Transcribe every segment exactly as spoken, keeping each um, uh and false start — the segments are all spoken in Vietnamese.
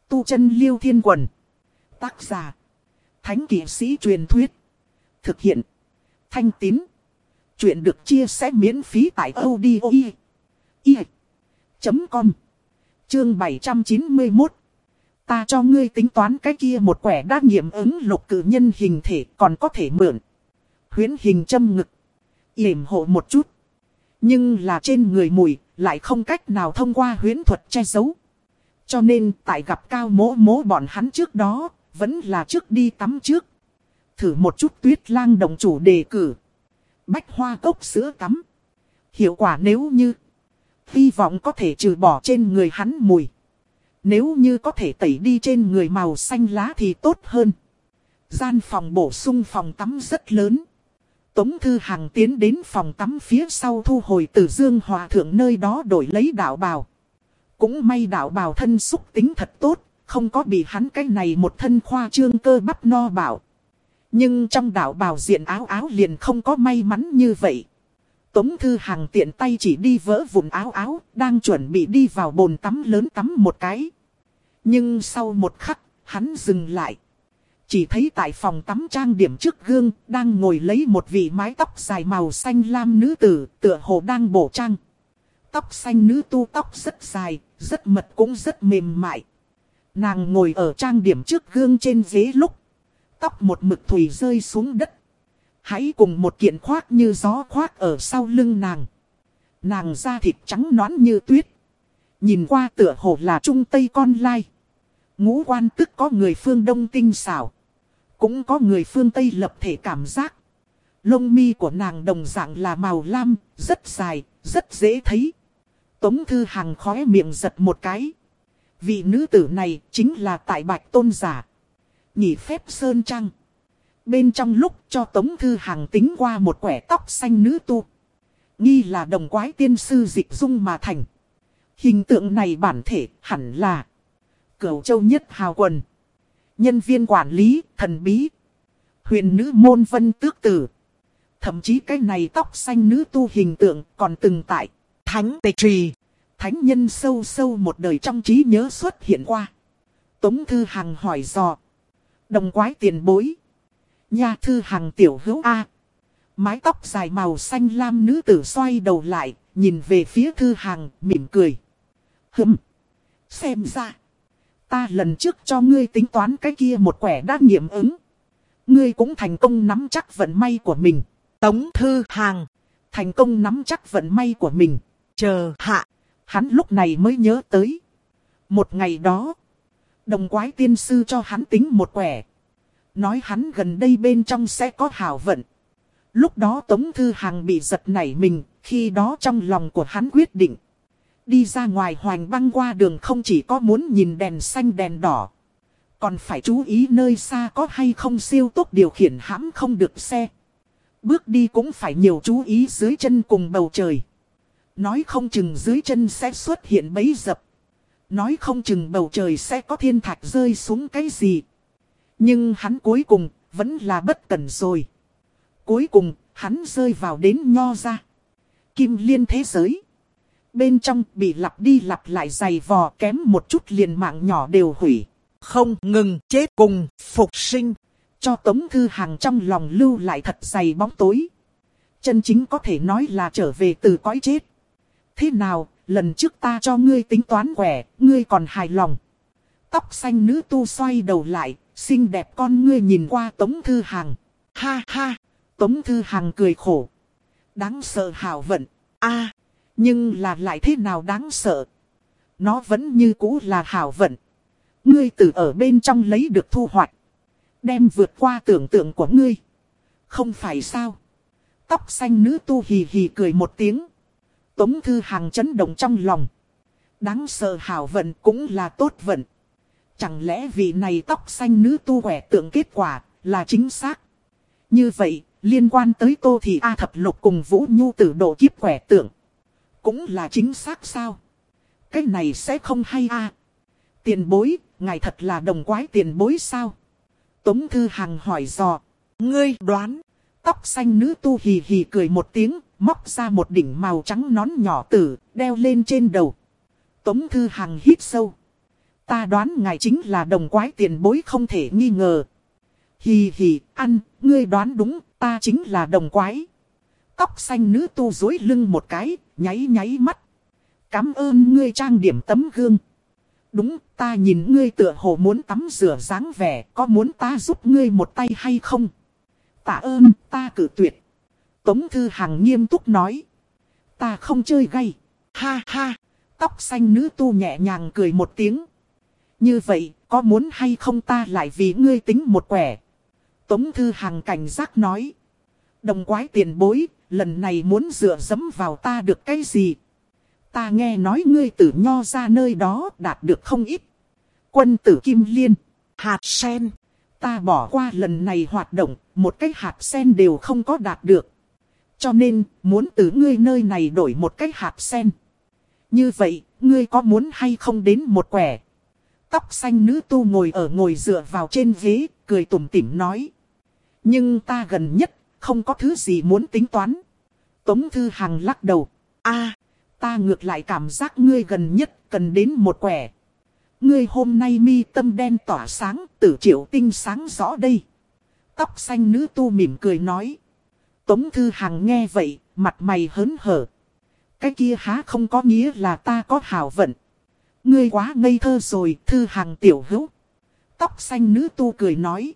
Tu chân Liêu Thiên Quần. Tác giả. Thánh kỵ sĩ truyền thuyết. Thực hiện. Thanh Tín. Chuyện được chia sẻ miễn phí tại audio chấm com. Chương bảy trăm chín mươi mốt. Ta cho ngươi tính toán cái kia một quẻ đa nghiệm ứng lục cử nhân hình thể còn có thể mượn. Huyễn hình châm ngực. Yểm hộ một chút. Nhưng là trên người mùi lại không cách nào thông qua huyễn thuật che giấu. Cho nên tại gặp Cao Mỗ Mỗ bọn hắn trước đó, vẫn là trước đi tắm trước. Thử một chút Tuyết Lang đồng chủ đề cử. Bách hoa cốc sữa tắm. Hiệu quả nếu như hy vọng có thể trừ bỏ trên người hắn mùi. Nếu như có thể tẩy đi trên người màu xanh lá thì tốt hơn. Gian phòng bổ sung phòng tắm rất lớn. Tống Thư Hằng tiến đến phòng tắm phía sau thu hồi từ Dương Hòa Thượng nơi đó đổi lấy đạo bào. Cũng may đạo bào thân xúc tính thật tốt, không có bị hắn cái này một thân khoa trương cơ bắp no bạo. Nhưng trong đạo bào diện áo áo liền không có may mắn như vậy. Tống Thư Hằng tiện tay chỉ đi vỡ vụn áo áo, đang chuẩn bị đi vào bồn tắm lớn tắm một cái. Nhưng sau một khắc, hắn dừng lại. Chỉ thấy tại phòng tắm trang điểm trước gương, đang ngồi lấy một vị mái tóc dài màu xanh lam nữ tử, tựa hồ đang bổ trang. Tóc xanh nữ tu tóc rất dài, rất mật cũng rất mềm mại. Nàng ngồi ở trang điểm trước gương trên ghế lúc. Tóc một mực thủy rơi xuống đất. Hãy cùng một kiện khoác như gió khoác ở sau lưng nàng. Nàng da thịt trắng nõn như tuyết. Nhìn qua tựa hồ là trung tây con lai. Ngũ quan tức có người phương Đông tinh xảo. Cũng có người phương Tây lập thể cảm giác. Lông mi của nàng đồng dạng là màu lam, rất dài, rất dễ thấy. Tống Thư Hằng khóe miệng giật một cái. Vị nữ tử này chính là tại Bạch Tôn Giả. Nhị phép sơn trăng. Bên trong lúc cho Tống Thư Hằng tính qua một quẻ tóc xanh nữ tu. Nghi là đồng quái tiên sư dịch dung mà thành. Hình tượng này bản thể hẳn là Cửu Châu Nhất Hào Quần. Nhân viên quản lý, thần bí. Huyền nữ môn vân tước tử. Thậm chí cái này tóc xanh nữ tu hình tượng còn từng tại Thánh Tề Trì. Thánh nhân sâu sâu một đời trong trí nhớ xuất hiện qua. Tống Thư Hằng hỏi dò. Đồng quái tiền bối. Nha Thư Hằng tiểu hữu A. Mái tóc dài màu xanh lam nữ tử xoay đầu lại, nhìn về phía Thư Hằng, mỉm cười. Hừm. Xem ra. Ta lần trước cho ngươi tính toán cái kia một quẻ đã nghiệm ứng. Ngươi cũng thành công nắm chắc vận may của mình. Tống Thư Hằng. Thành công nắm chắc vận may của mình. Chờ hạ. Hắn lúc này mới nhớ tới. Một ngày đó. Đồng quái tiên sư cho hắn tính một quẻ. Nói hắn gần đây bên trong sẽ có hảo vận. Lúc đó Tống Thư Hằng bị giật nảy mình. Khi đó trong lòng của hắn quyết định. Đi ra ngoài hoành băng qua đường không chỉ có muốn nhìn đèn xanh đèn đỏ. Còn phải chú ý nơi xa có hay không siêu tốc điều khiển hãm không được xe. Bước đi cũng phải nhiều chú ý dưới chân cùng bầu trời. Nói không chừng dưới chân sẽ xuất hiện bẫy dập. Nói không chừng bầu trời sẽ có thiên thạch rơi xuống cái gì. Nhưng hắn cuối cùng vẫn là bất cẩn rồi. Cuối cùng hắn rơi vào đến Nho ra Kim Liên thế giới. Bên trong bị lặp đi lặp lại giày vò kém một chút liền mạng nhỏ đều hủy. Không ngừng chết cùng phục sinh. Cho Tống Thư Hằng trong lòng lưu lại thật dày bóng tối. Chân chính có thể nói là trở về từ cõi chết. Thế nào, lần trước ta cho ngươi tính toán quẻ, ngươi còn hài lòng. Tóc xanh nữ tu xoay đầu lại, xinh đẹp con ngươi nhìn qua Tống Thư Hằng. Ha ha, Tống Thư Hằng cười khổ. Đáng sợ hảo vận, a nhưng là lại thế nào đáng sợ. Nó vẫn như cũ là hảo vận. Ngươi tự ở bên trong lấy được thu hoạch. Đem vượt qua tưởng tượng của ngươi. Không phải sao. Tóc xanh nữ tu hì hì cười một tiếng. Tống Thư Hằng chấn động trong lòng. Đáng sợ hảo vận cũng là tốt vận. Chẳng lẽ vị này tóc xanh nữ tu quẻ tượng kết quả là chính xác. Như vậy, liên quan tới Tô Thị A Thập Lục cùng Vũ Nhu tử độ kiếp quẻ tượng. Cũng là chính xác sao? Cái này sẽ không hay a. Tiền bối, ngài thật là đồng quái tiền bối sao? Tống Thư Hằng hỏi dò. Ngươi đoán. Tóc xanh nữ tu hì hì cười một tiếng, móc ra một đỉnh màu trắng nón nhỏ tử, đeo lên trên đầu. Tống Thư Hằng hít sâu. Ta đoán ngài chính là đồng quái tiền bối không thể nghi ngờ. Hì hì, ăn, ngươi đoán đúng, ta chính là đồng quái. Tóc xanh nữ tu duỗi lưng một cái, nháy nháy mắt. Cảm ơn ngươi trang điểm tấm gương. Đúng, ta nhìn ngươi tựa hồ muốn tắm rửa dáng vẻ, có muốn ta giúp ngươi một tay hay không? Tạ ơn, ta cự tuyệt. Tống Thư Hằng nghiêm túc nói. Ta không chơi gay. Ha ha, tóc xanh nữ tu nhẹ nhàng cười một tiếng. Như vậy, có muốn hay không ta lại vì ngươi tính một quẻ? Tống Thư Hằng cảnh giác nói. Đồng quái tiền bối, lần này muốn dựa dẫm vào ta được cái gì? Ta nghe nói ngươi từ Nho ra nơi đó đạt được không ít. Quân tử Kim Liên, hạt sen. Ta bỏ qua lần này hoạt động, một cái hạt sen đều không có đạt được. Cho nên, muốn từ ngươi nơi này đổi một cái hạt sen. Như vậy, ngươi có muốn hay không đến một quẻ? Tóc xanh nữ tu ngồi ở ngồi dựa vào trên ghế, cười tủm tỉm nói. Nhưng ta gần nhất, không có thứ gì muốn tính toán. Tống Thư Hằng lắc đầu. a ta ngược lại cảm giác ngươi gần nhất cần đến một quẻ. Ngươi hôm nay mi tâm đen tỏa sáng, tử triệu tinh sáng rõ đây. Tóc xanh nữ tu mỉm cười nói. Tống Thư Hằng nghe vậy, mặt mày hớn hở. Cái kia há không có nghĩa là ta có hảo vận. Ngươi quá ngây thơ rồi, Thư Hằng tiểu hữu. Tóc xanh nữ tu cười nói.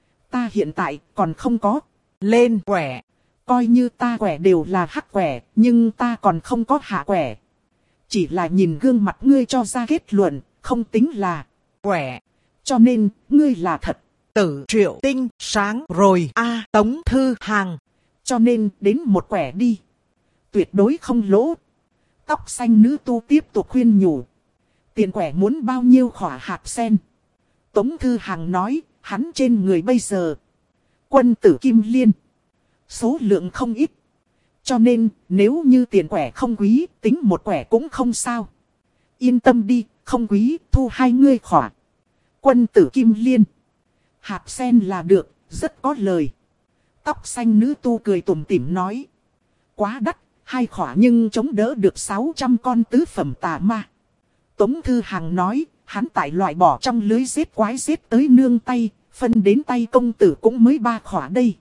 Ta hiện tại còn không có lên quẻ. Coi như ta quẻ đều là hắc quẻ, nhưng ta còn không có hạ quẻ. Chỉ là nhìn gương mặt ngươi cho ra kết luận, không tính là quẻ. Cho nên, ngươi là thật. Tử triệu tinh sáng rồi a Tống Thư Hằng. Cho nên, đến một quẻ đi. Tuyệt đối không lỗ. Tóc xanh nữ tu tiếp tục khuyên nhủ. Tiền quẻ muốn bao nhiêu khỏa hạt sen? Tống Thư Hằng nói, hắn trên người bây giờ. Quân tử Kim Liên. Số lượng không ít. Cho nên, nếu như tiền quẻ không quý, tính một quẻ cũng không sao. Yên tâm đi, không quý, thu hai ngươi khỏa. Quân tử Kim Liên. Hạt sen là được, rất có lời. Tóc xanh nữ tu cười tủm tỉm nói. Quá đắt, hai khỏa nhưng chống đỡ được sáu trăm con tứ phẩm tà ma. Tống Thư Hằng nói, hắn tại loại bỏ trong lưới giết quái giết tới nương tay, phân đến tay công tử cũng mới ba khỏa đây.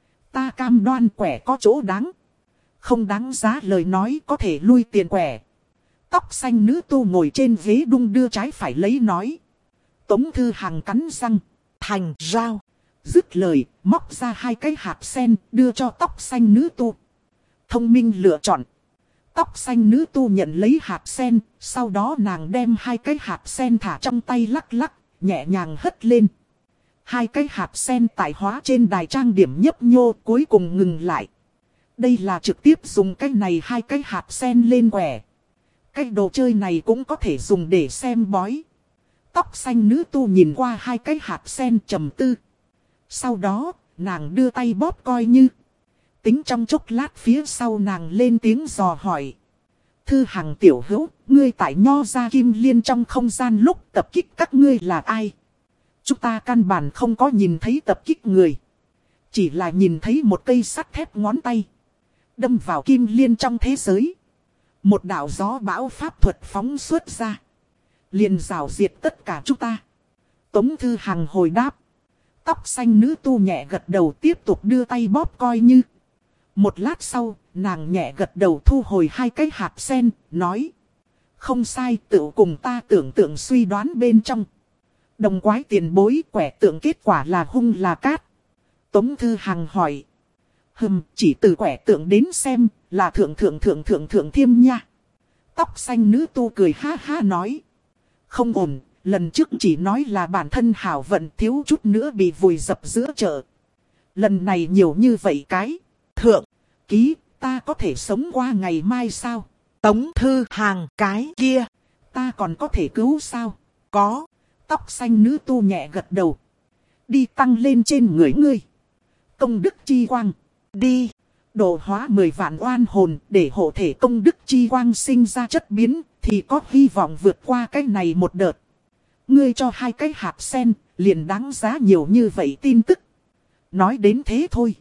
Ta cam đoan quẻ có chỗ đáng. Không đáng giá lời nói có thể lui tiền quẻ. Tóc xanh nữ tu ngồi trên ghế đung đưa trái phải lấy nói. Tống Thư Hằng cắn răng. Thành giao. Dứt lời, móc ra hai cái hạt sen đưa cho tóc xanh nữ tu. Thông minh lựa chọn. Tóc xanh nữ tu nhận lấy hạt sen, sau đó nàng đem hai cái hạt sen thả trong tay lắc lắc, nhẹ nhàng hất lên. Hai cái hạt sen tại hóa trên đài trang điểm nhấp nhô cuối cùng ngừng lại. Đây là trực tiếp dùng cái này hai cái hạt sen lên quẻ. Cái đồ chơi này cũng có thể dùng để xem bói. Tóc xanh nữ tu nhìn qua hai cái hạt sen trầm tư. Sau đó, nàng đưa tay bóp coi như. Tính trong chốc lát phía sau nàng lên tiếng dò hỏi. Thư Hằng tiểu hữu, ngươi tại Nho ra Kim Liên trong không gian lúc tập kích các ngươi là ai? Chúng ta căn bản không có nhìn thấy tập kích người. Chỉ là nhìn thấy một cây sắt thép ngón tay. Đâm vào Kim Liên trong thế giới. Một đạo gió bão pháp thuật phóng xuất ra. Liền rào diệt tất cả chúng ta. Tống Thư Hằng hồi đáp. Tóc xanh nữ tu nhẹ gật đầu tiếp tục đưa tay bóp coi như. Một lát sau, nàng nhẹ gật đầu thu hồi hai cái hạt sen, nói. Không sai, tự cùng ta tưởng tượng suy đoán bên trong. Đồng quái tiền bối quẻ tượng kết quả là hung là cát. Tống Thư Hằng hỏi. Hừm, chỉ từ quẻ tượng đến xem, là thượng thượng thượng thượng thượng thiêm nha. Tóc xanh nữ tu cười ha ha nói. Không ổn, lần trước chỉ nói là bản thân hảo vận thiếu chút nữa bị vùi dập giữa chợ. Lần này nhiều như vậy cái. Thượng, ký, ta có thể sống qua ngày mai sao? Tống Thư Hằng cái kia, ta còn có thể cứu sao? Có. Tóc xanh nữ tu nhẹ gật đầu. Đi tăng lên trên người ngươi. Công đức chi quang. Đi. Độ hóa mười vạn oan hồn để hộ thể công đức chi quang sinh ra chất biến. Thì có hy vọng vượt qua cái này một đợt. Ngươi cho hai cái hạt sen liền đáng giá nhiều như vậy tin tức. Nói đến thế thôi.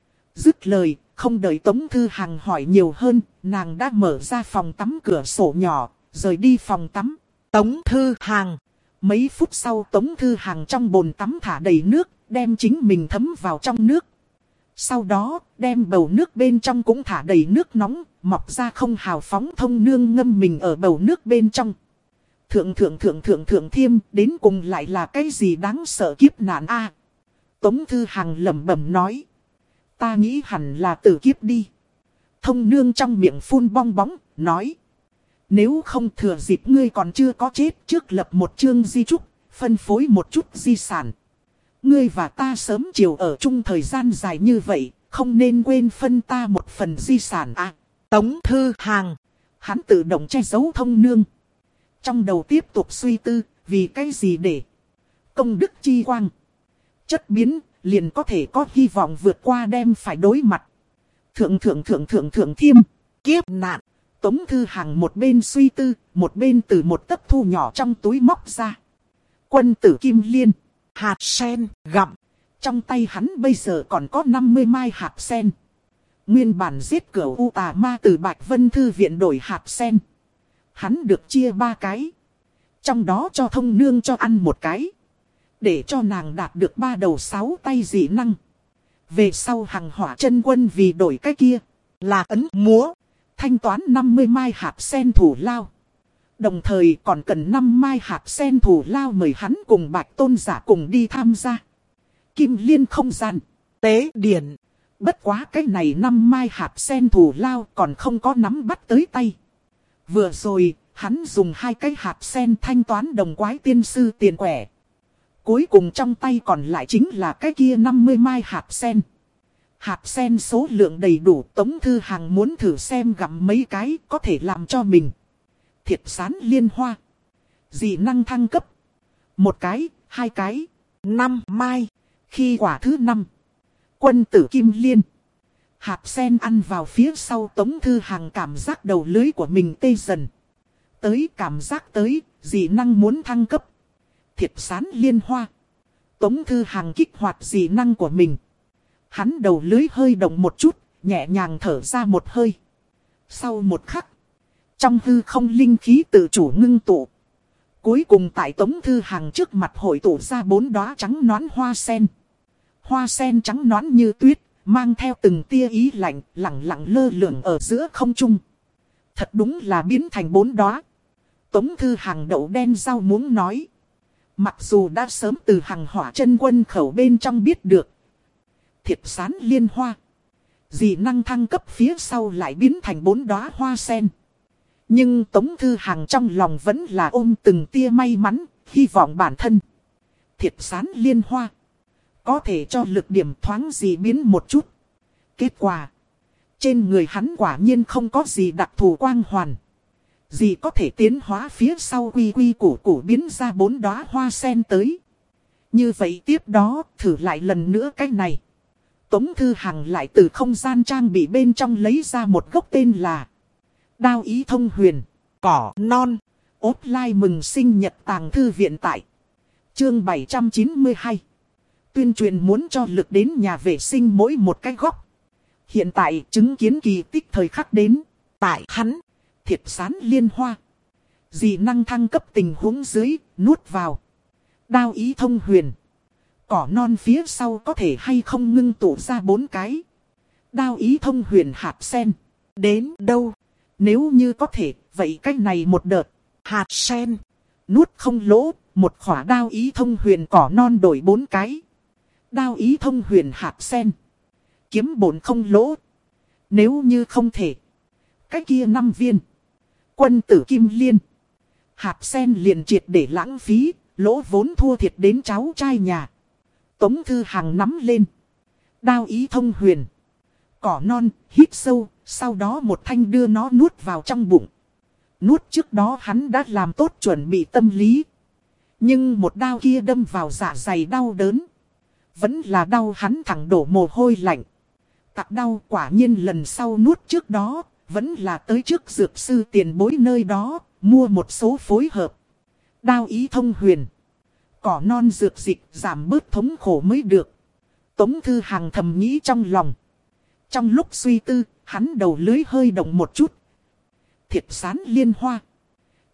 Dứt lời, không đợi Tống Thư Hằng hỏi nhiều hơn, nàng đã mở ra phòng tắm cửa sổ nhỏ, rời đi phòng tắm. Tống Thư Hằng, Mấy phút sau Tống Thư Hằng trong bồn tắm thả đầy nước, đem chính mình thấm vào trong nước. Sau đó, đem bầu nước bên trong cũng thả đầy nước nóng, mọc ra không hào phóng thông nương ngâm mình ở bầu nước bên trong. Thượng thượng thượng thượng thượng thiêm, đến cùng lại là cái gì đáng sợ kiếp nạn a? Tống Thư Hằng lẩm bẩm nói. Ta nghĩ hẳn là tử kiếp đi. Thông nương trong miệng phun bong bóng, nói. Nếu không thừa dịp ngươi còn chưa có chết trước lập một chương di trúc, phân phối một chút di sản. Ngươi và ta sớm chiều ở chung thời gian dài như vậy, không nên quên phân ta một phần di sản à. Tống Thư Hằng, hắn tự động che giấu thông nương. Trong đầu tiếp tục suy tư, vì cái gì để công đức chi quang. Chất biến, liền có thể có hy vọng vượt qua đem phải đối mặt. Thượng thượng thượng thượng thượng thiêm, kiếp nạn. Tống Thư Hằng một bên suy tư, một bên từ một tấc thu nhỏ trong túi móc ra. Quân tử kim liên, hạt sen, gặm. Trong tay hắn bây giờ còn có năm mươi mai hạt sen. Nguyên bản giết cửu u tà ma từ Bạch Vân Thư viện đổi hạt sen. Hắn được chia ba cái. Trong đó cho thông nương cho ăn một cái. Để cho nàng đạt được ba đầu sáu tay dị năng. Về sau Hằng Hỏa chân quân vì đổi cái kia. Là ấn múa. Thanh toán năm mươi mai hạt sen thủ lao. Đồng thời còn cần năm mai hạt sen thủ lao mời hắn cùng Bạch Tôn giả cùng đi tham gia. Kim liên không gian. Tế điển. Bất quá cái này năm mai hạt sen thủ lao còn không có nắm bắt tới tay. Vừa rồi, hắn dùng hai cái hạt sen thanh toán đồng quái tiên sư tiền quẻ. Cuối cùng trong tay còn lại chính là cái kia năm mươi mai hạt sen. Hạt sen số lượng đầy đủ, Tống Thư Hằng muốn thử xem gặm mấy cái có thể làm cho mình. Thiệt sán liên hoa. Dị năng thăng cấp. Một cái, hai cái, năm mai. Khi quả thứ năm. Quân tử kim liên. Hạt sen ăn vào phía sau Tống Thư Hằng cảm giác đầu lưới của mình tê dần. Tới cảm giác tới, dị năng muốn thăng cấp. Thiệt sán liên hoa. Tống Thư Hằng kích hoạt dị năng của mình. Hắn đầu lưới hơi động một chút, nhẹ nhàng thở ra một hơi. Sau một khắc, trong hư không linh khí tự chủ ngưng tụ. Cuối cùng tại Tống Thư Hằng trước mặt hội tụ ra bốn đóa trắng nõn hoa sen. Hoa sen trắng nõn như tuyết, mang theo từng tia ý lạnh, lẳng lặng lơ lửng ở giữa không trung. Thật đúng là biến thành bốn đóa. Tống Thư Hằng đậu đen rau muống nói. Mặc dù đã sớm từ Hằng Hỏa chân quân khẩu bên trong biết được. Thiệt sán liên hoa. Dị năng thăng cấp phía sau lại biến thành bốn đóa hoa sen. Nhưng Tống Thư Hằng trong lòng vẫn là ôm từng tia may mắn, hy vọng bản thân. Thiệt sán liên hoa. Có thể cho lực điểm thoáng dị biến một chút. Kết quả. Trên người hắn quả nhiên không có gì đặc thù quang hoàn. Gì có thể tiến hóa phía sau quy quy củ củ biến ra bốn đóa hoa sen tới. Như vậy tiếp đó thử lại lần nữa cái này. Tống Thư Hằng lại từ không gian trang bị bên trong lấy ra một gốc tên là Đao Ý Thông Huyền, cỏ non. Offline mừng sinh nhật Tàng Thư viện tại chương bảy trăm chín mươi hai. Tuyên truyền muốn cho lực đến nhà vệ sinh mỗi một cái góc. Hiện tại chứng kiến kỳ tích thời khắc đến. Tại hắn, thiệt sán liên hoa. Dị năng thăng cấp tình huống dưới, nuốt vào. Đao Ý Thông Huyền. Cỏ non phía sau có thể hay không ngưng tụ ra bốn cái. Đao Ý Thông Huyền hạt sen. Đến đâu? Nếu như có thể, vậy cách này một đợt. Hạt sen. Nuốt không lỗ, một khỏa Đao Ý Thông Huyền cỏ non đổi bốn cái. Đao Ý Thông Huyền hạt sen. Kiếm bổn không lỗ. Nếu như không thể. Cái kia năm viên. Quân tử kim liên. Hạt sen liền triệt để lãng phí. Lỗ vốn thua thiệt đến cháu trai nhà. Tống Thư Hằng nắm lên. Đao Ý Thông Huyền. Cỏ non, hít sâu. Sau đó một thanh đưa nó nuốt vào trong bụng. Nuốt trước đó hắn đã làm tốt chuẩn bị tâm lý. Nhưng một đao kia đâm vào dạ dày đau đớn. Vẫn là đau hắn thẳng đổ mồ hôi lạnh. Tặc đau quả nhiên lần sau nuốt trước đó. Vẫn là tới trước dược sư tiền bối nơi đó. Mua một số phối hợp. Đao Ý Thông Huyền. Cỏ non dược dịch giảm bớt thống khổ mới được. Tống Thư Hằng thầm nghĩ trong lòng. Trong lúc suy tư, hắn đầu lưới hơi động một chút. Thiệt sán liên hoa.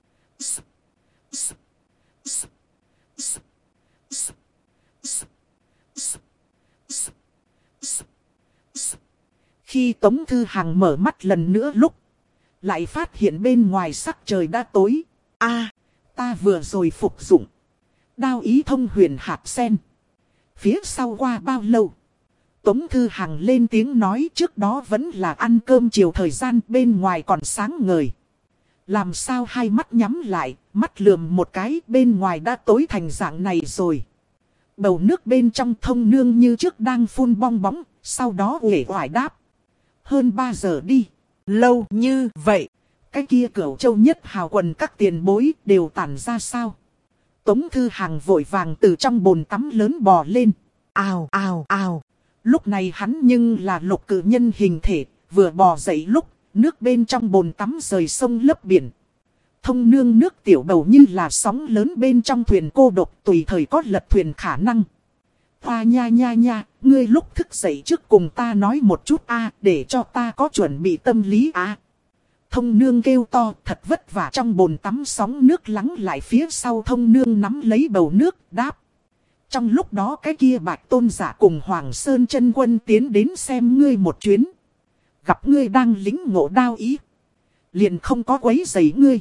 S. Khi Tống Thư Hằng mở mắt lần nữa lúc, lại phát hiện bên ngoài sắc trời đã tối. A, ta vừa rồi phục dụng đao ý thông huyền hạt sen. Phía sau qua bao lâu? Tống Thư Hằng lên tiếng nói, trước đó vẫn là ăn cơm chiều, thời gian bên ngoài còn sáng ngời. Làm sao hai mắt nhắm lại, mắt lườm một cái, bên ngoài đã tối thành dạng này rồi. Bầu nước bên trong Thông Nương như trước đang phun bong bóng, sau đó uể oải đáp. Hơn ba giờ đi. Lâu như vậy, cái kia Cửu Châu Nhất Hào quần các tiền bối đều tản ra sao? Tống Thư Hằng vội vàng từ trong bồn tắm lớn bò lên. Ào ào ào. Lúc này hắn nhưng là lục cự nhân hình thể, vừa bò dậy lúc, nước bên trong bồn tắm rời sông lấp biển. Thông Nương nước tiểu bầu như là sóng lớn bên trong thuyền cô độc, tùy thời có lật thuyền khả năng. Hoa nha nha nha, ngươi lúc thức dậy trước cùng ta nói một chút a, để cho ta có chuẩn bị tâm lý a. Thông Nương kêu to, thật vất vả trong bồn tắm sóng nước lắng lại, phía sau Thông Nương nắm lấy bầu nước, đáp. Trong lúc đó cái kia Bạch Tôn Giả cùng Hoàng Sơn Chân Quân tiến đến xem ngươi một chuyến. Gặp ngươi đang lính ngộ đao ý, liền không có quấy rầy ngươi.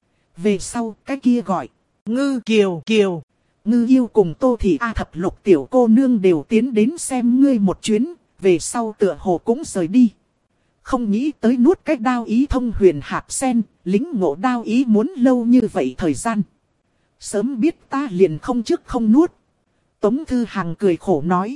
Về sau cái kia gọi Ngư Kiều Kiều, Ngư Yêu cùng Tô Thị A Thập Lục tiểu cô nương đều tiến đến xem ngươi một chuyến. Về sau tựa hồ cũng rời đi. Không nghĩ tới nuốt cái đao ý thông huyền hạt sen, lính ngộ đao ý muốn lâu như vậy thời gian. Sớm biết ta liền không trước không nuốt. Tống Thư Hằng cười khổ nói.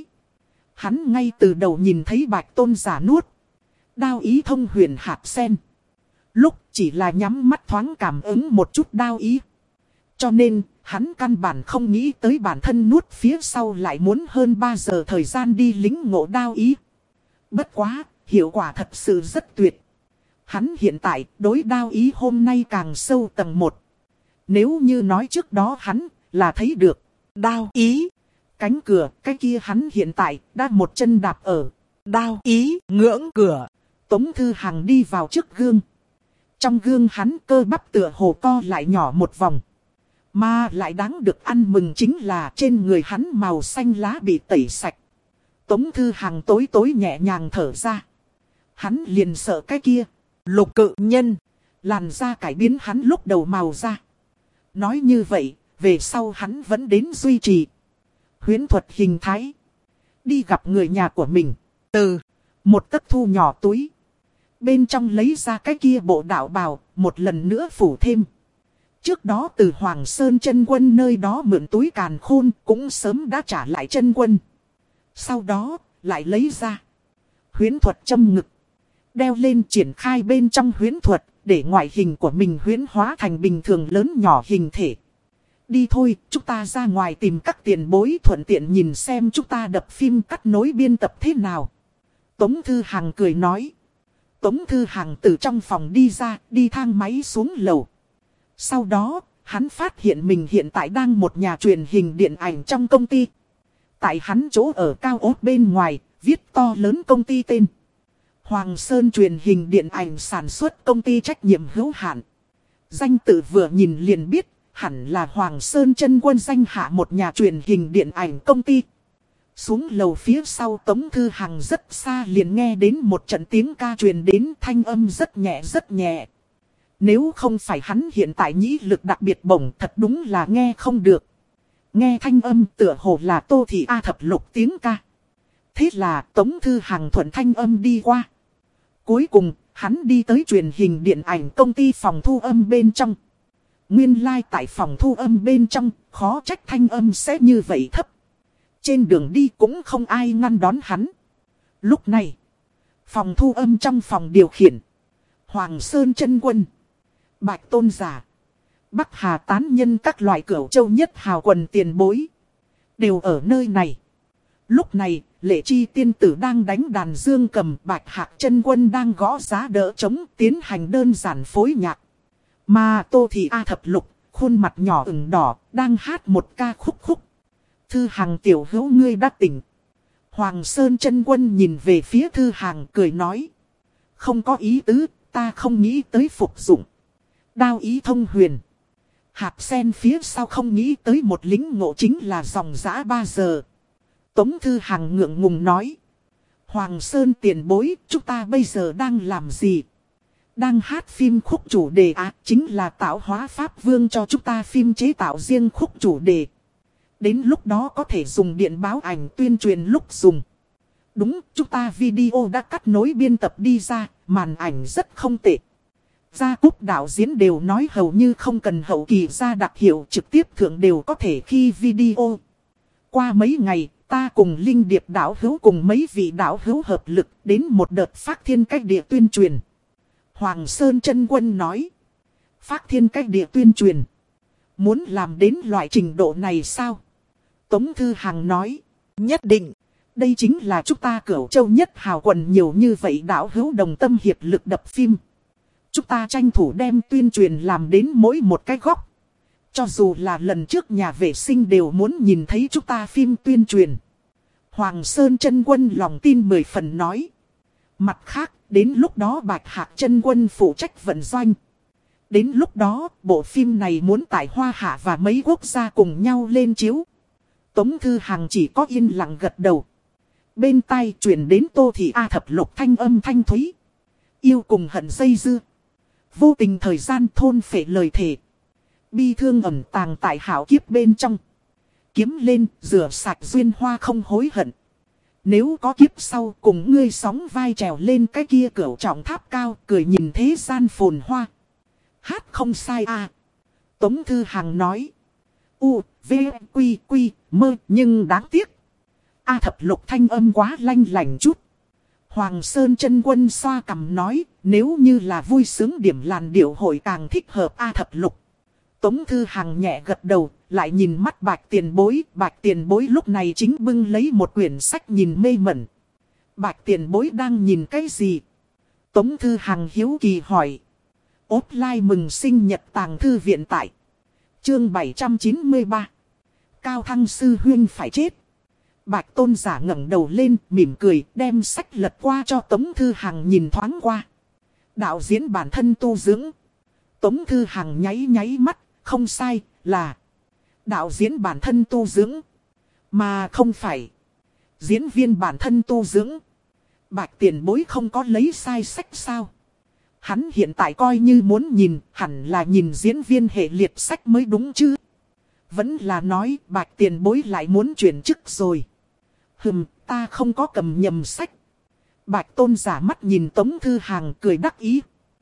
Hắn ngay từ đầu nhìn thấy Bạch Tôn Giả nuốt đao ý thông huyền hạt sen, lúc chỉ là nhắm mắt thoáng cảm ứng một chút đao ý. Cho nên, hắn căn bản không nghĩ tới bản thân nuốt phía sau lại muốn hơn ba giờ thời gian đi lính ngộ đao ý. Bất quá, hiệu quả thật sự rất tuyệt. Hắn hiện tại đối đao ý hôm nay càng sâu tầng một. Nếu như nói trước đó hắn là thấy được đao ý cánh cửa, cái kia hắn hiện tại đã một chân đạp ở đao ý ngưỡng cửa. Tống Thư Hằng đi vào trước gương. Trong gương hắn cơ bắp tựa hồ co lại nhỏ một vòng. Mà lại đáng được ăn mừng chính là trên người hắn màu xanh lá bị tẩy sạch. Tống Thư Hằng tối tối nhẹ nhàng thở ra. Hắn liền sợ cái kia lục cự nhân làn da cải biến hắn lúc đầu màu da. Nói như vậy, về sau hắn vẫn đến duy trì huyễn thuật hình thái. Đi gặp người nhà của mình. Từ một tấc thu nhỏ túi, bên trong lấy ra cái kia bộ đạo bào, một lần nữa phủ thêm. Trước đó từ Hoàng Sơn Chân Quân nơi đó mượn túi càn khôn, cũng sớm đã trả lại Chân Quân. Sau đó, lại lấy ra huyễn thuật châm ngực, đeo lên triển khai bên trong huyễn thuật, để ngoại hình của mình huyễn hóa thành bình thường lớn nhỏ hình thể. Đi thôi, chúng ta ra ngoài tìm các tiền bối, thuận tiện nhìn xem chúng ta đập phim cắt nối biên tập thế nào. Tống Thư Hằng cười nói. Tống Thư Hằng từ trong phòng đi ra, đi thang máy xuống lầu. Sau đó, hắn phát hiện mình hiện tại đang một nhà truyền hình điện ảnh trong công ty. Tại hắn chỗ ở cao ốt bên ngoài, viết to lớn công ty tên. Hoàng Sơn truyền hình điện ảnh sản xuất công ty trách nhiệm hữu hạn. Danh tự vừa nhìn liền biết, hẳn là Hoàng Sơn Chân Quân danh hạ một nhà truyền hình điện ảnh công ty. Xuống lầu phía sau Tống Thư Hằng rất xa liền nghe đến một trận tiếng ca truyền đến, thanh âm rất nhẹ rất nhẹ. Nếu không phải hắn hiện tại nhĩ lực đặc biệt bổng, thật đúng là nghe không được. Nghe thanh âm tựa hồ là Tô Thị A Thập Lục tiếng ca. Thế là Tống Thư Hằng thuận thanh âm đi qua. Cuối cùng, hắn đi tới truyền hình điện ảnh công ty phòng thu âm bên trong. Nguyên lai like tại phòng thu âm bên trong, khó trách thanh âm sẽ như vậy thấp. Trên đường đi cũng không ai ngăn đón hắn. Lúc này, phòng thu âm trong phòng điều khiển, Hoàng Sơn Chân Quân, Bạch Tôn Giả, Bắc Hà tán nhân các loại Cửu Châu Nhất Hào quần tiền bối, đều ở nơi này. Lúc này, Lệ Chi tiên tử đang đánh đàn dương cầm, Bạch Hạc Chân Quân đang gõ giá đỡ trống tiến hành đơn giản phối nhạc. Mà Tô Thị A Thập Lục, khuôn mặt nhỏ ửng đỏ, đang hát một ca khúc khúc. Thư Hằng tiểu hữu ngươi đã tỉnh. Hoàng Sơn Chân Quân nhìn về phía Thư Hằng cười nói. Không có ý tứ, ta không nghĩ tới phục dụng đao ý thông huyền Hạt sen phía sau không nghĩ tới một lính ngộ chính là dòng dã ba giờ. Tống Thư Hằng ngượng ngùng nói. Hoàng Sơn tiền bối, chúng ta bây giờ đang làm gì? Đang hát phim khúc chủ đề à, chính là tạo hóa Pháp Vương cho chúng ta phim chế tạo riêng khúc chủ đề. Đến lúc đó có thể dùng điện báo ảnh tuyên truyền lúc dùng. Đúng, chúng ta video đã cắt nối biên tập đi ra, màn ảnh rất không tệ. Gia Cúc đạo diễn đều nói hầu như không cần hậu kỳ ra đặc hiệu trực tiếp thượng đều có thể khi video. Qua mấy ngày, ta cùng Linh Điệp đạo hữu cùng mấy vị đạo hữu hợp lực đến một đợt Phác Thiên Cách Địa tuyên truyền. Hoàng Sơn Chân Quân nói. Phác Thiên Cách Địa tuyên truyền. Muốn làm đến loại trình độ này sao? Tống Thư Hằng nói. Nhất định. Đây chính là chúng ta Cửu Châu nhất hào quần nhiều như vậy đạo hữu đồng tâm hiệp lực đập phim. Chúng ta tranh thủ đem tuyên truyền làm đến mỗi một cái góc. Cho dù là lần trước nhà vệ sinh đều muốn nhìn thấy chúng ta phim tuyên truyền. Hoàng Sơn Chân Quân lòng tin mười phần nói. Mặt khác, đến lúc đó Bạch Hạc Chân Quân phụ trách vận doanh. Đến lúc đó, bộ phim này muốn tại Hoa Hạ và mấy quốc gia cùng nhau lên chiếu. Tống Thư Hằng chỉ có yên lặng gật đầu. Bên tai truyền đến Tô Thị A Thập Lục thanh âm thanh thúy. Yêu cùng hận dây dưa. Vô tình thời gian thôn phệ lời thề. Bi thương ẩn tàng tại hảo kiếp bên trong. Kiếm lên, rửa sạch duyên hoa không hối hận. Nếu có kiếp sau cùng ngươi sóng vai trèo lên cái kia cửu trọng tháp cao, cười nhìn thế gian phồn hoa. Hát không sai à. Tống Thư Hằng nói. U, V, Quy, Quy, mơ, nhưng đáng tiếc. A Thập Lục thanh âm quá lanh lành chút. Hoàng Sơn Chân Quân xoa cằm nói, nếu như là vui sướng điểm làn điệu hội càng thích hợp A Thập Lục. Tống Thư Hằng nhẹ gật đầu, lại nhìn mắt Bạch Tiền Bối. Bạch Tiền Bối lúc này chính bưng lấy một quyển sách nhìn mê mẩn. Bạch Tiền Bối đang nhìn cái gì? Tống Thư Hằng hiếu kỳ hỏi. Offline mừng sinh nhật tàng thư viện tại. Chương bảy trăm chín mươi ba. Cao Thăng Sư Huyên phải chết. Bạch Tôn Giả ngẩng đầu lên, mỉm cười, đem sách lật qua cho Tống Thư Hằng nhìn thoáng qua. Đạo diễn bản thân tu dưỡng. Tống Thư Hằng nháy nháy mắt, không sai, là đạo diễn bản thân tu dưỡng. Mà không phải diễn viên bản thân tu dưỡng. Bạch Tiền Bối không có lấy sai sách sao? Hắn hiện tại coi như muốn nhìn, hẳn là nhìn diễn viên hệ liệt sách mới đúng chứ. Vẫn là nói Bạch Tiền Bối lại muốn chuyển chức rồi. Hừm, ta không có cầm nhầm sách. Bạch Tôn Giả mắt nhìn Tống Thư Hằng cười đắc ý.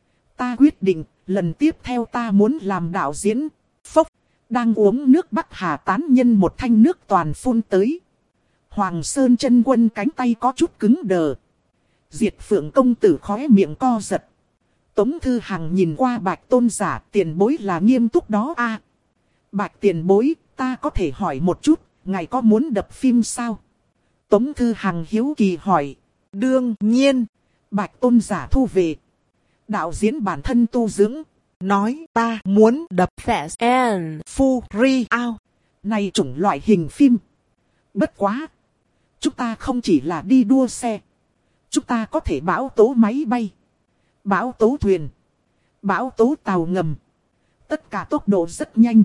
Ta quyết định, lần tiếp theo ta muốn làm đạo diễn. Phốc, đang uống nước Bắc Hà tán nhân một thanh nước toàn phun tới. Hoàng Sơn Chân Quân cánh tay có chút cứng đờ. Diệt Phượng công tử khóe miệng co giật. Tống Thư Hằng nhìn qua Bạch Tôn Giả, Tiền Bối là nghiêm túc đó a. À, Bạch Tiền Bối, ta có thể hỏi một chút, ngài có muốn đập phim sao? Tống Thư Hằng hiếu kỳ hỏi. Đương nhiên. Bạch Tôn Giả thu về. Đạo diễn bản thân tu dưỡng. Nói ta muốn đập Fast and Furious. Này chủng loại hình phim. Bất quá. Chúng ta không chỉ là đi đua xe. Chúng ta có thể bão tố máy bay. Bão tố thuyền. Bão tố tàu ngầm. Tất cả tốc độ rất nhanh.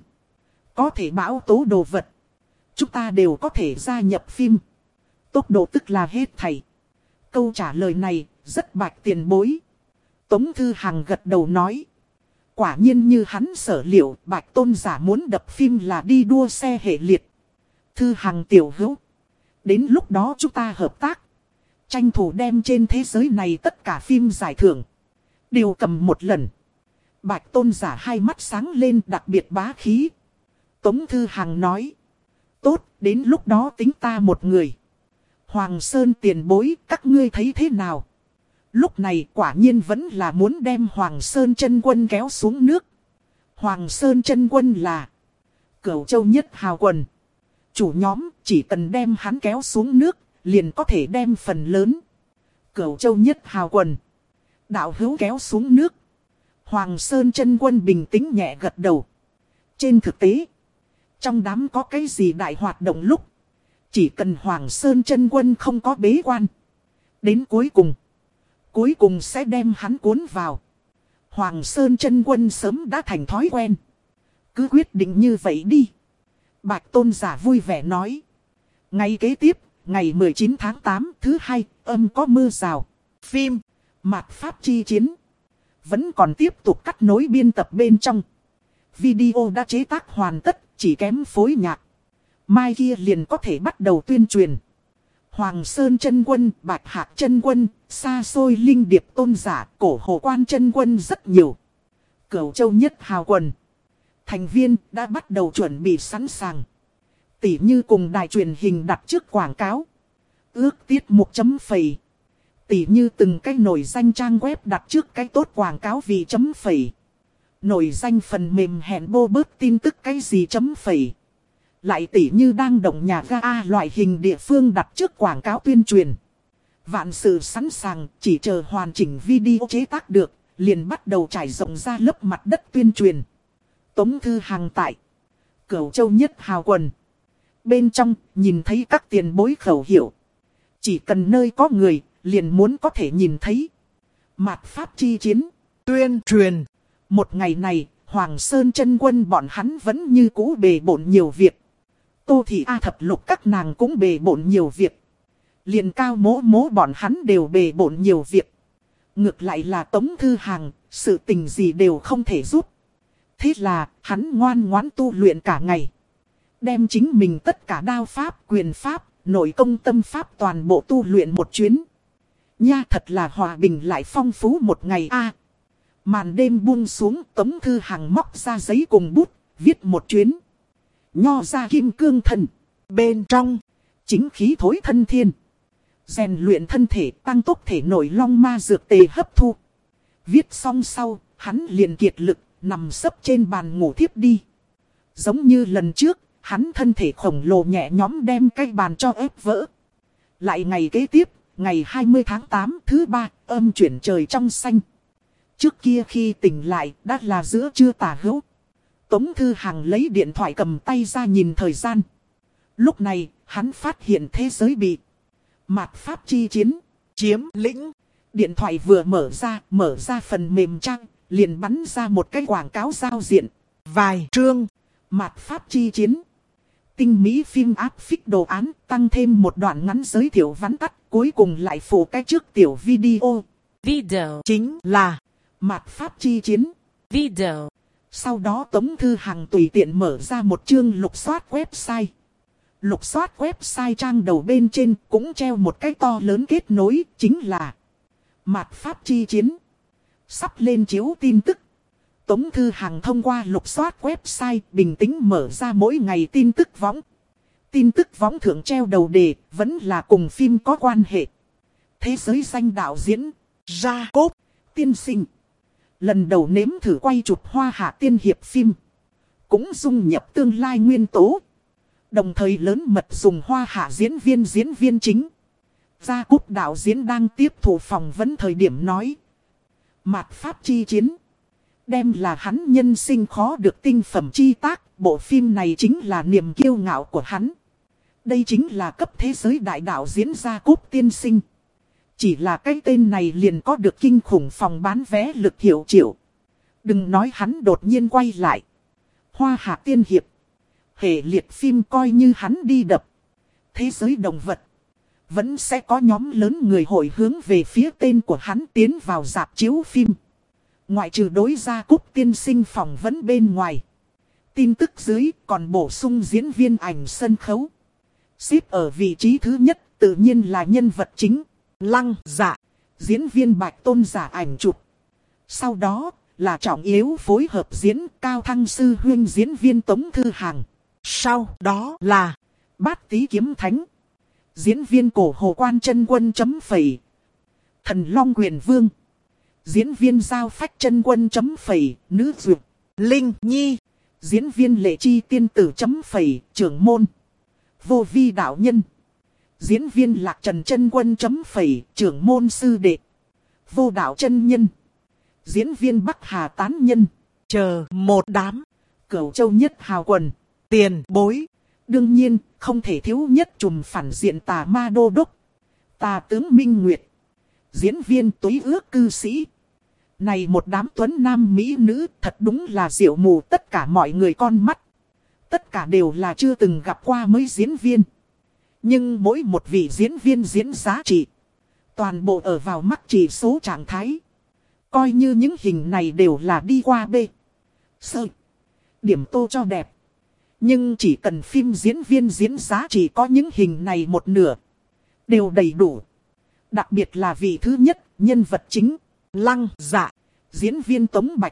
Có thể bão tố đồ vật. Chúng ta đều có thể gia nhập phim. Tốc độ tức là hết thảy. Câu trả lời này rất Bạch Tiền Bối. Tống Thư Hằng gật đầu nói. Quả nhiên như hắn sở liệu, Bạch Tôn Giả muốn đập phim là đi đua xe hệ liệt. Thư Hằng tiểu hữu. Đến lúc đó chúng ta hợp tác. Tranh thủ đem trên thế giới này tất cả phim giải thưởng. Đều cầm một lần. Bạch Tôn Giả hai mắt sáng lên đặc biệt bá khí. Tống Thư Hằng nói. Tốt, đến lúc đó tính ta một người. Hoàng Sơn Tiền Bối, các ngươi thấy thế nào? Lúc này quả nhiên vẫn là muốn đem Hoàng Sơn Chân Quân kéo xuống nước. Hoàng Sơn Chân Quân là Cửu Châu nhất hào quần. Chủ nhóm chỉ cần đem hắn kéo xuống nước, liền có thể đem phần lớn. Cửu Châu nhất hào quần. Đạo hữu kéo xuống nước. Hoàng Sơn Chân Quân bình tĩnh nhẹ gật đầu. Trên thực tế, trong đám có cái gì đại hoạt động lúc, chỉ cần Hoàng Sơn Chân Quân không có bế quan. Đến cuối cùng, cuối cùng sẽ đem hắn cuốn vào. Hoàng Sơn Chân Quân sớm đã thành thói quen. Cứ quyết định như vậy đi. Bạch tôn giả vui vẻ nói. Ngày kế tiếp, ngày mười chín tháng tám thứ hai, âm có mưa rào. Phim, Mạt Pháp chi chiến. Vẫn còn tiếp tục cắt nối biên tập bên trong. Video đã chế tác hoàn tất, chỉ kém phối nhạc. Mai kia liền có thể bắt đầu tuyên truyền. Hoàng Sơn chân quân, Bạch Hạc chân quân, xa xôi linh điệp tôn giả, cổ hồ quan chân quân rất nhiều. Cửu Châu Nhất Hào quần. Thành viên đã bắt đầu chuẩn bị sẵn sàng. Tỉ như cùng đài truyền hình đặt trước quảng cáo. Ước tiết mục chấm phẩy. Tỉ như từng cái nổi danh trang web đặt trước cái tốt quảng cáo vì chấm phẩy. Nổi danh phần mềm hẹn bô bớt tin tức cái gì chấm phẩy. Lại tỉ như đang động nhà ga A loại hình địa phương đặt trước quảng cáo tuyên truyền. Vạn sự sẵn sàng, chỉ chờ hoàn chỉnh video chế tác được, liền bắt đầu trải rộng ra lớp mặt đất tuyên truyền. Tống Thư Hằng tại Cửu Châu Nhất Hào quần. Bên trong, nhìn thấy các tiền bối khẩu hiệu. Chỉ cần nơi có người, liền muốn có thể nhìn thấy. Mạt Pháp chi chiến, tuyên truyền. Một ngày này, Hoàng Sơn chân quân bọn hắn vẫn như cũ bề bộn nhiều việc. Tô Thị A Thập Lục các nàng cũng bề bộn nhiều việc. Liền Cao Mỗ Mỗ bọn hắn đều bề bộn nhiều việc. Ngược lại là Tống Thư Hằng, sự tình gì đều không thể giúp. Thế là, hắn ngoan ngoãn tu luyện cả ngày. Đem chính mình tất cả đao pháp, quyền pháp, nội công tâm pháp toàn bộ tu luyện một chuyến. Nha thật là hòa bình lại phong phú một ngày a. Màn đêm buông xuống, Tống Thư Hằng móc ra giấy cùng bút, viết một chuyến. Nho ra kim cương thần. Bên trong, chính khí thối thân thiên. Rèn luyện thân thể, tăng tốc thể nội long ma dược tề hấp thu. Viết xong sau, hắn liền kiệt lực, nằm sấp trên bàn ngủ thiếp đi. Giống như lần trước, hắn thân thể khổng lồ nhẹ nhõm đem cái bàn cho ép vỡ. Lại ngày kế tiếp, ngày hai mươi tháng tám thứ ba, âm chuyển trời trong xanh. Trước kia khi tỉnh lại, đã là giữa trưa tả hữu. Tống Thư Hằng lấy điện thoại cầm tay ra nhìn thời gian. Lúc này, hắn phát hiện thế giới bị Mạt Pháp chi chiến, chiếm lĩnh. Điện thoại vừa mở ra, mở ra phần mềm trang, liền bắn ra một cái quảng cáo giao diện. Vài chương, Mạt Pháp chi chiến. Tinh mỹ phim áp phích đồ án, tăng thêm một đoạn ngắn giới thiệu vắn tắt, cuối cùng lại phủ cái trước tiểu video. Video chính là Mạt Pháp chi chiến. Video. Sau đó Tống Thư Hằng tùy tiện mở ra một chương lục soát website. Lục soát website trang đầu bên trên cũng treo một cái to lớn kết nối, chính là Mạt Pháp chi chiến. Sắp lên chiếu tin tức. Tống Thư Hằng thông qua lục soát website bình tĩnh mở ra mỗi ngày tin tức võng. Tin tức võng thượng treo đầu đề vẫn là cùng phim có quan hệ. Thế giới danh đạo diễn Jacob tiên sinh. Lần đầu nếm thử quay chụp Hoa Hạ tiên hiệp phim. Cũng dung nhập tương lai nguyên tố. Đồng thời lớn mật dùng Hoa Hạ diễn viên diễn viên chính. Jacob đạo diễn đang tiếp thụ phỏng vấn thời điểm nói. Mạt Pháp chi chiến. Đem là hắn nhân sinh khó được tinh phẩm chi tác. Bộ phim này chính là niềm kiêu ngạo của hắn. Đây chính là cấp thế giới đại đạo diễn Jacob tiên sinh. Chỉ là cái tên này liền có được kinh khủng phòng bán vé lực hiệu triệu. Đừng nói hắn đột nhiên quay lại. Hoa Hạ tiên hiệp. Hệ liệt phim coi như hắn đi đập. Thế giới động vật. Vẫn sẽ có nhóm lớn người hội hướng về phía tên của hắn tiến vào rạp chiếu phim. Ngoại trừ đối gia Cúc tiên sinh phỏng vấn bên ngoài. Tin tức dưới còn bổ sung diễn viên ảnh sân khấu. Xếp ở vị trí thứ nhất tự nhiên là nhân vật chính. Lăng Dạ, diễn viên Bạch Tôn giả ảnh chụp. Sau đó là trọng yếu phối hợp diễn Cao Thăng sư huynh diễn viên Tống Thư Hằng. Sau đó là Bát Tý Kiếm Thánh, diễn viên Cổ Hồ Quan chân quân chấm phẩy. Thần Long Quyền Vương, diễn viên Giao Phách chân quân chấm phẩy. Nữ duyệt Linh Nhi, diễn viên Lệ Chi tiên tử chấm phẩy. Trưởng môn Vô Vi đạo nhân, diễn viên Lạc Trần chân quân chấm phẩy. Trưởng môn sư đệ Vô đạo chân nhân, diễn viên Bắc Hà tán nhân. Chờ một đám Cửu Châu Nhất Hào quần tiền bối. Đương nhiên không thể thiếu nhất trùm phản diện tà ma đô đốc, tà tướng Minh Nguyệt, diễn viên Túy Ước cư sĩ, Này một đám tuấn nam mỹ nữ thật đúng là diệu mù tất cả mọi người con mắt. Tất cả đều là chưa từng gặp qua mấy diễn viên. Nhưng mỗi một vị diễn viên diễn giá trị. Toàn bộ ở vào mắt chỉ số trạng thái. Coi như những hình này đều là đi qua B. Sơ. Điểm tô cho đẹp. Nhưng chỉ cần phim diễn viên diễn giá trị có những hình này một nửa. Đều đầy đủ. Đặc biệt là vị thứ nhất, nhân vật chính. Lăng Dạ. Diễn viên Tống Bạch.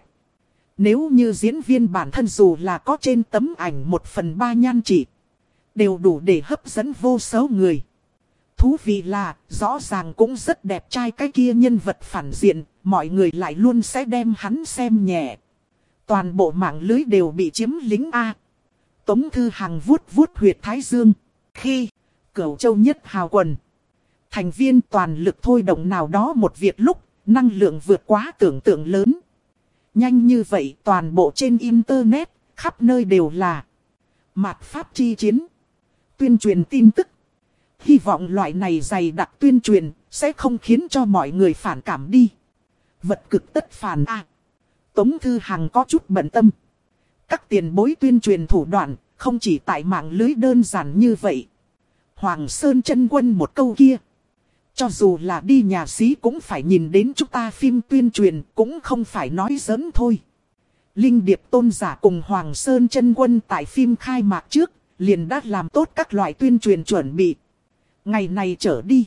Nếu như diễn viên bản thân dù là có trên tấm ảnh một phần ba nhan trị. Đều đủ để hấp dẫn vô số người. Thú vị là, rõ ràng cũng rất đẹp trai cái kia nhân vật phản diện, mọi người lại luôn sẽ đem hắn xem nhẹ. Toàn bộ mạng lưới đều bị chiếm lính A. Tống Thư Hằng vuốt vuốt huyệt thái dương. Khi, Cửu Châu Nhất Hào Quần. Thành viên toàn lực thôi động nào đó một việc lúc, năng lượng vượt quá tưởng tượng lớn. Nhanh như vậy toàn bộ trên internet, khắp nơi đều là mạt pháp chi chiến. Tuyên truyền tin tức. Hy vọng loại này dày đặc tuyên truyền sẽ không khiến cho mọi người phản cảm đi. Vật cực tất phản A. Tống Thư Hằng có chút bận tâm. Các tiền bối tuyên truyền thủ đoạn không chỉ tại mạng lưới đơn giản như vậy. Hoàng Sơn Chân Quân một câu kia. Cho dù là đi nhà xí cũng phải nhìn đến chúng ta phim tuyên truyền cũng không phải nói giỡn thôi. Linh Điệp Tôn giả cùng Hoàng Sơn Chân Quân tại phim khai mạc trước liền đã làm tốt các loại tuyên truyền chuẩn bị. Ngày này trở đi.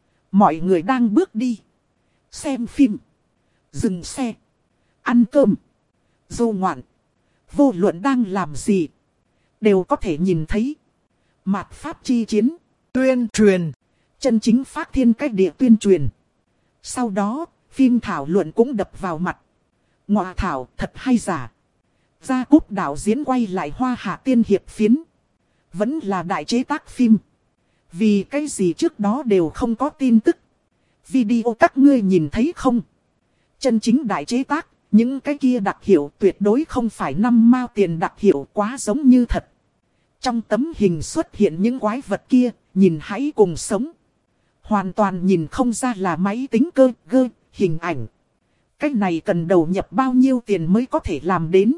Mọi người đang bước đi. Xem phim. Dừng xe. Ăn cơm. Du ngoạn. Vô luận đang làm gì. Đều có thể nhìn thấy. Mạt pháp chi chiến. Tuyên truyền. Chân chính phát thiên cách địa tuyên truyền. Sau đó, phim thảo luận cũng đập vào mặt. Ngọa thảo thật hay giả. Gia Cúp đạo diễn quay lại Hoa Hạ tiên hiệp phiến. Vẫn là đại chế tác phim. Vì cái gì trước đó đều không có tin tức. Video các ngươi nhìn thấy không? Chân chính đại chế tác, những cái kia đặc hiệu tuyệt đối không phải năm mao tiền đặc hiệu quá giống như thật. Trong tấm hình xuất hiện những quái vật kia, nhìn hãy cùng sống. Hoàn toàn nhìn không ra là máy tính cơ, gơ, hình ảnh. Cái này cần đầu nhập bao nhiêu tiền mới có thể làm đến.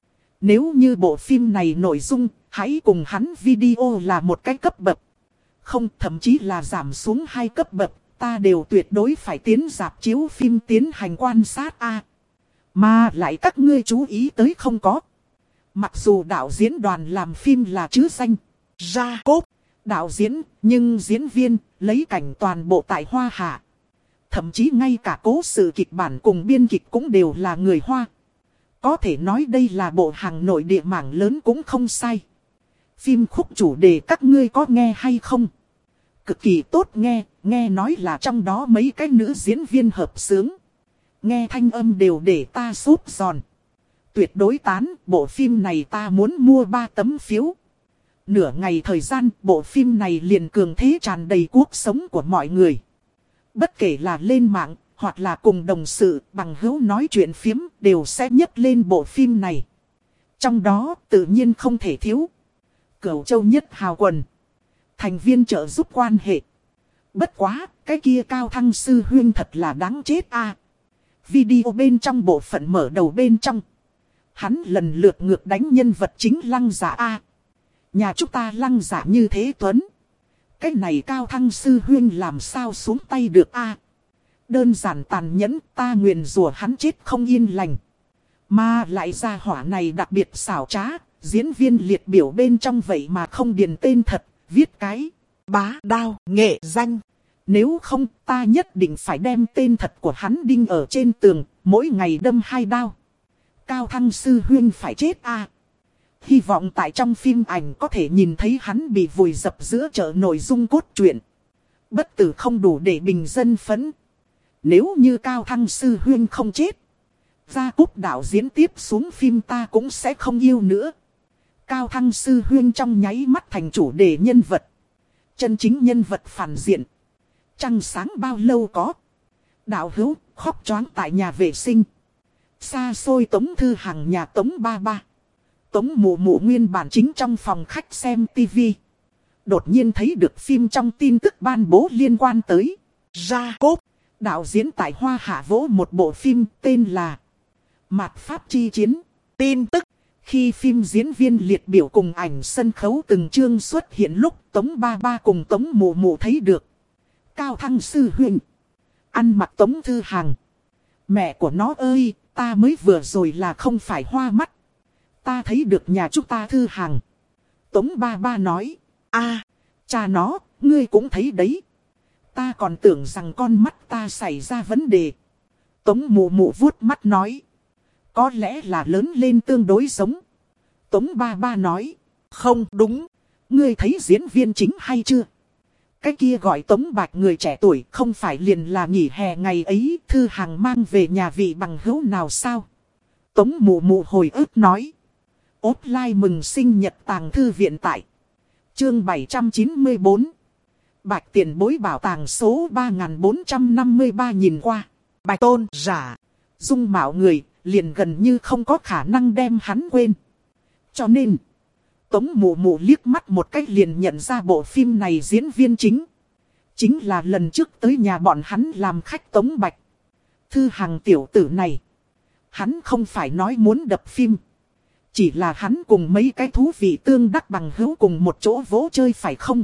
Nếu như bộ phim này nội dung, hãy cùng hắn video là một cái cấp bậc. Không, thậm chí là giảm xuống hai cấp bậc, ta đều tuyệt đối phải tiến rạp chiếu phim tiến hành quan sát a. Mà lại các ngươi chú ý tới không có. Mặc dù đạo diễn đoàn làm phim là chữ danh Gia Cốp đạo diễn, nhưng diễn viên lấy cảnh toàn bộ tại Hoa Hạ. Thậm chí ngay cả cố sự kịch bản cùng biên kịch cũng đều là người Hoa. Có thể nói đây là bộ hàng nội địa mảng lớn cũng không sai. Phim khúc chủ đề các ngươi có nghe hay không? Cực kỳ tốt nghe, nghe nói là trong đó mấy cái nữ diễn viên hợp xướng. Nghe thanh âm đều để ta súp giòn. Tuyệt đối tán, bộ phim này ta muốn mua ba tấm phiếu. Nửa ngày thời gian, bộ phim này liền cường thế tràn đầy cuộc sống của mọi người. Bất kể là lên mạng, hoặc là cùng đồng sự, bằng hữu nói chuyện phiếm, đều sẽ nhấc lên bộ phim này. Trong đó, tự nhiên không thể thiếu. Cửu Châu Nhất Hào Quần. Thành viên trợ giúp quan hệ. Bất quá, cái kia Cao Thăng Sư Huyên thật là đáng chết a. Video bên trong bộ phận mở đầu bên trong. Hắn lần lượt ngược đánh nhân vật chính Lăng Dạ a. Nhà chúng ta Lăng Dạ như thế Tuấn. Cái này Cao Thăng Sư Huyên làm sao xuống tay được a. Đơn giản tàn nhẫn, ta nguyền rủa hắn chết không yên lành. Mà lại ra hỏa này đặc biệt xảo trá. Diễn viên liệt biểu bên trong vậy mà không điền tên thật, viết cái bá đao nghệ danh. Nếu không ta nhất định phải đem tên thật của hắn đinh ở trên tường, mỗi ngày đâm hai đao. Cao Thăng Sư Huyên phải chết a. Hy vọng tại trong phim ảnh có thể nhìn thấy hắn bị vùi dập giữa chợ nội dung cốt truyện. Bất tử không đủ để bình dân phấn. Nếu như Cao Thăng Sư Huyên không chết, Gia Cúp đạo diễn tiếp xuống phim ta cũng sẽ không yêu nữa. Cao Thăng Sư Huyên trong nháy mắt thành chủ đề nhân vật. Chân chính nhân vật phản diện. Trăng sáng bao lâu có. Đạo hữu khóc choáng tại nhà vệ sinh. Xa xôi Tống Thư Hằng nhà Tống ba ba. Tống mụ mụ nguyên bản chính trong phòng khách xem tivi. Đột nhiên thấy được phim trong tin tức ban bố liên quan tới Gia Cốp. Đạo diễn tại Hoa Hạ vỗ một bộ phim tên là Mạt Pháp Chi Chiến. Tin tức, khi phim diễn viên liệt biểu cùng ảnh sân khấu từng chương xuất hiện lúc Tống Ba Ba cùng Tống Mụ Mụ thấy được Cao Thăng sư huynh ăn mặc Tống Thư Hằng. Mẹ của nó ơi, ta mới vừa rồi là không phải hoa mắt. Ta thấy được nhà chúng ta Thư Hằng. Tống Ba Ba nói, a, cha nó, ngươi cũng thấy đấy. Ta còn tưởng rằng con mắt ta xảy ra vấn đề. Tống Mụ Mụ vuốt mắt nói, có lẽ là lớn lên tương đối giống. Tống Ba Ba nói, không đúng, ngươi thấy diễn viên chính hay chưa? Cái kia gọi Tống Bạch người trẻ tuổi không phải liền là nghỉ hè ngày ấy Thư Hằng mang về nhà vị bằng hữu nào sao? Tống Mụ Mụ hồi ức nói, offline mừng sinh nhật tàng thư viện tại. Chương bảy trăm chín mươi bốn. Bạch tiền bối bảo tàng số ba nghìn bốn trăm năm mươi ba nhìn qua. Bạch tôn giả. Dung mạo người liền gần như không có khả năng đem hắn quên. Cho nên, Tống Mụ Mụ liếc mắt một cách liền nhận ra bộ phim này diễn viên chính. Chính là lần trước tới nhà bọn hắn làm khách Tống Bạch. Thư Hằng tiểu tử này. Hắn không phải nói muốn đập phim. Chỉ là hắn cùng mấy cái thú vị tương đắc bằng hữu cùng một chỗ vỗ chơi phải không?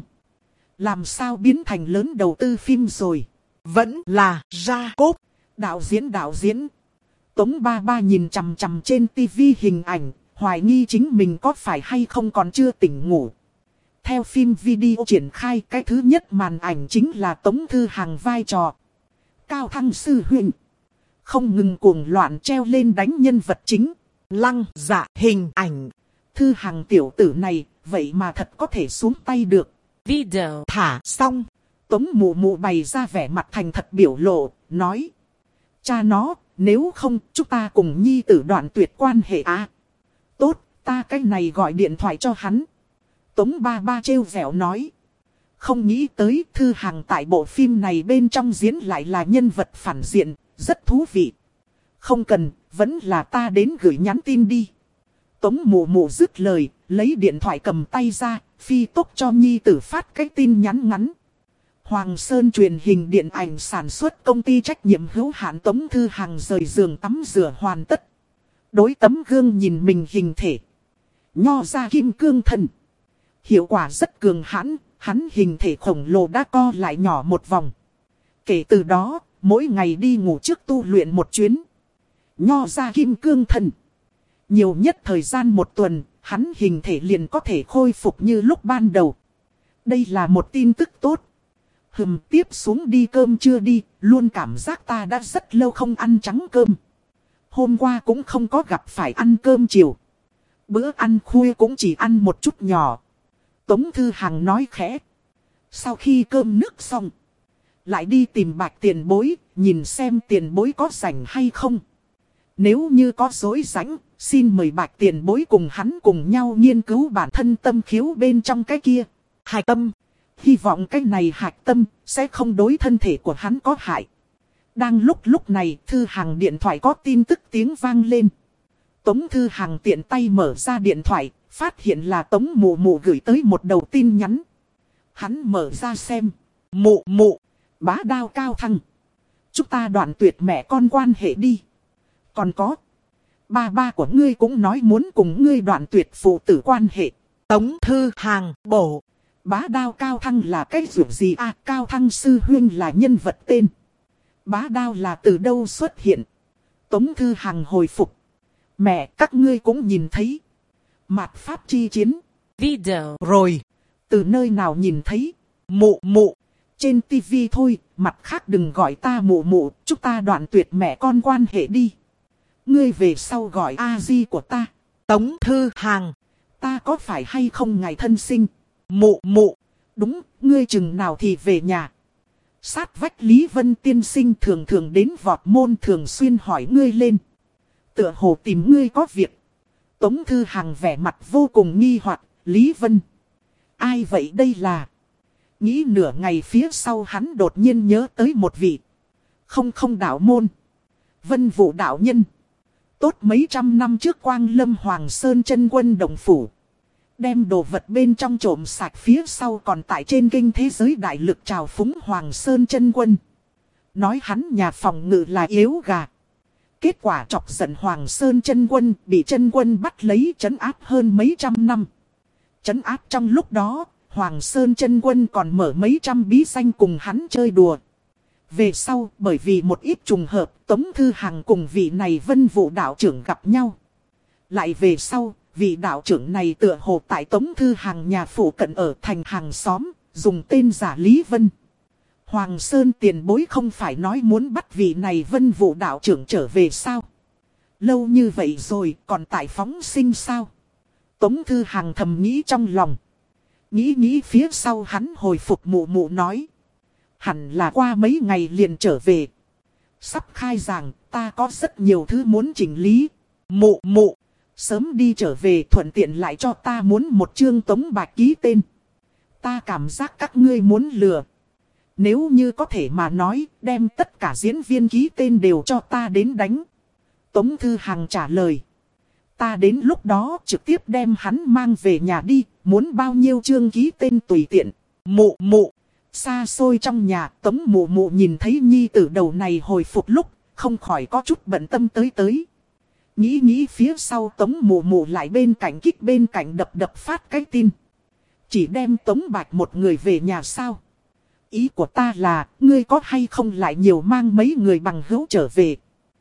Làm sao biến thành lớn đầu tư phim rồi? Vẫn là ra cốp. Đạo diễn đạo diễn. Tống Ba Ba nhìn chằm chằm trên tivi hình ảnh, hoài nghi chính mình có phải hay không còn chưa tỉnh ngủ. Theo phim video triển khai, cái thứ nhất màn ảnh chính là Tống Thư Hằng vai trò Cao Thăng sư huynh. Không ngừng cuồng loạn treo lên đánh nhân vật chính. Lăng dạ hình ảnh. Thư Hằng tiểu tử này, vậy mà thật có thể xuống tay được. Video thả xong. Tống Mụ Mụ bày ra vẻ mặt thành thật biểu lộ, nói. Cha nó, nếu không, chúng ta cùng nhi tử đoạn tuyệt quan hệ à. Tốt, ta cái này gọi điện thoại cho hắn. Tống Ba Ba trêu vẻo nói. Không nghĩ tới Thư Hằng tại bộ phim này bên trong diễn lại là nhân vật phản diện, rất thú vị. Không cần, vẫn là ta đến gửi nhắn tin đi. Tống Mụ Mụ dứt lời, lấy điện thoại cầm tay ra, phi tốc cho nhi tử phát cái tin nhắn ngắn. Hoàng Sơn truyền hình điện ảnh sản xuất công ty trách nhiệm hữu hạn Tống Thư Hằng rời giường tắm rửa hoàn tất. Đối tấm gương nhìn mình hình thể. Nho ra kim cương thần. Hiệu quả rất cường hãn, hắn hình thể khổng lồ đã co lại nhỏ một vòng. Kể từ đó, mỗi ngày đi ngủ trước tu luyện một chuyến. Nho ra kim cương thần. Nhiều nhất thời gian một tuần, hắn hình thể liền có thể khôi phục như lúc ban đầu. Đây là một tin tức tốt. Hừm, tiếp xuống đi cơm chưa đi, luôn cảm giác ta đã rất lâu không ăn trắng cơm. Hôm qua cũng không có gặp phải ăn cơm chiều. Bữa ăn khuya cũng chỉ ăn một chút nhỏ. Tống Thư Hằng nói khẽ. Sau khi cơm nước xong, lại đi tìm Bạch tiền bối, nhìn xem tiền bối có rảnh hay không. Nếu như có rỗi rảnh, xin mời Bạch tiền bối cùng hắn cùng nhau nghiên cứu bản thân tâm khiếu bên trong cái kia. Hạch tâm. Hy vọng cái này hạch tâm sẽ không đối thân thể của hắn có hại. Đang lúc lúc này, Thư Hằng điện thoại có tin tức tiếng vang lên. Tống Thư Hằng tiện tay mở ra điện thoại, phát hiện là Tống Mụ Mụ gửi tới một đầu tin nhắn. Hắn mở ra xem. Mụ Mụ, bá đao Cao Thăng. Chúng ta đoạn tuyệt mẹ con quan hệ đi. Còn có, ba ba của ngươi cũng nói muốn cùng ngươi đoạn tuyệt phụ tử quan hệ. Tống Thư Hằng bổ. Bá đao Cao Thăng là cái rủi gì à? Cao Thăng sư huynh là nhân vật tên. Bá đao là từ đâu xuất hiện? Tống Thư Hằng hồi phục. Mẹ, các ngươi cũng nhìn thấy. Mạt Pháp chi chiến. Video rồi. Từ nơi nào nhìn thấy? Mụ Mụ. Trên tivi thôi, mặt khác đừng gọi ta Mụ Mụ. Chúng ta đoạn tuyệt mẹ con quan hệ đi. Ngươi về sau gọi A-di của ta. Tống Thư Hằng. Ta có phải hay không ngài thân sinh? Mụ Mụ. Đúng, ngươi chừng nào thì về nhà. Sát vách Lý Vân tiên sinh thường thường đến vọt môn thường xuyên hỏi ngươi lên. Tựa hồ tìm ngươi có việc. Tống Thư Hằng vẻ mặt vô cùng nghi hoặc. Lý Vân. Ai vậy đây là? Nghĩ nửa ngày phía sau hắn đột nhiên nhớ tới một vị. Không không đạo môn. Vân Vũ đạo nhân. Tốt mấy trăm năm trước Quang Lâm Hoàng Sơn chân quân đồng phủ. Đem đồ vật bên trong trộm sạch phía sau còn tại trên kinh thế giới đại lực trào phúng Hoàng Sơn chân quân. Nói hắn nhà phòng ngự là yếu gà. Kết quả chọc giận Hoàng Sơn chân quân, bị chân quân bắt lấy trấn áp hơn mấy trăm năm. Trấn áp trong lúc đó, Hoàng Sơn chân quân còn mở mấy trăm bí danh cùng hắn chơi đùa. Về sau, bởi vì một ít trùng hợp, Tống Thư Hằng cùng vị này Vân Vũ đạo trưởng gặp nhau. Lại về sau, vị đạo trưởng này tựa hồ tại Tống Thư Hằng nhà phủ cận ở thành hàng xóm, dùng tên giả Lý Vân. Hoàng Sơn tiền bối không phải nói muốn bắt vị này Vân Vũ đạo trưởng trở về sao? Lâu như vậy rồi còn tại phóng sinh sao? Tống Thư Hằng thầm nghĩ trong lòng. Nghĩ nghĩ phía sau hắn hồi phục mụ mụ nói. Hẳn là qua mấy ngày liền trở về. Sắp khai giảng, ta có rất nhiều thứ muốn chỉnh lý. Mụ mụ, sớm đi trở về thuận tiện lại cho ta muốn một chương Tống Bạch ký tên. Ta cảm giác các ngươi muốn lừa. Nếu như có thể mà nói, đem tất cả diễn viên ký tên đều cho ta đến đánh. Tống Thư Hằng trả lời. Ta đến lúc đó trực tiếp đem hắn mang về nhà đi, muốn bao nhiêu chương ký tên tùy tiện. Mụ mụ, xa xôi trong nhà, Tống mụ mụ nhìn thấy nhi tử đầu này hồi phục lúc, không khỏi có chút bận tâm tới tới. Nghĩ nghĩ phía sau Tống mụ mụ lại bên cạnh kích bên cạnh đập đập phát cái tin. Chỉ đem Tống Bạch một người về nhà sao? Ý của ta là, ngươi có hay không lại nhiều mang mấy người bằng hữu trở về.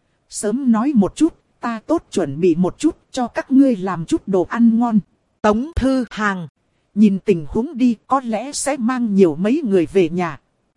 Sớm nói một chút, ta tốt chuẩn bị một chút cho các ngươi làm chút đồ ăn ngon. Tống Thư Hằng, nhìn tình huống đi có lẽ sẽ mang nhiều mấy người về nhà.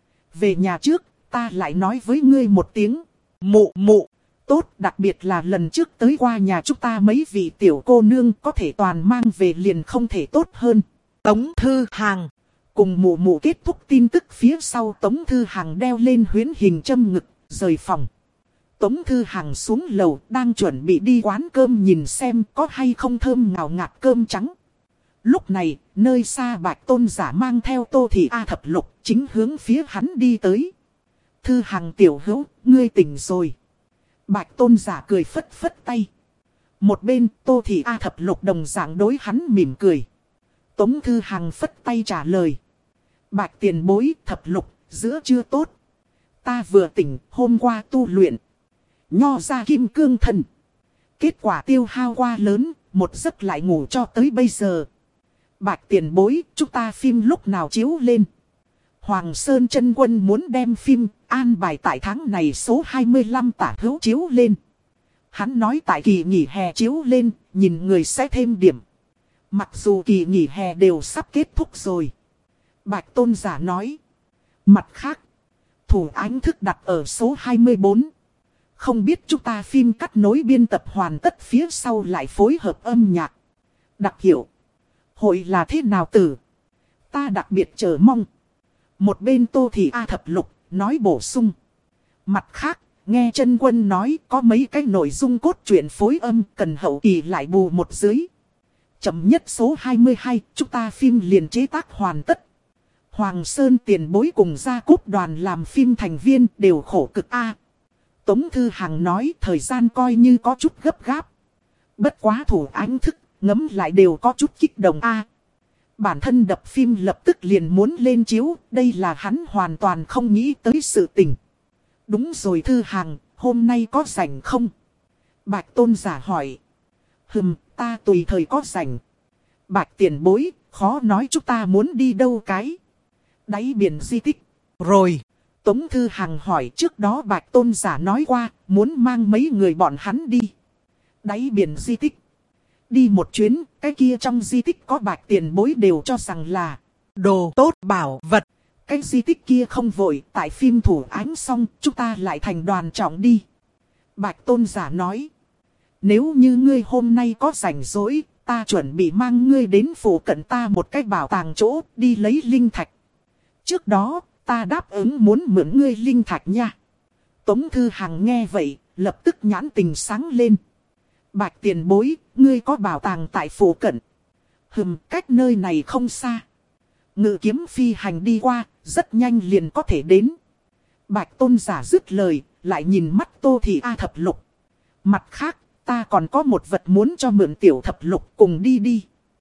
Về nhà trước, ta lại nói với ngươi một tiếng. Mụ mụ, tốt đặc biệt là lần trước tới qua nhà chúng ta mấy vị tiểu cô nương có thể toàn mang về liền không thể tốt hơn. Tống Thư Hằng. Cùng mụ mụ kết thúc tin tức phía sau Tống Thư Hằng đeo lên huyễn hình châm ngực, rời phòng. Tống Thư Hằng xuống lầu đang chuẩn bị đi quán cơm nhìn xem có hay không thơm ngào ngạt cơm trắng. Lúc này, nơi xa Bạch Tôn Giả mang theo Tô Thị A Thập Lục chính hướng phía hắn đi tới. Thư Hằng tiểu hữu, ngươi tỉnh rồi. Bạch Tôn Giả cười phất phất tay. Một bên Tô Thị A Thập Lục đồng dạng đối hắn mỉm cười. Tống Thư Hằng phất tay trả lời. Bạch tiền bối Thập Lục, giữa chưa tốt. Ta vừa tỉnh, hôm qua tu luyện. Nho ra kim cương thần. Kết quả tiêu hao qua lớn, một giấc lại ngủ cho tới bây giờ. Bạch tiền bối, chúng ta phim lúc nào chiếu lên. Hoàng Sơn chân quân muốn đem phim an bài tại tháng này số hai mươi lăm tả hữu chiếu lên. Hắn nói tại kỳ nghỉ hè chiếu lên, nhìn người sẽ thêm điểm. Mặc dù kỳ nghỉ hè đều sắp kết thúc rồi. Bạch Tôn Giả nói. Mặt khác, thủ ánh thức đặt ở số hai mươi bốn. Không biết chúng ta phim cắt nối biên tập hoàn tất phía sau lại phối hợp âm nhạc. Đặc hiệu. Hội là thế nào tử? Ta đặc biệt chờ mong. Một bên Tô Thị A Thập Lục nói bổ sung. Mặt khác, nghe chân quân nói có mấy cái nội dung cốt truyện phối âm cần hậu kỳ lại bù một dưới. Chậm nhất số hai mươi hai, chúng ta phim liền chế tác hoàn tất. Hoàng Sơn tiền bối cùng gia cúp đoàn làm phim thành viên đều khổ cực A. Tống Thư Hằng nói thời gian coi như có chút gấp gáp. Bất quá thủ ánh thức, ngấm lại đều có chút kích động A. Bản thân đập phim lập tức liền muốn lên chiếu, đây là hắn hoàn toàn không nghĩ tới sự tình. Đúng rồi Thư Hằng, hôm nay có rảnh không? Bạch Tôn Giả hỏi. Hừm, ta tùy thời có rảnh. Bạch tiền bối, khó nói chúng ta muốn đi đâu cái. Đáy biển di tích. Rồi. Tống Thư Hằng hỏi trước đó Bạch Tôn Giả nói qua, muốn mang mấy người bọn hắn đi. Đáy biển di tích. Đi một chuyến, cái kia trong di tích có Bạch tiền bối đều cho rằng là đồ tốt bảo vật. Cái di tích kia không vội, tại phim thủ ánh xong, chúng ta lại thành đoàn trọng đi. Bạch Tôn Giả nói. Nếu như ngươi hôm nay có rảnh rỗi, ta chuẩn bị mang ngươi đến phủ cận ta một cái bảo tàng chỗ, đi lấy linh thạch. Trước đó, ta đáp ứng muốn mượn ngươi linh thạch nha. Tống Thư Hằng nghe vậy, lập tức nhãn tình sáng lên. Bạch tiền bối, ngươi có bảo tàng tại phủ cận. Hừm, cách nơi này không xa. Ngự kiếm phi hành đi qua, rất nhanh liền có thể đến. Bạch Tôn Giả dứt lời, lại nhìn mắt Tô Thị A Thập Lục. Mặt khác, ta còn có một vật muốn cho mượn tiểu Thập Lục cùng đi đi.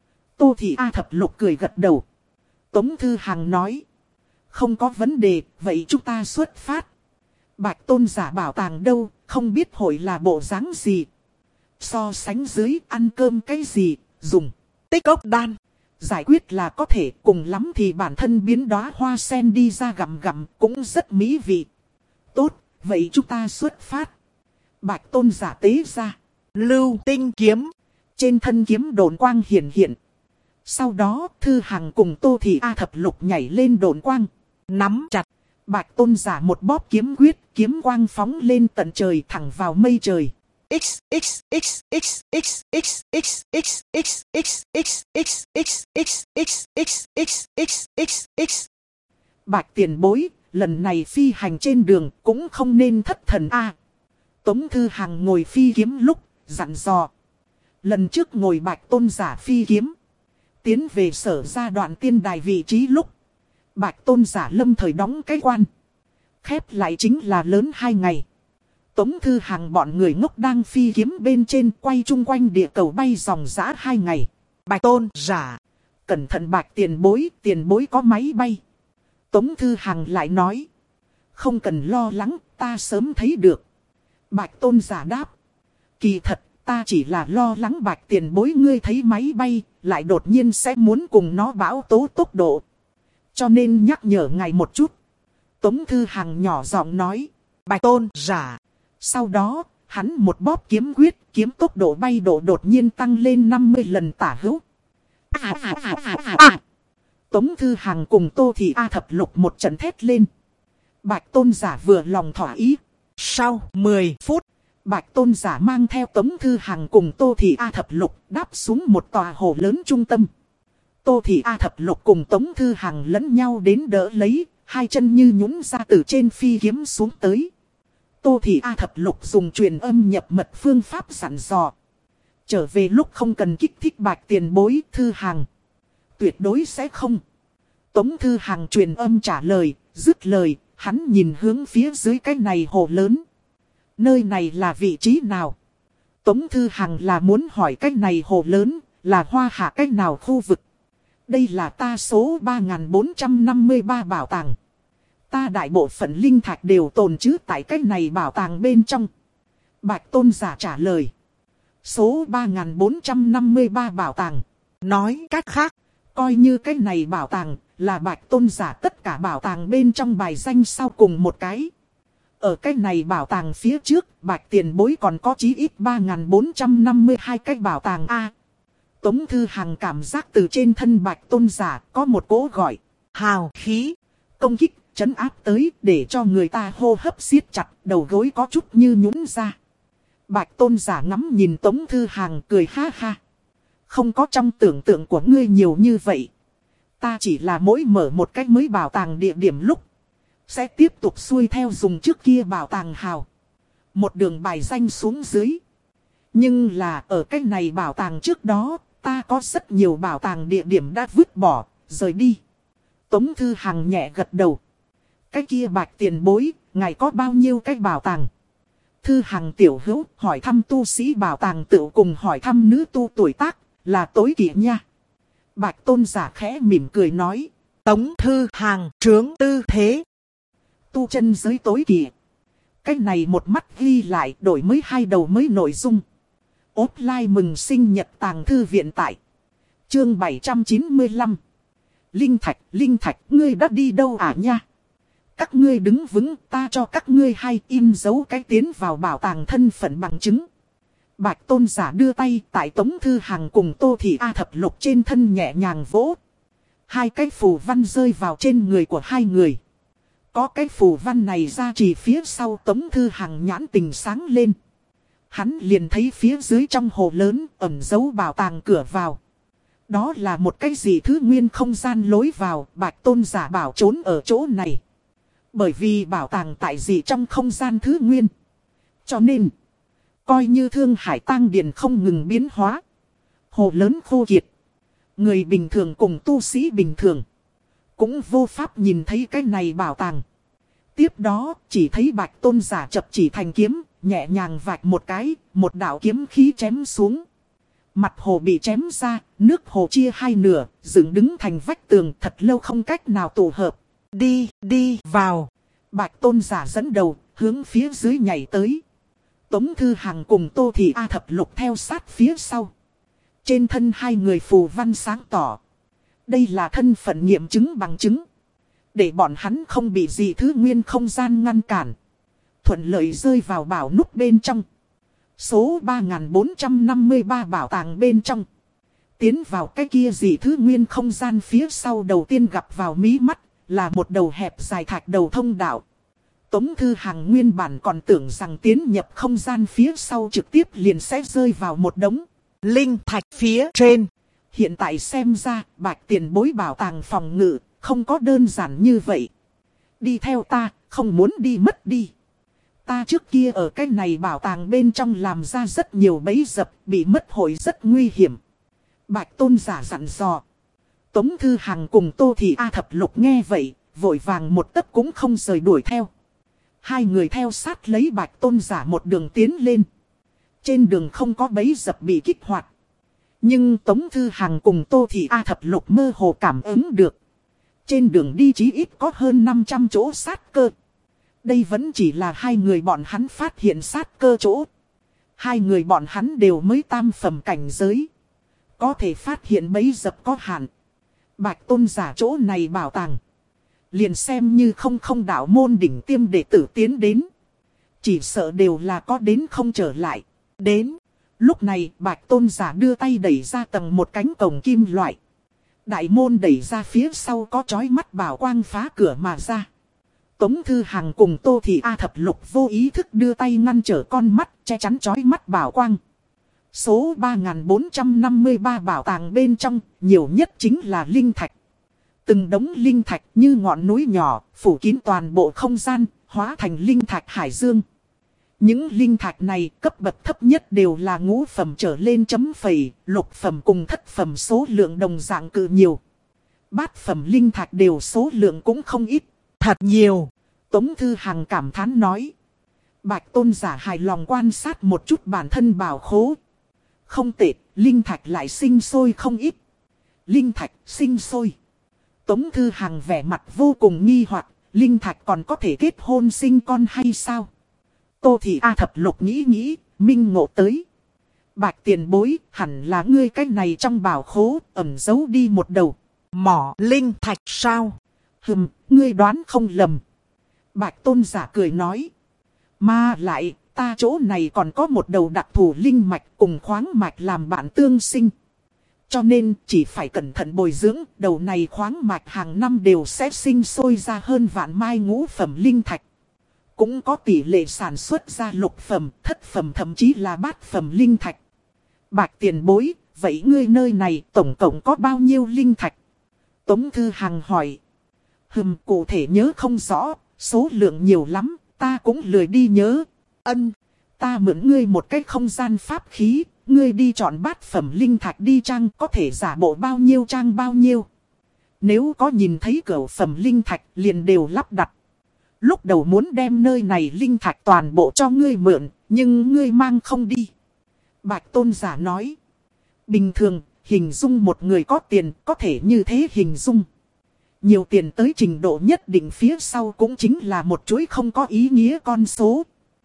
Tô Thị A Thập Lục cười gật đầu. Tống Thư Hằng nói. Không có vấn đề, vậy chúng ta xuất phát. Bạch tôn giả bảo tàng đâu, không biết hội là bộ dáng gì. So sánh dưới ăn cơm cái gì, dùng tích cốc đan. Giải quyết là có thể, cùng lắm thì bản thân biến đóa hoa sen đi ra gặm gặm cũng rất mỹ vị. Tốt, vậy chúng ta xuất phát. Bạch tôn giả tế ra. Lưu tinh kiếm. Trên thân kiếm độn quang hiện hiện. Sau đó Thư Hằng cùng Tô Thị A Thập Lục nhảy lên độn quang. Nắm chặt. Bạch tôn giả một bóp kiếm quyết, kiếm quang phóng lên tận trời thẳng vào mây trời. X x x x x x x x x x x x x x x x x x x x. Bạch tiền bối, lần này phi hành trên đường cũng không nên thất thần a. Tống Thư Hằng ngồi phi kiếm lúc dặn dò. Lần trước ngồi Bạch tôn giả phi kiếm, tiến về Sở Gia Đoạn Tiên Đài vị trí lúc, Bạch tôn giả lâm thời đóng cái quan, khép lại chính là lớn hai ngày. Tống Thư Hằng bọn người ngốc đang phi kiếm bên trên quay chung quanh địa cầu bay dòng dã hai ngày. Bạch tôn giả, cẩn thận Bạch tiền bối, tiền bối có máy bay. Tống Thư Hằng lại nói, không cần lo lắng, ta sớm thấy được. Bạch tôn giả đáp, kỳ thật, ta chỉ là lo lắng Bạch tiền bối ngươi thấy máy bay, lại đột nhiên sẽ muốn cùng nó bão tố tốc độ. Cho nên nhắc nhở ngài một chút. Tống Thư Hằng nhỏ giọng nói, Bạch tôn giả. Sau đó, hắn một bóp kiếm quyết, kiếm tốc độ bay độ đột nhiên tăng lên năm mươi lần tả hữu. À, à, à, à, à, à. Tống Thư Hằng cùng Tô Thị A Thập Lục một trận thét lên. Bạch tôn giả vừa lòng thỏa ý. Sau mười phút, Bạch tôn giả mang theo Tống Thư Hằng cùng Tô Thị A Thập Lục đáp xuống một tòa hồ lớn trung tâm. Tô Thị A Thập Lục cùng Tống Thư Hằng lẫn nhau đến đỡ lấy, hai chân như nhũn ra từ trên phi kiếm xuống tới. Tô Thị A Thập Lục dùng truyền âm nhập mật phương pháp dặn dò. Trở về lúc không cần kích thích Bạch tiền bối. Thư Hằng, tuyệt đối sẽ không. Tống Thư Hằng truyền âm trả lời, dứt lời, hắn nhìn hướng phía dưới cái này hồ lớn. Nơi này là vị trí nào? Tống Thư Hằng là muốn hỏi cái này hồ lớn, là Hoa Hạ cái nào khu vực? Đây là ta số ba nghìn bốn trăm năm mươi ba bảo tàng. Ta đại bộ phận linh thạch đều tồn trữ tại cái này bảo tàng bên trong. Bạch tôn giả trả lời. Số ba nghìn bốn trăm năm mươi ba bảo tàng. Nói cách khác, coi như cái này bảo tàng là Bạch tôn giả tất cả bảo tàng bên trong bài danh sau cùng một cái. Ở cái này bảo tàng phía trước, Bạch tiền bối còn có chí ít ba nghìn bốn trăm năm mươi hai cái bảo tàng A. Tống Thư Hằng cảm giác từ trên thân Bạch tôn giả có một cỗ gọi hào khí, công kích, trấn áp tới để cho người ta hô hấp siết chặt, đầu gối có chút như nhũn ra. Bạch tôn giả ngắm nhìn Tống Thư Hằng cười ha ha. Không có trong tưởng tượng của ngươi nhiều như vậy. Ta chỉ là mỗi mở một cách mới bảo tàng địa điểm lúc, sẽ tiếp tục xuôi theo dùng trước kia bảo tàng hào. Một đường bài danh xuống dưới. Nhưng là ở cách này bảo tàng trước đó, ta có rất nhiều bảo tàng địa điểm đã vứt bỏ, rời đi. Tống Thư Hằng nhẹ gật đầu. Cái kia Bạch tiền bối, ngài có bao nhiêu cái bảo tàng? Thư Hằng tiểu hữu hỏi thăm tu sĩ bảo tàng tự cùng hỏi thăm nữ tu tuổi tác, là tối kỵ nha. Bạch tôn giả khẽ mỉm cười nói. Tống Thư Hằng trướng tư thế. Tu chân giới tối kỵ. Cái này một mắt ghi lại đổi mới hai đầu mới nội dung. Offline mừng sinh nhật tàng thư viện tại. Chương bảy trăm chín mươi lăm. Linh Thạch, Linh Thạch, ngươi đã đi đâu à nha? Các ngươi đứng vững, ta cho các ngươi hay in dấu cái tiến vào bảo tàng thân phận bằng chứng. Bạch tôn giả đưa tay tại Tống Thư Hằng cùng Tô Thị A Thập Lục trên thân nhẹ nhàng vỗ. Hai cái phù văn rơi vào trên người của hai người. Có cái phù văn này ra chỉ phía sau Tống Thư Hằng nhãn tình sáng lên. Hắn liền thấy phía dưới trong hồ lớn ẩn giấu bảo tàng cửa vào. Đó là một cái gì thứ nguyên không gian lối vào, Bạch tôn giả bảo trốn ở chỗ này. Bởi vì bảo tàng tại gì trong không gian thứ nguyên. Cho nên, coi như Thương Hải Tang Điền không ngừng biến hóa. Hồ lớn khô kiệt. Người bình thường cùng tu sĩ bình thường cũng vô pháp nhìn thấy cái này bảo tàng. Tiếp đó, chỉ thấy Bạch tôn giả chập chỉ thành kiếm, nhẹ nhàng vạch một cái, một đạo kiếm khí chém xuống. Mặt hồ bị chém ra, nước hồ chia hai nửa, dựng đứng thành vách tường thật lâu không cách nào tụ hợp. Đi, đi, vào. Bạch tôn giả dẫn đầu, hướng phía dưới nhảy tới. Tống Thư Hằng cùng Tô Thị A Thập Lục theo sát phía sau. Trên thân hai người phù văn sáng tỏ. Đây là thân phận nghiệm chứng bằng chứng. Để bọn hắn không bị dị thứ nguyên không gian ngăn cản. Thuận lợi rơi vào bảo nút bên trong. Số ba nghìn bốn trăm năm mươi ba bảo tàng bên trong. Tiến vào cái kia dị thứ nguyên không gian phía sau đầu tiên gặp vào mí mắt. Là một đầu hẹp dài thạch đầu thông đạo. Tống Thư Hằng nguyên bản còn tưởng rằng tiến nhập không gian phía sau trực tiếp liền sẽ rơi vào một đống linh thạch phía trên. Hiện tại xem ra Bạch Tiền Bối bảo tàng phòng ngự không có đơn giản như vậy. Đi theo ta, không muốn đi mất đi. Ta trước kia ở cái này bảo tàng bên trong làm ra rất nhiều bẫy dập, bị mất hội rất nguy hiểm. Bạch Tôn giả dặn dò. Tống Thư Hằng cùng Tô Thị A Thập Lục nghe vậy, vội vàng một tấc cũng không rời đuổi theo. Hai người theo sát lấy Bạch Tôn giả một đường tiến lên. Trên đường không có bẫy dập bị kích hoạt. Nhưng Tống Thư Hằng cùng Tô Thị A Thập Lục mơ hồ cảm ứng được. Trên đường đi chí ít có hơn năm trăm chỗ sát cơ. Đây vẫn chỉ là hai người bọn hắn phát hiện sát cơ chỗ. Hai người bọn hắn đều mới tam phẩm cảnh giới. Có thể phát hiện bẫy dập có hạn. Bạch Tôn giả chỗ này bảo tàng. Liền xem như không không đạo môn đỉnh tiêm đệ tử tiến đến. Chỉ sợ đều là có đến không trở lại. Đến. Lúc này Bạch Tôn giả đưa tay đẩy ra tầng một cánh cổng kim loại. Đại môn đẩy ra phía sau có chói mắt bảo quang phá cửa mà ra. Tống Thư Hằng cùng Tô Thị A Thập Lục vô ý thức đưa tay ngăn trở con mắt che chắn chói mắt bảo quang. Số ba nghìn bốn trăm năm mươi ba bảo tàng bên trong nhiều nhất chính là linh thạch. Từng đống linh thạch như ngọn núi nhỏ phủ kín toàn bộ không gian hóa thành linh thạch hải dương. Những linh thạch này cấp bậc thấp nhất đều là ngũ phẩm trở lên chấm phẩy, lục phẩm cùng thất phẩm số lượng đồng dạng cự nhiều. Bát phẩm linh thạch đều số lượng cũng không ít, thật nhiều. Tống Thư Hằng cảm thán nói. Bạch Tôn giả hài lòng quan sát một chút bản thân bảo khố. Không tệ, linh thạch lại sinh sôi không ít. Linh thạch sinh sôi. Tống Thư Hằng vẻ mặt vô cùng nghi hoặc, linh thạch còn có thể kết hôn sinh con hay sao? Tô Thị A Thập Lục nghĩ nghĩ, minh ngộ tới. Bạch Tiền Bối, hẳn là ngươi cách này trong bảo khố, ẩn giấu đi một đầu. Mỏ linh thạch sao? Hừm, ngươi đoán không lầm. Bạch Tôn giả cười nói. Mà lại, ta chỗ này còn có một đầu đặc thù linh mạch cùng khoáng mạch làm bạn tương sinh. Cho nên chỉ phải cẩn thận bồi dưỡng, đầu này khoáng mạch hàng năm đều sẽ sinh sôi ra hơn vạn mai ngũ phẩm linh thạch. Cũng có tỷ lệ sản xuất ra lục phẩm, thất phẩm thậm chí là bát phẩm linh thạch. Bạch Tiền Bối, vậy ngươi nơi này tổng cộng có bao nhiêu linh thạch? Tống Thư Hằng hỏi. Hừm, cụ thể nhớ không rõ, số lượng nhiều lắm, ta cũng lười đi nhớ. Ân, ta mượn ngươi một cái không gian pháp khí, ngươi đi chọn bát phẩm linh thạch đi trang, có thể giả bộ bao nhiêu trang bao nhiêu. Nếu có nhìn thấy cửu phẩm linh thạch liền đều lắp đặt. Lúc đầu muốn đem nơi này linh thạch toàn bộ cho ngươi mượn, nhưng ngươi mang không đi. Bạch Tôn giả nói. Bình thường, hình dung một người có tiền có thể như thế hình dung. Nhiều tiền tới trình độ nhất định phía sau cũng chính là một chuỗi không có ý nghĩa con số.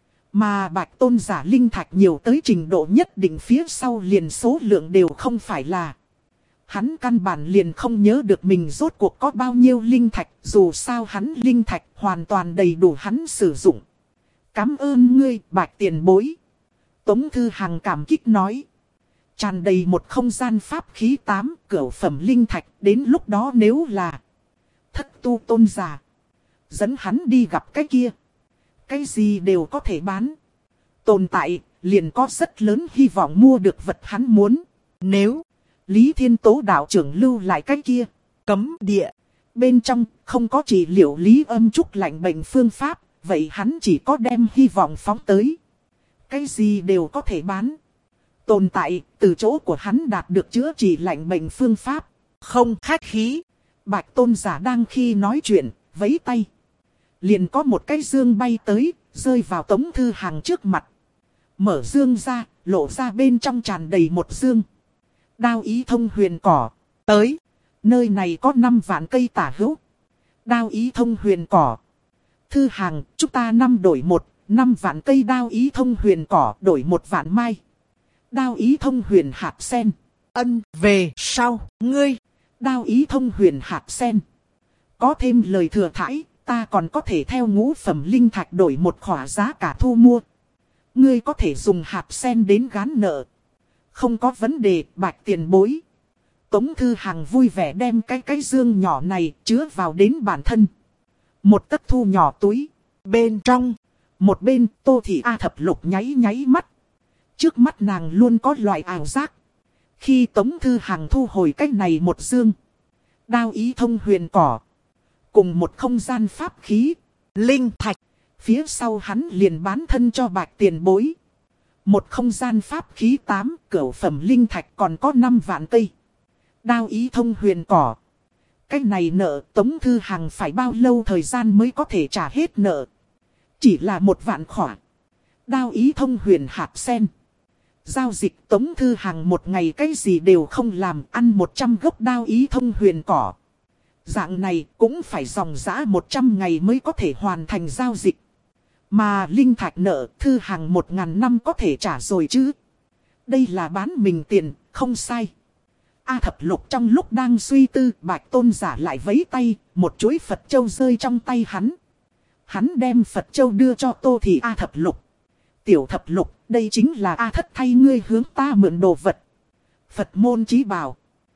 Mà Bạch Tôn giả linh thạch nhiều tới trình độ nhất định phía sau liền số lượng đều không phải là. Hắn căn bản liền không nhớ được mình rốt cuộc có bao nhiêu linh thạch, dù sao hắn linh thạch hoàn toàn đầy đủ hắn sử dụng. Cảm ơn ngươi, Bạch Tiền Bối. Tống Thư Hằng cảm kích nói. Tràn đầy một không gian pháp khí tám cửu phẩm linh thạch, đến lúc đó nếu là thất tu tôn giả, dẫn hắn đi gặp cái kia. Cái gì đều có thể bán. Tồn tại, liền có rất lớn hy vọng mua được vật hắn muốn. Nếu Lý Thiên Tố đạo trưởng lưu lại cái kia cấm địa, bên trong không có trị liệu lý âm trúc lạnh bệnh phương pháp, vậy hắn chỉ có đem hy vọng phóng tới. Cái gì đều có thể bán. Tồn tại, từ chỗ của hắn đạt được chữa trị lạnh bệnh phương pháp. Không khách khí. Bạch Tôn giả đang khi nói chuyện, vẫy tay. Liền có một cái dương bay tới, rơi vào Tống Thư Hằng trước mặt. Mở dương ra, lộ ra bên trong tràn đầy một dương. Đao ý thông huyền cỏ. Tới. Nơi này có năm vạn cây tả hữu. Đao ý thông huyền cỏ. Thư Hằng, chúng ta năm đổi một, năm vạn cây đao ý thông huyền cỏ đổi một vạn mai. Đao ý thông huyền hạt sen. Ân, về sau, ngươi. Đao ý thông huyền hạt sen. Có thêm lời thừa thãi, ta còn có thể theo ngũ phẩm linh thạch đổi một khỏa giá cả thu mua. Ngươi có thể dùng hạt sen đến gán nợ. Không có vấn đề, Bạch tiền bối. Tống Thư Hằng vui vẻ đem cái cái dương nhỏ này chứa vào đến bản thân. Một tấc thu nhỏ túi. Bên trong, một bên Tô Thị A Thập Lục nháy nháy mắt. Trước mắt nàng luôn có loại ảo giác. Khi Tống Thư Hằng thu hồi cái này một dương. Đao ý thông huyền cỏ. Cùng một không gian pháp khí. linh thạch. Phía sau hắn liền bán thân cho Bạch tiền bối. Một không gian pháp khí tám cửu phẩm linh thạch còn có năm vạn cây. Đao ý thông huyền cỏ. Cái này nợ Tống Thư Hằng phải bao lâu thời gian mới có thể trả hết nợ. Chỉ là một vạn khỏa. Đao ý thông huyền hạt sen. Giao dịch Tống Thư Hằng một ngày cái gì đều không làm, ăn một trăm gốc đao ý thông huyền cỏ. Dạng này cũng phải dòng dã một trăm ngày mới có thể hoàn thành giao dịch. Mà linh thạch nợ Thư Hằng một ngàn năm có thể trả rồi chứ. Đây là bán mình tiền, không sai. A Thập Lục trong lúc đang suy tư, Bạch Tôn giả lại vẫy tay, một chuỗi Phật Châu rơi trong tay hắn. Hắn đem Phật Châu đưa cho Tô Thị A Thập Lục. Tiểu Thập Lục, đây chính là A Thất thay ngươi hướng ta mượn đồ vật. Phật môn chí bảo.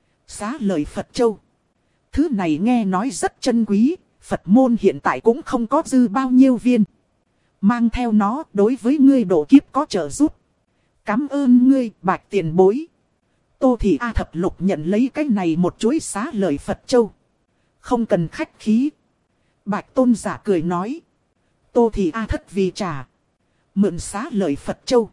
Xá lời Phật Châu. Thứ này nghe nói rất chân quý, Phật môn hiện tại cũng không có dư bao nhiêu viên. Mang theo nó đối với ngươi độ kiếp có trợ giúp. Cảm ơn ngươi, Bạch tiền bối. Tô Thị A Thập Lục nhận lấy cái này một chuỗi xá lời Phật Châu. Không cần khách khí. Bạch Tôn giả cười nói. Tô Thị A Thất vì trả. Mượn xá lời Phật Châu.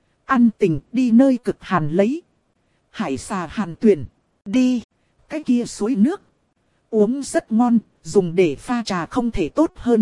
Ăn tình đi nơi cực hàn lấy. Hải xà hàn tuyển. Đi. Cái kia suối nước. Uống rất ngon, dùng để pha trà không thể tốt hơn.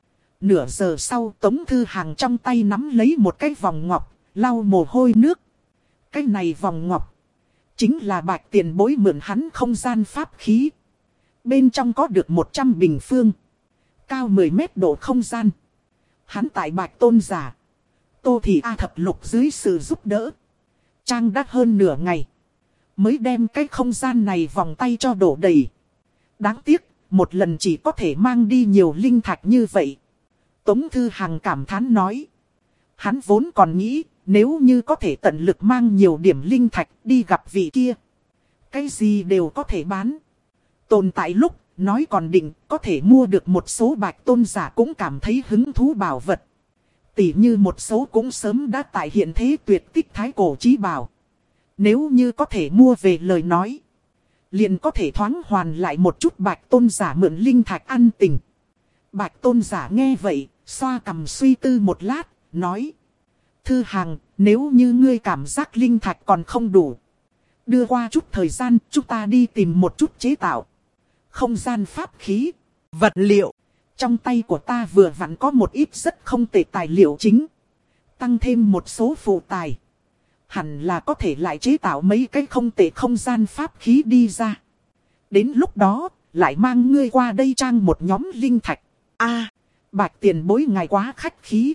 Nửa giờ sau Tống Thư Hằng trong tay nắm lấy một cái vòng ngọc, lau mồ hôi nước. Cái này vòng ngọc. Chính là Bạch tiền bối mượn hắn không gian pháp khí. Bên trong có được một trăm bình phương. Cao mười mét độ không gian. Hắn tại Bạch Tôn giả. Tô Thị A Thập Lục dưới sự giúp đỡ. Trang đắt hơn nửa ngày. Mới đem cái không gian này vòng tay cho đổ đầy. Đáng tiếc, một lần chỉ có thể mang đi nhiều linh thạch như vậy. Tống Thư Hằng cảm thán nói. Hắn vốn còn nghĩ, nếu như có thể tận lực mang nhiều điểm linh thạch đi gặp vị kia. Cái gì đều có thể bán. Tồn tại lúc, nói còn định, có thể mua được một số Bạch Tôn giả cũng cảm thấy hứng thú bảo vật. Tỉ như một số cũng sớm đã tại hiện thế tuyệt tích thái cổ chí bảo. Nếu như có thể mua về lời nói, liền có thể thoáng hoàn lại một chút Bạch Tôn giả mượn linh thạch ăn tình. Bạch Tôn giả nghe vậy, xoa cằm suy tư một lát, nói. Thư Hằng, nếu như ngươi cảm giác linh thạch còn không đủ, đưa qua chút thời gian, chúng ta đi tìm một chút chế tạo. Không gian pháp khí, vật liệu. Trong tay của ta vừa vặn có một ít rất không tệ tài liệu chính. Tăng thêm một số phụ tài. Hẳn là có thể lại chế tạo mấy cái không tệ không gian pháp khí đi ra. Đến lúc đó, lại mang ngươi qua đây trang một nhóm linh thạch. A, Bạch tiền bối ngài quá khách khí.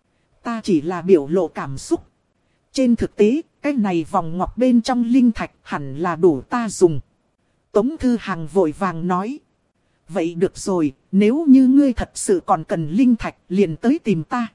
Ta chỉ là biểu lộ cảm xúc. Trên thực tế, cái này vòng ngọc bên trong linh thạch hẳn là đủ ta dùng. Tống Thư Hằng vội vàng nói. Vậy được rồi, nếu như ngươi thật sự còn cần linh thạch liền tới tìm ta.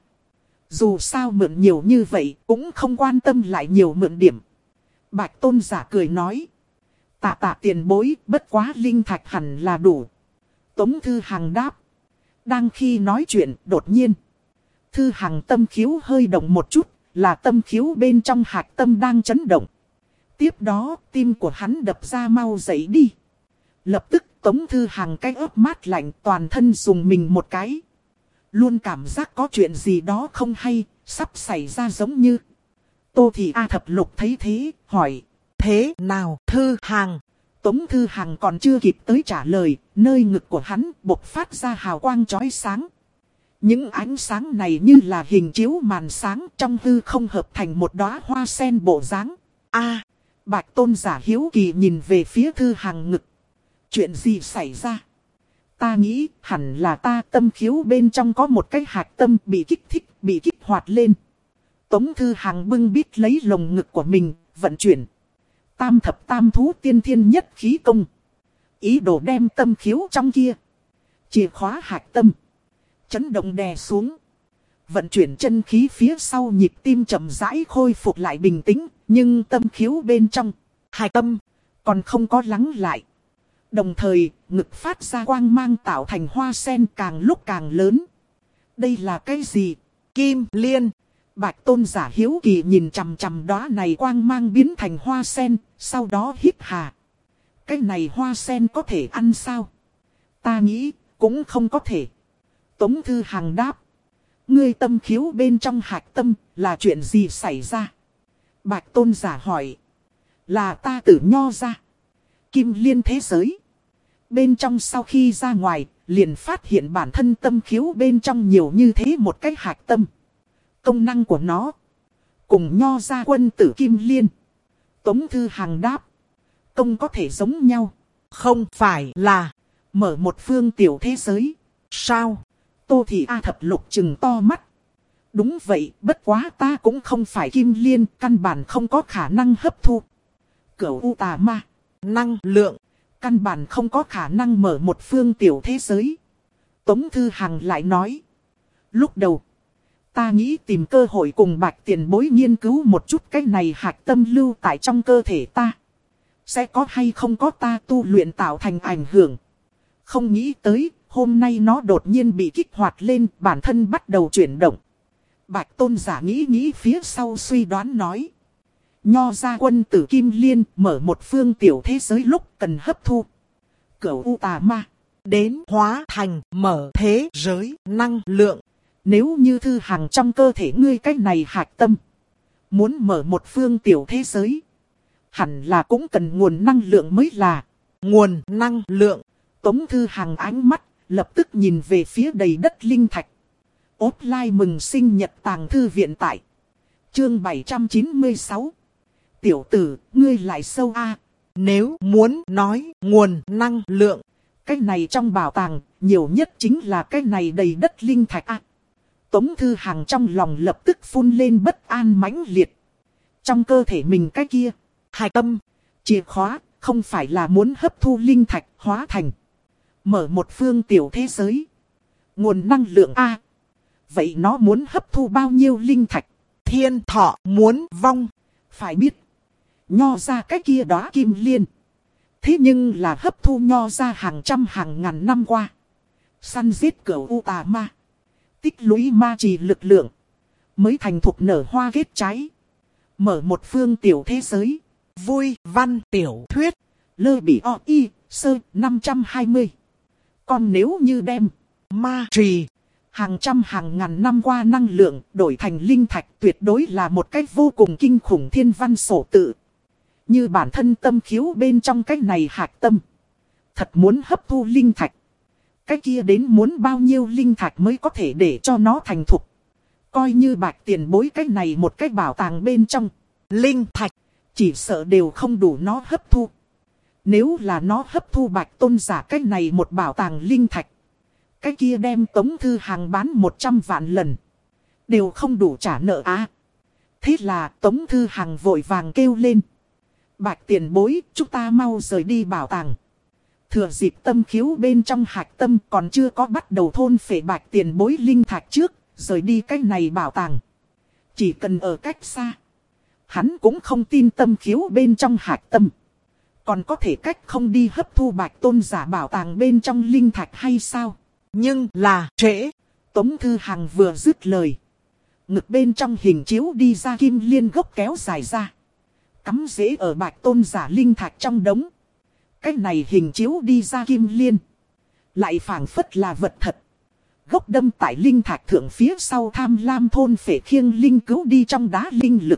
Dù sao mượn nhiều như vậy cũng không quan tâm lại nhiều mượn điểm. Bạch Tôn giả cười nói. Tạ tạ tiền bối, bất quá linh thạch hẳn là đủ. Tống Thư Hằng đáp. Đang khi nói chuyện, đột nhiên. Thư Hằng tâm khiếu hơi động một chút, là tâm khiếu bên trong hạt tâm đang chấn động. Tiếp đó, tim của hắn đập ra mau dậy đi. Lập tức Tống Thư Hằng cái ớt mát lạnh toàn thân dùng mình một cái. Luôn cảm giác có chuyện gì đó không hay, sắp xảy ra giống như. Tô Thị A Thập Lục thấy thế, hỏi. Thế nào Thư Hằng? Tống Thư Hằng còn chưa kịp tới trả lời, nơi ngực của hắn bộc phát ra hào quang chói sáng. Những ánh sáng này như là hình chiếu màn sáng trong hư không hợp thành một đóa hoa sen bộ dáng. A, Bạch Tôn giả hiếu kỳ nhìn về phía Thư Hằng ngực. Chuyện gì xảy ra? Ta nghĩ hẳn là ta tâm khiếu bên trong có một cái hạt tâm bị kích thích, bị kích hoạt lên. Tống Thư Hằng bưng bít lấy lồng ngực của mình, vận chuyển. Tam thập tam thú tiên thiên nhất khí công. Ý đồ đem tâm khiếu trong kia. Chìa khóa hạt tâm. Chấn động đè xuống. Vận chuyển chân khí phía sau, nhịp tim chậm rãi khôi phục lại bình tĩnh. Nhưng tâm khiếu bên trong, hạt tâm, còn không có lắng lại. Đồng thời, ngực phát ra quang mang tạo thành hoa sen càng lúc càng lớn. Đây là cái gì? Kim liên. Bạch Tôn giả hiếu kỳ nhìn chằm chằm đóa này quang mang biến thành hoa sen, sau đó hít hà. Cái này hoa sen có thể ăn sao? Ta nghĩ, cũng không có thể. Tống Thư Hằng đáp. Ngươi tâm khiếu bên trong hạt tâm, là chuyện gì xảy ra? Bạch Tôn giả hỏi. Là ta tự nho ra. Kim liên thế giới. Bên trong sau khi ra ngoài, liền phát hiện bản thân tâm khiếu bên trong nhiều như thế một cái hạt tâm. Công năng của nó, cùng nho ra quân tử Kim liên. Tống Thư Hằng đáp. Công có thể giống nhau. Không phải là mở một phương tiểu thế giới. Sao? Tô Thị A Thập Lục trừng to mắt. Đúng vậy, bất quá ta cũng không phải Kim liên, căn bản không có khả năng hấp thu. Cửu U Tà Ma. Năng lượng. Căn bản không có khả năng mở một phương tiểu thế giới. Tống Thư Hằng lại nói. Lúc đầu, ta nghĩ tìm cơ hội cùng Bạch tiền bối nghiên cứu một chút cái này hạt tâm lưu tại trong cơ thể ta. Sẽ có hay không có ta tu luyện tạo thành ảnh hưởng. Không nghĩ tới, hôm nay nó đột nhiên bị kích hoạt lên, bản thân bắt đầu chuyển động. Bạch Tôn giả nghĩ nghĩ phía sau suy đoán nói. Nho ra quân tử Kim liên mở một phương tiểu thế giới lúc cần hấp thu Cửu U Tà Ma đến hóa thành mở thế giới năng lượng. Nếu như Thư Hằng trong cơ thể ngươi cái này hạt tâm muốn mở một phương tiểu thế giới, hẳn là cũng cần nguồn năng lượng mới là. Nguồn năng lượng. Tống Thư Hằng ánh mắt lập tức nhìn về phía đầy đất linh thạch. Offline mừng sinh nhật tàng thư viện tại chương bảy trăm chín mươi sáu. Tiểu tử, ngươi lại sâu a. Nếu muốn nói nguồn năng lượng, cái này trong bảo tàng, nhiều nhất chính là cái này đầy đất linh thạch a. Tống Thư Hằng trong lòng lập tức phun lên bất an mãnh liệt. Trong cơ thể mình cái kia, hạt tâm, chìa khóa, không phải là muốn hấp thu linh thạch hóa thành mở một phương tiểu thế giới. Nguồn năng lượng a. Vậy nó muốn hấp thu bao nhiêu linh thạch? Thiên thọ muốn vong. Phải biết, nho ra cái kia đóa Kim liên. Thế nhưng là hấp thu nho ra hàng trăm hàng ngàn năm qua. Săn giết Cửu U Tà Ma. Tích lũy ma trì lực lượng. Mới thành thục nở hoa kết trái. Mở một phương tiểu thế giới. Vui văn tiểu thuyết. Lơ bị o y sơ năm trăm hai mươi. Còn nếu như đem ma trì hàng trăm hàng ngàn năm qua năng lượng đổi thành linh thạch, tuyệt đối là một cách vô cùng kinh khủng thiên văn sổ tự. Như bản thân tâm khiếu bên trong cái này hạt tâm, thật muốn hấp thu linh thạch, cái kia đến muốn bao nhiêu linh thạch mới có thể để cho nó thành thục. Coi như Bạch tiền bối cái này một cái bảo tàng bên trong linh thạch, chỉ sợ đều không đủ nó hấp thu. Nếu là nó hấp thu Bạch Tôn giả cái này một bảo tàng linh thạch, cái kia đem Tống Thư Hằng bán một trăm vạn lần, đều không đủ trả nợ á. Thế là Tống Thư Hằng vội vàng kêu lên. Bạch tiền bối, chúng ta mau rời đi bảo tàng. Thừa dịp tâm khiếu bên trong hạt tâm còn chưa có bắt đầu thôn phệ Bạch tiền bối linh thạch trước, rời đi cái này bảo tàng. Chỉ cần ở cách xa, hắn cũng không tin tâm khiếu bên trong hạt tâm còn có thể cách không đi hấp thu Bạch Tôn giả bảo tàng bên trong linh thạch hay sao? Nhưng là trễ. Tống Thư Hằng vừa dứt lời, ngực bên trong hình chiếu đi ra kim liên gốc kéo dài ra, cắm rễ ở Bạch Tôn giả linh thạch trong đống. Cái này hình chiếu đi ra kim liên, lại phảng phất là vật thật. Gốc đâm tại linh thạch thượng phía sau tham lam thôn phệ khiêng linh cứu đi trong đá linh lực,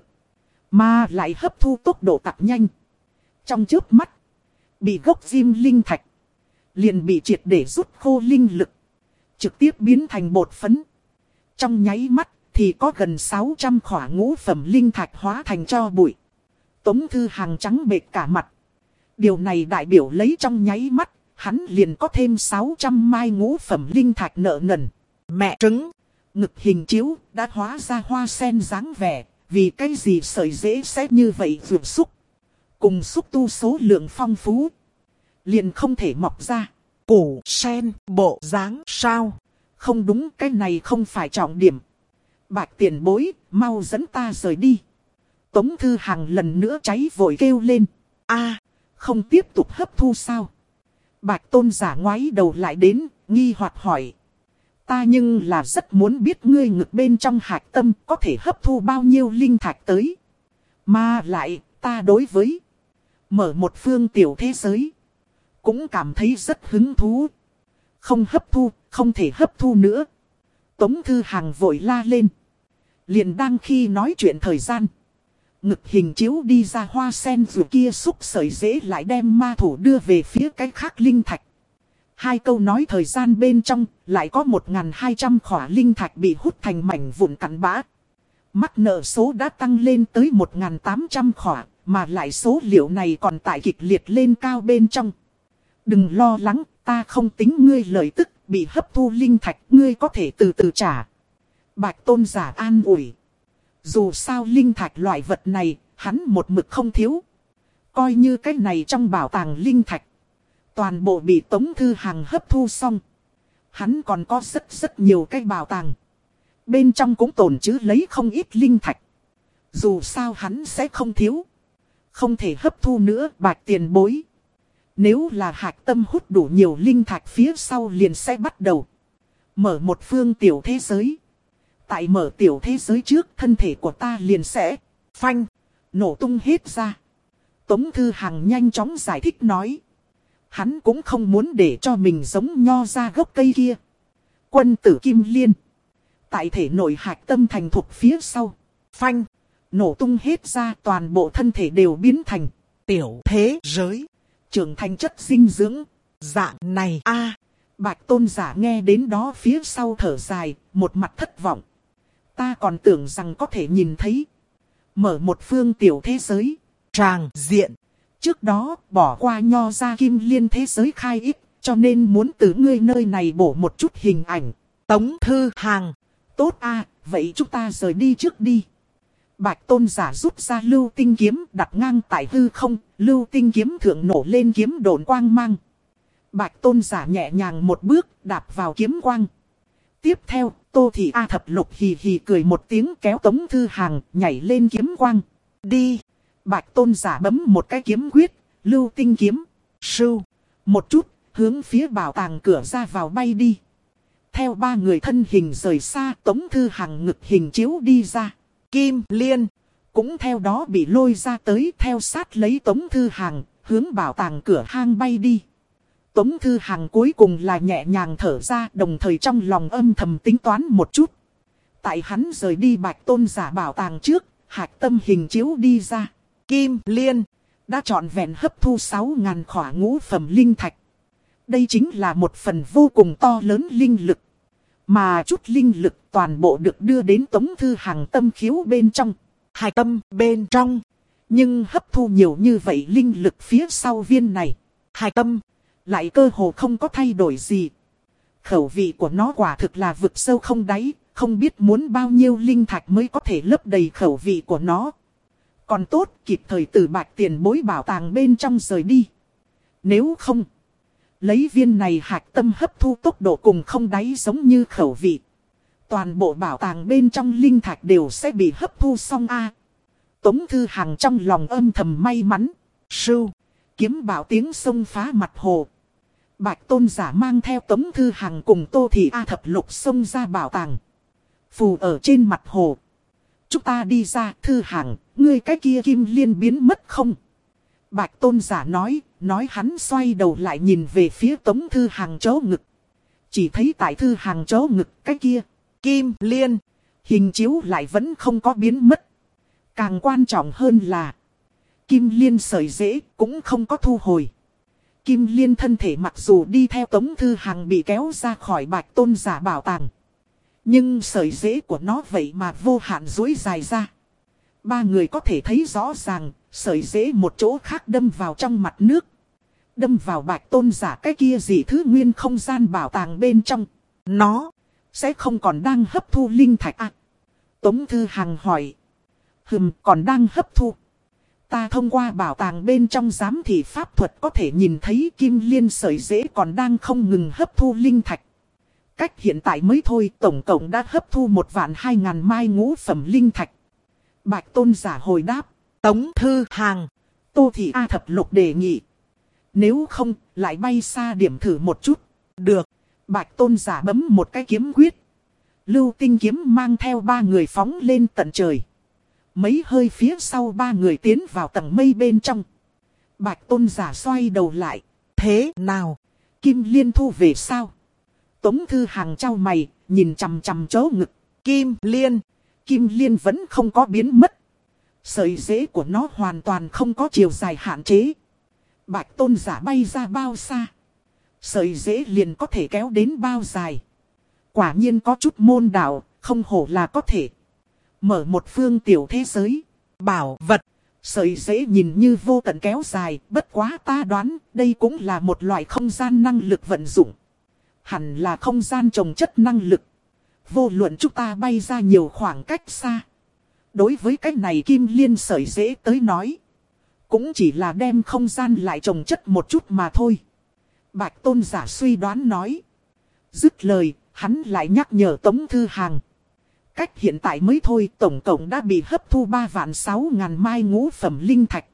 mà lại hấp thu tốc độ tặc nhanh. Trong chớp mắt, bị gốc diêm linh thạch liền bị triệt để rút khô linh lực, trực tiếp biến thành bột phấn. Trong nháy mắt thì có gần sáu trăm khỏa ngũ phẩm linh thạch hóa thành tro bụi. Tống Thư Hằng trắng bệch cả mặt. Điều này đại biểu lấy trong nháy mắt, hắn liền có thêm sáu trăm mai ngũ phẩm linh thạch nợ nần. Mẹ trứng. Ngực hình chiếu đã hóa ra hoa sen dáng vẻ, vì cái gì sợi rễ sẽ như vậy vượt xúc. Cùng xúc tu số lượng phong phú, liền không thể mọc ra. Củ sen bộ dáng sao? Không đúng, cái này không phải trọng điểm. Bạch tiền bối, mau dẫn ta rời đi. Tống Thư Hằng lần nữa cháy vội kêu lên. A, không tiếp tục hấp thu sao? Bạch Tôn giả ngoái đầu lại đến, nghi hoặc hỏi. Ta nhưng là rất muốn biết ngươi ngực bên trong hạch tâm có thể hấp thu bao nhiêu linh thạch tới. Mà lại, ta đối với mở một phương tiểu thế giới cũng cảm thấy rất hứng thú. Không hấp thu, không thể hấp thu nữa. Tống Thư Hằng vội la lên. Liền đang khi nói chuyện thời gian, ngực hình chiếu đi ra hoa sen vừa kia xúc sợi rễ lại đem ma thủ đưa về phía cái khác linh thạch. Hai câu nói thời gian bên trong, lại có một nghìn hai trăm khỏa linh thạch bị hút thành mảnh vụn cặn bã. Mắc nợ số đã tăng lên tới một nghìn tám trăm khỏa, mà lại số liệu này còn tại kịch liệt lên cao bên trong. Đừng lo lắng, ta không tính ngươi lợi tức, bị hấp thu linh thạch, ngươi có thể từ từ trả. Bạch Tôn giả an ủi. Dù sao linh thạch loại vật này, hắn một mực không thiếu. Coi như cái này trong bảo tàng linh thạch, toàn bộ bị Tống Thư Hằng hấp thu xong. Hắn còn có rất rất nhiều cái bảo tàng. Bên trong cũng tồn trữ lấy không ít linh thạch. Dù sao hắn sẽ không thiếu. Không thể hấp thu nữa, Bạch tiền bối. Nếu là hạch tâm hút đủ nhiều linh thạch phía sau liền sẽ bắt đầu mở một phương tiểu thế giới. Tại mở tiểu thế giới trước, thân thể của ta liền sẽ phanh, nổ tung hết ra. Tống Thư Hằng nhanh chóng giải thích nói. Hắn cũng không muốn để cho mình giống nho ra gốc cây kia. Quân tử Kim Liên. Tại thể nội hạch tâm thành thục phía sau, phanh, nổ tung hết ra, toàn bộ thân thể đều biến thành tiểu thế giới, trưởng thành chất dinh dưỡng. Dạng này a. Bạch Tôn giả nghe đến đó phía sau thở dài, một mặt thất vọng. Ta còn tưởng rằng có thể nhìn thấy mở một phương tiểu thế giới tràng diện. Trước đó bỏ qua nho ra Kim Liên thế giới khai ít, cho nên muốn từ ngươi nơi này bổ một chút hình ảnh. Tống Thư Hằng. Tốt a, vậy chúng ta rời đi trước đi. Bạch Tôn giả rút ra lưu tinh kiếm đặt ngang tại hư không, lưu tinh kiếm thượng nổ lên kiếm độn quang mang. Bạch Tôn giả nhẹ nhàng một bước đạp vào kiếm quang. Tiếp theo, Tô Thị A Thập Lục hì hì cười một tiếng kéo Tống Thư Hằng nhảy lên kiếm quang. Đi! Bạch Tôn giả bấm một cái kiếm quyết, lưu tinh kiếm. Sưu! Một chút, hướng phía bảo tàng cửa ra vào bay đi. Theo ba người thân hình rời xa, Tống Thư Hằng ngực hình chiếu đi ra. Kim Liên cũng theo đó bị lôi ra tới, theo sát lấy Tống Thư Hằng, hướng bảo tàng cửa hang bay đi. Tống Thư Hằng cuối cùng là nhẹ nhàng thở ra, đồng thời trong lòng âm thầm tính toán một chút. Tại hắn rời đi Bạch Tôn giả bảo tàng trước, hạch tâm hình chiếu đi ra. Kim Liên đã trọn vẹn hấp thu sáu nghìn khỏa ngũ phẩm linh thạch. Đây chính là một phần vô cùng to lớn linh lực. Mà chút linh lực toàn bộ được đưa đến Tống Thư Hằng tâm khiếu bên trong. Hạch tâm bên trong. Nhưng hấp thu nhiều như vậy linh lực phía sau viên này, hạch tâm lại cơ hồ không có thay đổi gì. Khẩu vị của nó quả thực là vực sâu không đáy, không biết muốn bao nhiêu linh thạch mới có thể lấp đầy khẩu vị của nó. Còn tốt kịp thời từ Bạch tiền bối bảo tàng bên trong rời đi. Nếu không, lấy viên này hạch tâm hấp thu tốc độ cùng không đáy giống như khẩu vị, toàn bộ bảo tàng bên trong linh thạch đều sẽ bị hấp thu xong a. Tống Thư Hằng trong lòng âm thầm may mắn. Sưu, kiếm bảo tiếng sông phá mặt hồ. Bạch Tôn giả mang theo Tống Thư Hằng cùng Tô Thị A Thập Lục xông ra bảo tàng. Phù ở trên mặt hồ. Chúng ta đi ra, Thư Hằng, ngươi cái kia Kim Liên biến mất không? Bạch Tôn giả nói, nói hắn xoay đầu lại nhìn về phía Tống Thư Hằng chỗ ngực. Chỉ thấy tại Thư Hằng chỗ ngực cái kia, Kim Liên, hình chiếu lại vẫn không có biến mất. Càng quan trọng hơn là, Kim Liên sợi rễ cũng không có thu hồi. Kim Liên thân thể mặc dù đi theo Tống Thư Hằng bị kéo ra khỏi Bạch Tôn giả bảo tàng, nhưng sợi rễ của nó vậy mà vô hạn duỗi dài ra. Ba người có thể thấy rõ ràng, sợi rễ một chỗ khác đâm vào trong mặt nước. đâm vào Bạch Tôn giả cái kia dị thứ nguyên không gian bảo tàng bên trong. Nó sẽ không còn đang hấp thu linh thạch à? Tống Thư Hằng hỏi. Hừm, còn đang hấp thu. Ta thông qua bảo tàng bên trong giám thị pháp thuật có thể nhìn thấy kim liên sợi rễ còn đang không ngừng hấp thu linh thạch. Cách hiện tại mới thôi, tổng cộng đã hấp thu một vạn hai ngàn mai ngũ phẩm linh thạch. Bạch Tôn giả hồi đáp. Tống Thư Hằng. Tô Thị A Thập Lục đề nghị. Nếu không, lại bay xa điểm thử một chút. Được. Bạch Tôn giả bấm một cái kiếm quyết. Lưu tinh kiếm mang theo ba người phóng lên tận trời. Mấy hơi phía sau ba người tiến vào tầng mây bên trong. Bạch Tôn giả xoay đầu lại. Thế nào? Kim liên thu về sao? Tống Thư Hằng trao mày, nhìn chằm chằm chỗ ngực. Kim liên. Kim liên vẫn không có biến mất. Sợi rễ của nó hoàn toàn không có chiều dài hạn chế. Bạch Tôn giả bay ra bao xa, sợi rễ liền có thể kéo đến bao dài. Quả nhiên có chút môn đạo, không hổ là có thể mở một phương tiểu thế giới. Bảo vật. Sợi rễ nhìn như vô tận kéo dài, bất quá ta đoán đây cũng là một loại không gian năng lực vận dụng. Hẳn là không gian trồng chất năng lực. Vô luận chúng ta bay ra nhiều khoảng cách xa, đối với cái này kim liên sợi rễ tới nói, cũng chỉ là đem không gian lại trồng chất một chút mà thôi. Bạch Tôn giả suy đoán nói. Dứt lời, hắn lại nhắc nhở Tống Thư Hằng. Cách hiện tại mới thôi, tổng cộng đã bị hấp thu ba vạn sáu ngàn mai ngũ phẩm linh thạch.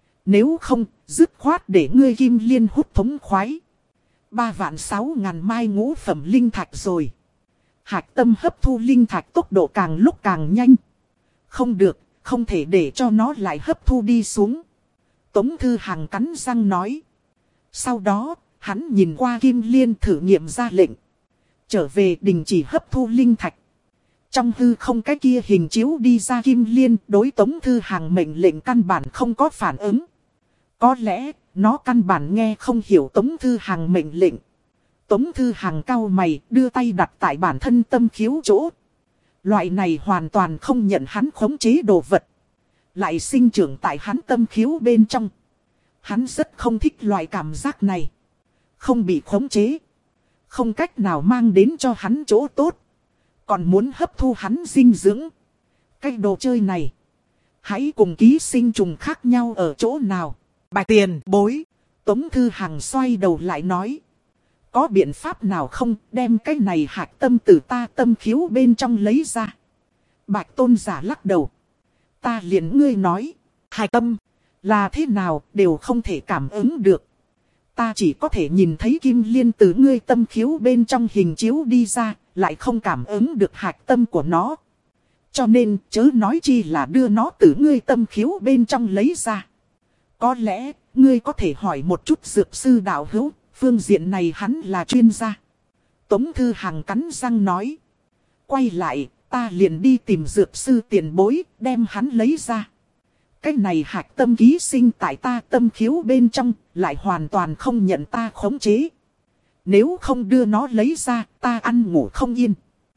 Nếu không, dứt khoát để ngươi kim liên hút thống khoái. Ba vạn sáu ngàn mai ngũ phẩm linh thạch rồi. Hạch tâm hấp thu linh thạch tốc độ càng lúc càng nhanh. Không được, không thể để cho nó lại hấp thu đi xuống. Tống Thư Hằng cắn răng nói. Sau đó, hắn nhìn qua kim liên thử nghiệm ra lệnh. Trở về đình chỉ hấp thu linh thạch. Trong hư không cái kia hình chiếu đi ra kim liên đối Tống Thư Hằng mệnh lệnh căn bản không có phản ứng. Có lẽ, nó căn bản nghe không hiểu Tống Thư Hằng mệnh lệnh. Tống Thư Hằng cau mày đưa tay đặt tại bản thân tâm khiếu chỗ. Loại này hoàn toàn không nhận hắn khống chế đồ vật. Lại sinh trưởng tại hắn tâm khiếu bên trong. Hắn rất không thích loại cảm giác này. Không bị khống chế. Không cách nào mang đến cho hắn chỗ tốt. Còn muốn hấp thu hắn dinh dưỡng. Cái đồ chơi này. Hãy cùng ký sinh trùng khác nhau ở chỗ nào. Bạch tiền bối. Tống Thư Hằng xoay đầu lại nói. Có biện pháp nào không đem cái này hạt tâm từ ta tâm khiếu bên trong lấy ra. Bạch Tôn giả lắc đầu. Ta liền ngươi nói. Hài tâm là thế nào đều không thể cảm ứng được. Ta chỉ có thể nhìn thấy kim liên từ ngươi tâm khiếu bên trong hình chiếu đi ra. Lại không cảm ứng được hạt tâm của nó. Cho nên chớ nói chi là đưa nó từ ngươi tâm khiếu bên trong lấy ra. Có lẽ ngươi có thể hỏi một chút dược sư đạo hữu. Phương diện này hắn là chuyên gia. Tống Thư Hằng cắn răng nói. Quay lại, ta liền đi tìm dược sư tiền bối, đem hắn lấy ra. Cái này hạch tâm ký sinh tại ta tâm khiếu bên trong, lại hoàn toàn không nhận ta khống chế. Nếu không đưa nó lấy ra, ta ăn ngủ không yên.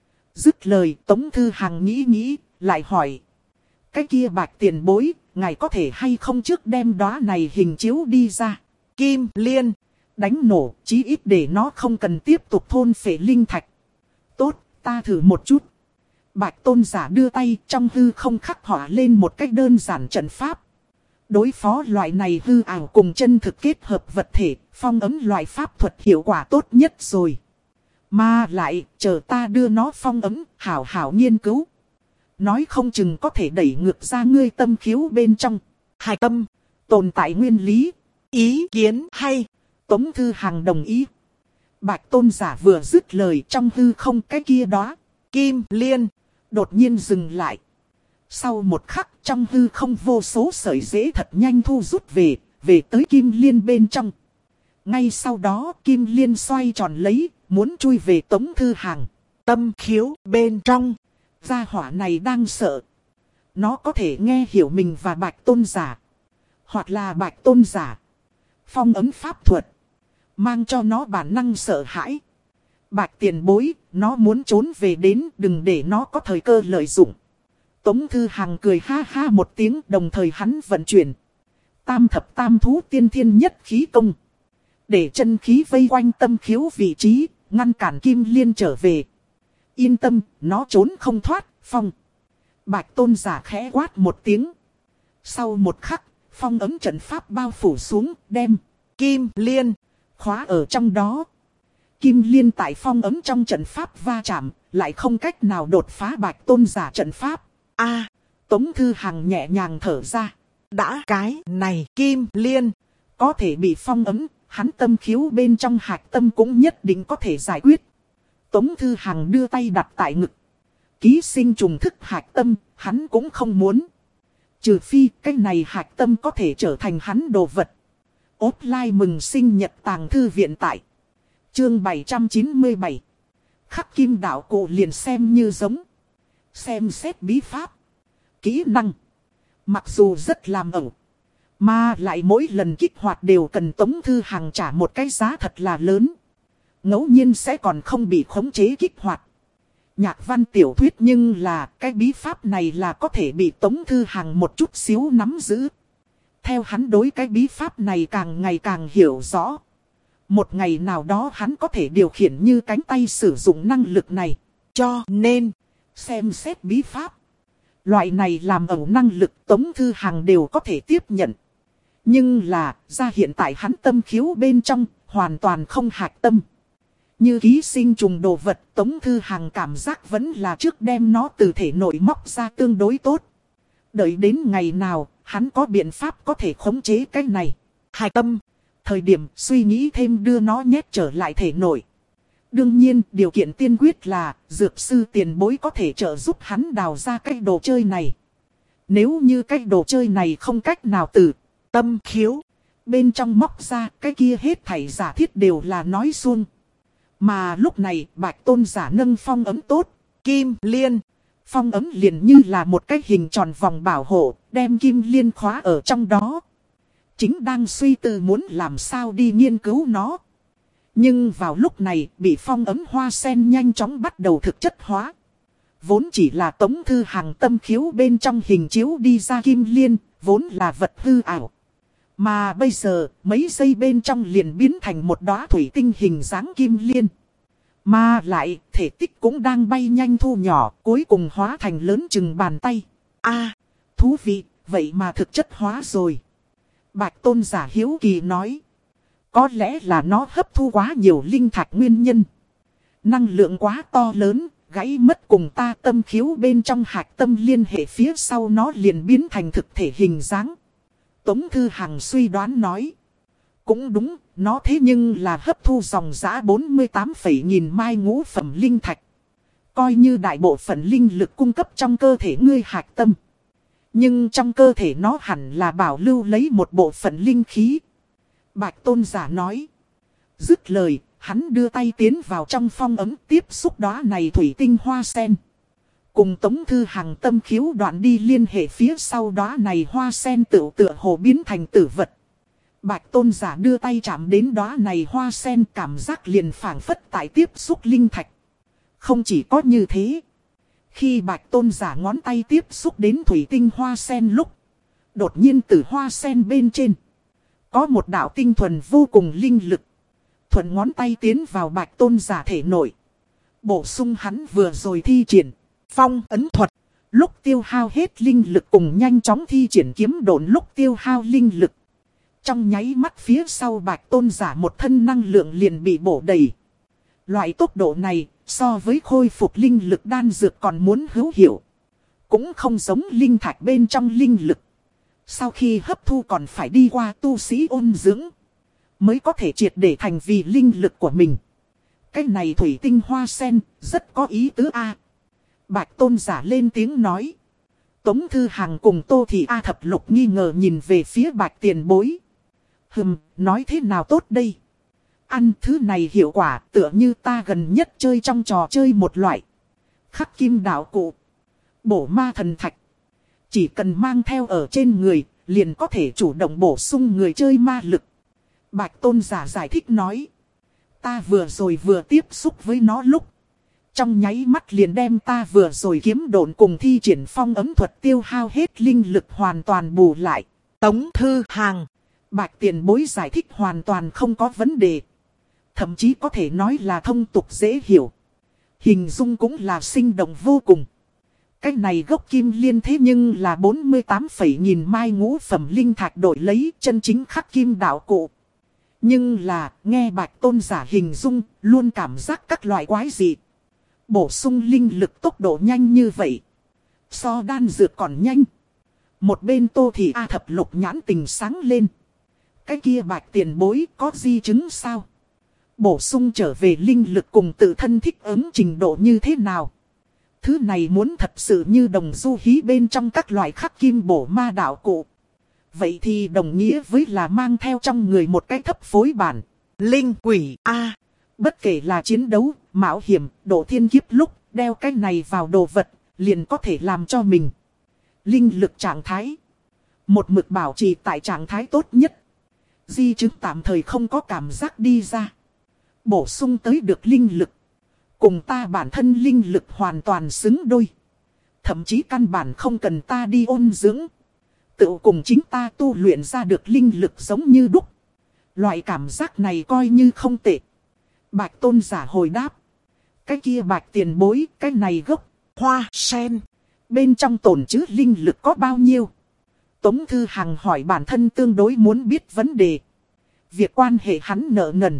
Dứt lời, Tống Thư Hằng nghĩ nghĩ, lại hỏi. Cái kia Bạch tiền bối, ngài có thể hay không trước đem đóa này hình chiếu đi ra. Kim liên. Đánh nổ, chí ít để nó không cần tiếp tục thôn phệ linh thạch. Tốt, ta thử một chút. Bạch Tôn giả đưa tay trong hư không khắc họa lên một cách đơn giản trận pháp. Đối phó loại này hư ảo cùng chân thực kết hợp vật thể, phong ấm loại pháp thuật hiệu quả tốt nhất rồi. Mà lại, chờ ta đưa nó phong ấm, hảo hảo nghiên cứu. Nói không chừng có thể đẩy ngược ra ngươi tâm khiếu bên trong. Hài tâm, tồn tại nguyên lý. Ý kiến hay. Tống Thư Hằng đồng ý. Bạch Tôn giả vừa dứt lời trong hư không cái kia đó. Kim liên đột nhiên dừng lại. Sau một khắc trong hư không vô số sợi rễ thật nhanh thu rút về, về tới kim liên bên trong. Ngay sau đó kim liên xoay tròn lấy, muốn chui về Tống Thư Hằng. Tâm khiếu bên trong. Gia hỏa này đang sợ. Nó có thể nghe hiểu mình và Bạch Tôn giả. Hoặc là Bạch Tôn giả. Phong ấn pháp thuật. Mang cho nó bản năng sợ hãi. Bạch tiền bối, nó muốn trốn về đến, đừng để nó có thời cơ lợi dụng. Tống Thư Hằng cười ha ha một tiếng, đồng thời hắn vận chuyển tam thập tam thú tiên thiên nhất khí công. để chân khí vây quanh tâm khiếu vị trí, ngăn cản Kim Liên trở về. Yên tâm, nó trốn không thoát, phong. Bạch Tôn giả khẽ quát một tiếng. Sau một khắc, phong ấm trận pháp bao phủ xuống, đem Kim Liên khóa ở trong đó. Kim Liên tại phong ấm trong trận pháp va chạm, lại không cách nào đột phá Bạch Tôn giả trận pháp. A, Tống Thư Hằng nhẹ nhàng thở ra. đã cái này Kim Liên Có thể bị phong ấm, hắn tâm khiếu bên trong hạch tâm cũng nhất định có thể giải quyết. Tống Thư Hằng đưa tay đặt tại ngực. Ký sinh trùng thức hạch tâm, hắn cũng không muốn. Trừ phi cái này hạch tâm có thể trở thành hắn đồ vật. Offline mừng sinh nhật tàng thư viện tại. Chương bảy trăm chín mươi bảy. Khắc kim đạo cụ liền xem như giống. Xem xét bí pháp. Kỹ năng. Mặc dù rất làm ẩu. Mà lại mỗi lần kích hoạt đều cần Tống Thư Hằng trả một cái giá thật là lớn. Ngẫu nhiên sẽ còn không bị khống chế kích hoạt. Nhạc văn tiểu thuyết nhưng là cái bí pháp này là có thể bị Tống Thư Hằng một chút xíu nắm giữ. Theo hắn đối cái bí pháp này càng ngày càng hiểu rõ. Một ngày nào đó hắn có thể điều khiển như cánh tay sử dụng năng lực này. cho nên Xem xét bí pháp. Loại này làm ẩu năng lực Tống Thư Hằng đều có thể tiếp nhận. Nhưng là, ra hiện tại hắn tâm khiếu bên trong, hoàn toàn không hạch tâm. Như ký sinh trùng đồ vật, Tống Thư Hằng cảm giác vẫn là trước đem nó từ thể nội móc ra tương đối tốt. Đợi đến ngày nào, hắn có biện pháp có thể khống chế cái này. hạch tâm. Thời điểm suy nghĩ thêm đưa nó nhét trở lại thể nội. Đương nhiên, điều kiện tiên quyết là, dược sư tiền bối có thể trợ giúp hắn đào ra cái đồ chơi này. Nếu như cái đồ chơi này không cách nào từ tâm khiếu bên trong móc ra, cái kia hết thảy giả thiết đều là nói suông. Mà lúc này, Bạch Tôn giả nâng phong ấm tốt, Kim Liên. phong ấm liền như là một cái hình tròn vòng bảo hộ, đem Kim Liên khóa ở trong đó. Chính đang suy tư muốn làm sao đi nghiên cứu nó. Nhưng vào lúc này, bị phong ấm hoa sen nhanh chóng bắt đầu thực chất hóa. Vốn chỉ là Tống Thư Hằng tâm khiếu bên trong hình chiếu đi ra Kim Liên, vốn là vật hư ảo. Mà bây giờ, mấy giây bên trong liền biến thành một đóa thủy tinh hình dáng Kim Liên. Mà lại, thể tích cũng đang bay nhanh thu nhỏ, cuối cùng hóa thành lớn chừng bàn tay. A, thú vị, vậy mà thực chất hóa rồi. Bạch Tôn giả hiếu kỳ nói. Có lẽ là nó hấp thu quá nhiều linh thạch nguyên nhân. Năng lượng quá to lớn, gãy mất cùng ta tâm khiếu bên trong hạch tâm liên hệ phía sau nó liền biến thành thực thể hình dáng. Tống Thư Hằng suy đoán nói. Cũng đúng, nó thế nhưng là hấp thu dòng giã bốn mươi tám phẩy nghìn mai ngũ phẩm linh thạch. Coi như đại bộ phận linh lực cung cấp trong cơ thể ngươi hạch tâm. Nhưng trong cơ thể nó hẳn là bảo lưu lấy một bộ phận linh khí. Bạch Tôn giả nói. Dứt lời, hắn đưa tay tiến vào trong phong ấm tiếp xúc đóa này thủy tinh hoa sen. Cùng Tống Thư Hằng tâm khiếu đoạn đi liên hệ phía sau đóa này hoa sen tựa tựa hồ biến thành tử vật. Bạch Tôn giả đưa tay chạm đến đóa này hoa sen cảm giác liền phảng phất tại tiếp xúc linh thạch. Không chỉ có như thế. Khi Bạch Tôn giả ngón tay tiếp xúc đến thủy tinh hoa sen lúc. Đột nhiên từ hoa sen bên trên. Có một đạo tinh thuần vô cùng linh lực. Thuận ngón tay tiến vào Bạch Tôn giả thể nội. Bổ sung hắn vừa rồi thi triển. Phong ấn thuật. Lúc tiêu hao hết linh lực cùng nhanh chóng thi triển kiếm độn lúc tiêu hao linh lực. Trong nháy mắt phía sau Bạch Tôn giả một thân năng lượng liền bị bổ đầy. Loại tốc độ này so với khôi phục linh lực đan dược còn muốn hữu hiệu. Cũng không giống linh thạch bên trong linh lực. Sau khi hấp thu còn phải đi qua tu sĩ ôn dưỡng. Mới có thể triệt để thành vì linh lực của mình. Cái này thủy tinh hoa sen rất có ý tứ a. Bạch Tôn giả lên tiếng nói. Tống Thư Hằng cùng Tô Thị A Thập Lục nghi ngờ nhìn về phía Bạch tiền bối. Hừm, nói thế nào tốt đây? Ăn thứ này hiệu quả tựa như ta gần nhất chơi trong trò chơi một loại. Khắc kim đạo cụ. Bổ ma thần thạch. Chỉ cần mang theo ở trên người, liền có thể chủ động bổ sung người chơi ma lực. Bạch Tôn giả giải thích nói. Ta vừa rồi vừa tiếp xúc với nó lúc. Trong nháy mắt liền đem ta vừa rồi kiếm độn cùng thi triển phong ấm thuật tiêu hao hết linh lực hoàn toàn bù lại. Tống Thư Hằng. Bạch tiền bối giải thích hoàn toàn không có vấn đề. Thậm chí có thể nói là thông tục dễ hiểu. Hình dung cũng là sinh động vô cùng. Cái này gốc kim liên thế nhưng là bốn mươi tám phẩy nghìn mai ngũ phẩm linh thạch đổi lấy chân chính khắc kim đạo cụ. Nhưng là nghe Bạch tôn giả hình dung luôn cảm giác các loại quái dị. Bổ sung linh lực tốc độ nhanh như vậy. So đan dược còn nhanh. Một bên Tô Thị A thập lục nhãn tình sáng lên. Cái kia Bạch tiền bối có di chứng sao? Bổ sung trở về linh lực cùng tự thân thích ứng trình độ như thế nào? Thứ này muốn thật sự như đồng du hí bên trong các loại khắc kim bổ ma đạo cụ. Vậy thì đồng nghĩa với là mang theo trong người một cái thấp phối bản. Linh quỷ A. Bất kể là chiến đấu, mạo hiểm, độ thiên kiếp lúc, đeo cái này vào đồ vật, liền có thể làm cho mình. Linh lực trạng thái. Một mực bảo trì tại trạng thái tốt nhất. Di chứng tạm thời không có cảm giác đi ra. Bổ sung tới được linh lực. Cùng ta bản thân linh lực hoàn toàn xứng đôi. Thậm chí căn bản không cần ta đi ôn dưỡng. Tự cùng chính ta tu luyện ra được linh lực giống như đúc. Loại cảm giác này coi như không tệ. Bạch tôn giả hồi đáp. Cái kia Bạch tiền bối, cái này gốc hoa sen. Bên trong tồn trữ linh lực có bao nhiêu? Tống Thư Hằng hỏi bản thân tương đối muốn biết vấn đề. Việc quan hệ hắn nợ nần.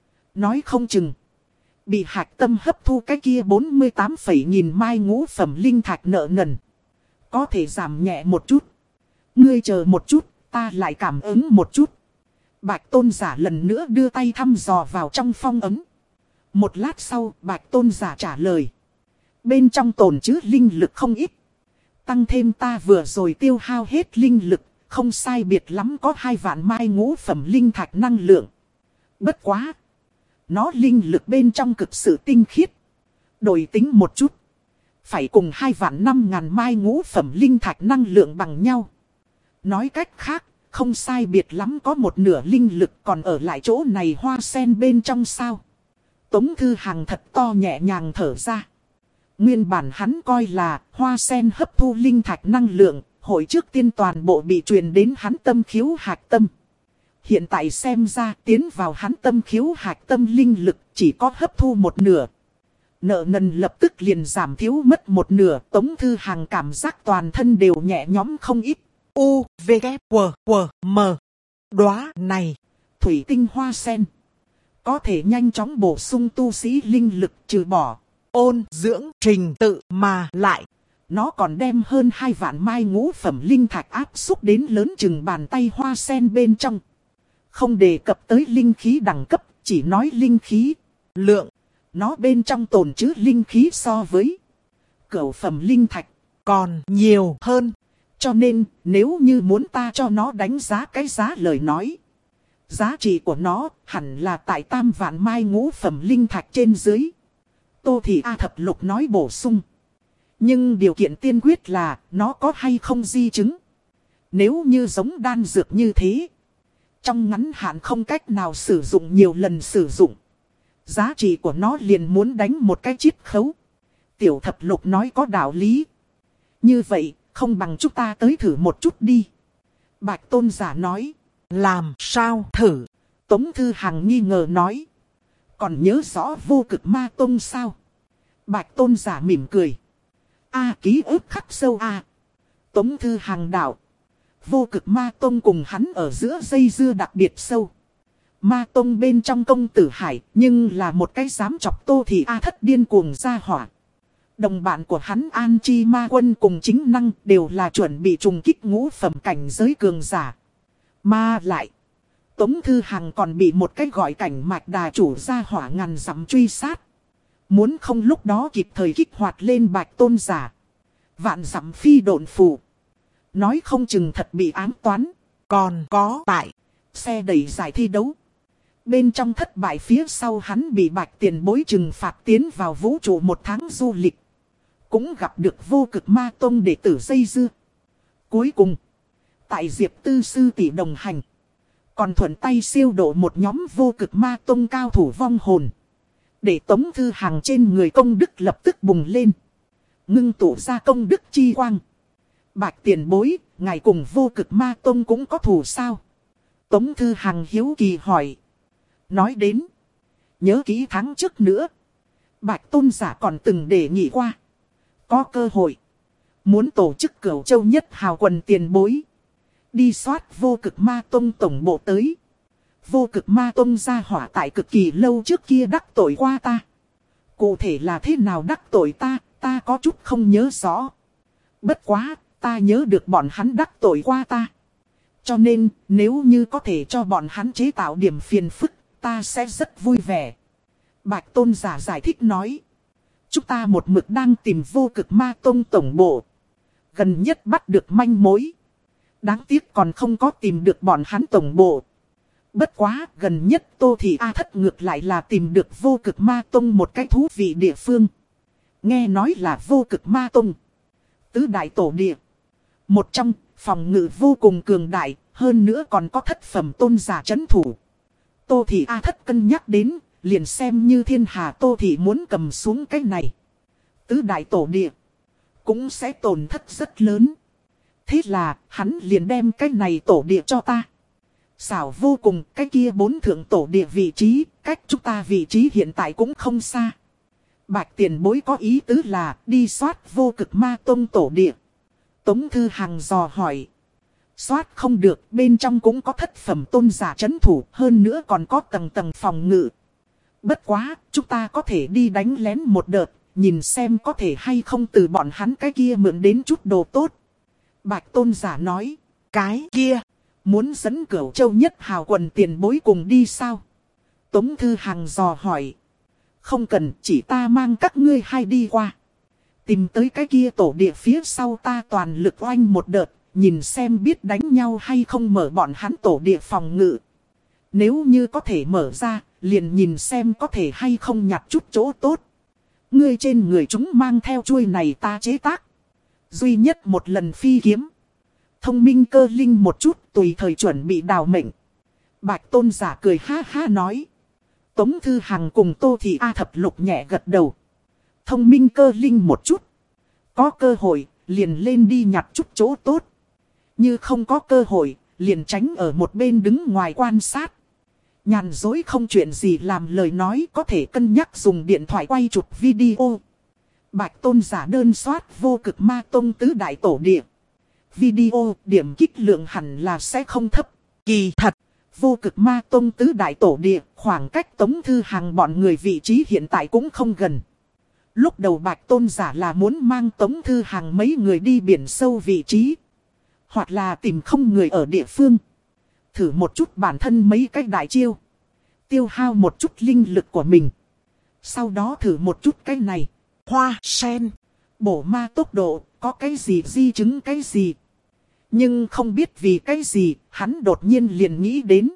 Nói không chừng. Bị hạch tâm hấp thu cái kia bốn mươi tám phẩy nghìn mai ngũ phẩm linh thạch nợ nần. Có thể giảm nhẹ một chút. Ngươi chờ một chút, ta lại cảm ứng một chút. Bạch tôn giả lần nữa đưa tay thăm dò vào trong phong ấm. Một lát sau, Bạch tôn giả trả lời. Bên trong tồn trữ linh lực không ít. Tăng thêm ta vừa rồi tiêu hao hết linh lực, không sai biệt lắm có hai vạn mai ngũ phẩm linh thạch năng lượng. Bất quá. Nó linh lực bên trong cực sự tinh khiết. Đổi tính một chút. Phải cùng hai vạn năm ngàn mai ngũ phẩm linh thạch năng lượng bằng nhau. Nói cách khác, không sai biệt lắm có một nửa linh lực còn ở lại chỗ này hoa sen bên trong sao. Tống Thư Hằng thật to nhẹ nhàng thở ra. Nguyên bản hắn coi là hoa sen hấp thu linh thạch năng lượng, hội trước tiên toàn bộ bị truyền đến hắn tâm khiếu hạch tâm. Hiện tại xem ra tiến vào hắn tâm khiếu hạch tâm linh lực chỉ có hấp thu một nửa. Nợ nần lập tức liền giảm thiếu mất một nửa. Tống Thư Hằng cảm giác toàn thân đều nhẹ nhõm không ít. U, V, K, W, W, M. Đóa này. Thủy tinh hoa sen. Có thể nhanh chóng bổ sung tu sĩ linh lực trừ bỏ. Ôn dưỡng trình tự mà lại. Nó còn đem hơn hai vạn mai ngũ phẩm linh thạch áp xúc đến lớn chừng bàn tay hoa sen bên trong. Không đề cập tới linh khí đẳng cấp, chỉ nói linh khí, lượng. Nó bên trong tồn trữ linh khí so với cửu phẩm linh thạch còn nhiều hơn. Cho nên, nếu như muốn ta cho nó đánh giá cái giá lời nói. Giá trị của nó hẳn là tại tam vạn mai ngũ phẩm linh thạch trên dưới. Tô Thị A thập lục nói bổ sung. Nhưng điều kiện tiên quyết là nó có hay không di chứng. Nếu như giống đan dược như thế. Trong ngắn hạn không cách nào sử dụng nhiều lần sử dụng. Giá trị của nó liền muốn đánh một cái chiết khấu. Tiểu thập lục nói có đạo lý. Như vậy, không bằng chúng ta tới thử một chút đi. Bạch tôn giả nói. Làm sao thử? Tống Thư Hằng nghi ngờ nói. Còn nhớ rõ vô cực ma tông sao? Bạch tôn giả mỉm cười. A ký ức khắc sâu a. Tống Thư Hằng đạo. Vô cực ma tông cùng hắn ở giữa dây dưa đặc biệt sâu. Ma tông bên trong công tử hải, nhưng là một cái dám chọc Tô Thị A thất điên cuồng ra hỏa. Đồng bạn của hắn An Chi Ma Quân cùng chính năng đều là chuẩn bị trùng kích ngũ phẩm cảnh giới cường giả. Mà lại, Tống Thư Hằng còn bị một cái gọi cảnh mạch đà chủ ra hỏa ngàn dặm truy sát. Muốn không lúc đó kịp thời kích hoạt lên Bạch tôn giả. Vạn dặm phi độn phù. Nói không chừng thật bị ám toán. Còn có tại xe đẩy giải thi đấu. Bên trong thất bại phía sau hắn bị Bạch tiền bối trừng phạt tiến vào vũ trụ một tháng du lịch. Cũng gặp được vô cực ma tông đệ tử dây dưa. Cuối cùng, tại Diệp Tư Sư tỷ đồng hành. Còn thuận tay siêu độ một nhóm vô cực ma tông cao thủ vong hồn. Để Tống Thư Hằng trên người công đức lập tức bùng lên. Ngưng tụ ra công đức chi quang. Bạch tiền bối, ngài cùng vô cực ma tông cũng có thù sao? Tống Thư Hằng hiếu kỳ hỏi. Nói đến. Nhớ kỹ tháng trước nữa. Bạch Tôn giả còn từng đề nghị qua. Có cơ hội. Muốn tổ chức Cửu Châu nhất hào quần tiền bối. Đi soát Vô Cực Ma Tông tổng bộ tới. Vô Cực Ma Tông ra hỏa tại cực kỳ lâu trước kia đắc tội qua ta. Cụ thể là thế nào đắc tội ta, ta có chút không nhớ rõ. Bất quá, ta nhớ được bọn hắn đắc tội qua ta. Cho nên, nếu như có thể cho bọn hắn chế tạo điểm phiền phức, ta sẽ rất vui vẻ. Bạch Tôn giả giải thích nói. Chúng ta một mực đang tìm Vô Cực Ma Tông tổng bộ. Gần nhất bắt được manh mối. Đáng tiếc còn không có tìm được bọn hắn tổng bộ. Bất quá, gần nhất Tô Thị A Thất ngược lại là tìm được Vô Cực Ma Tông một cái thú vị địa phương. Nghe nói là Vô Cực Ma Tông. Tứ đại tổ địa. Một trong, phòng ngự vô cùng cường đại, hơn nữa còn có thất phẩm tôn giả trấn thủ. Tô Thị A Thất cân nhắc đến, liền xem như thiên hà Tô Thị muốn cầm xuống cái này. Tứ đại tổ địa, cũng sẽ tổn thất rất lớn. Thế là, hắn liền đem cái này tổ địa cho ta. Xảo vô cùng, cái kia bốn thượng tổ địa vị trí, cách chúng ta vị trí hiện tại cũng không xa. Bạch tiền bối có ý tứ là đi soát Vô Cực Ma Tông tổ địa. Tống Thư Hằng dò hỏi. Soát không được, bên trong cũng có thất phẩm tôn giả trấn thủ, hơn nữa còn có tầng tầng phòng ngự. Bất quá, chúng ta có thể đi đánh lén một đợt, nhìn xem có thể hay không từ bọn hắn cái kia mượn đến chút đồ tốt. Bạch tôn giả nói, cái kia, muốn dẫn Cửu Châu nhất hào quần tiền bối cùng đi sao? Tống Thư Hằng dò hỏi. Không cần, chỉ ta mang các ngươi hai đi qua. Tìm tới cái kia tổ địa phía sau ta toàn lực oanh một đợt, nhìn xem biết đánh nhau hay không mở bọn hắn tổ địa phòng ngự. Nếu như có thể mở ra, liền nhìn xem có thể hay không nhặt chút chỗ tốt. Ngươi trên người chúng mang theo chuôi này ta chế tác. Duy nhất một lần phi kiếm. Thông minh cơ linh một chút, tùy thời chuẩn bị đào mệnh. Bạch tôn giả cười ha ha nói. Tống Thư Hằng cùng Tô Thị A Thập Lục nhẹ gật đầu. Thông minh cơ linh một chút. Có cơ hội, liền lên đi nhặt chút chỗ tốt. Như không có cơ hội, liền tránh ở một bên đứng ngoài quan sát. Nhàn dối không chuyện gì làm lời nói có thể cân nhắc dùng điện thoại quay chụp video. Bạch tôn giả đơn soát Vô Cực Ma Tông tứ đại tổ địa. Video điểm kích lượng hẳn là sẽ không thấp. Kỳ thật, Vô Cực Ma Tông tứ đại tổ địa, khoảng cách Tống Thư Hằng bọn người vị trí hiện tại cũng không gần. Lúc đầu Bạch tôn giả là muốn mang Tống Thư Hằng mấy người đi biển sâu vị trí. Hoặc là tìm không người ở địa phương. Thử một chút bản thân mấy cách đại chiêu. Tiêu hao một chút linh lực của mình. Sau đó thử một chút cái này. Hoa sen. Bổ ma tốc độ. Có cái gì di chứng cái gì. Nhưng không biết vì cái gì. Hắn đột nhiên liền nghĩ đến.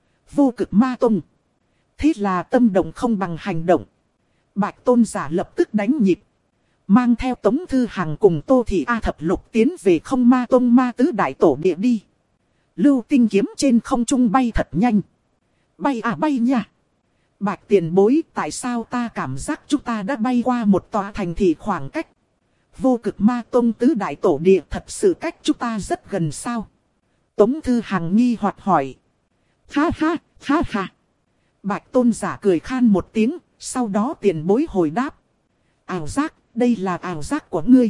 Vô Cực Ma Tông. Thế là tâm động không bằng hành động. Bạch tôn giả lập tức đánh nhịp. Mang theo Tống Thư Hằng cùng Tô Thị A Thập Lục tiến về không ma tông ma tứ đại tổ địa đi. Lưu tinh kiếm trên không trung bay thật nhanh. Bay à bay nha. Bạch tiền bối, tại sao ta cảm giác chúng ta đã bay qua một tòa thành thị khoảng cách. Vô Cực Ma Tông tứ đại tổ địa thật sự cách chúng ta rất gần sao. Tống Thư Hằng nghi hoặc hỏi. Ha ha, ha ha. Bạch tôn giả cười khan một tiếng, sau đó tiền bối hồi đáp. Ảo giác, đây là ảo giác của ngươi.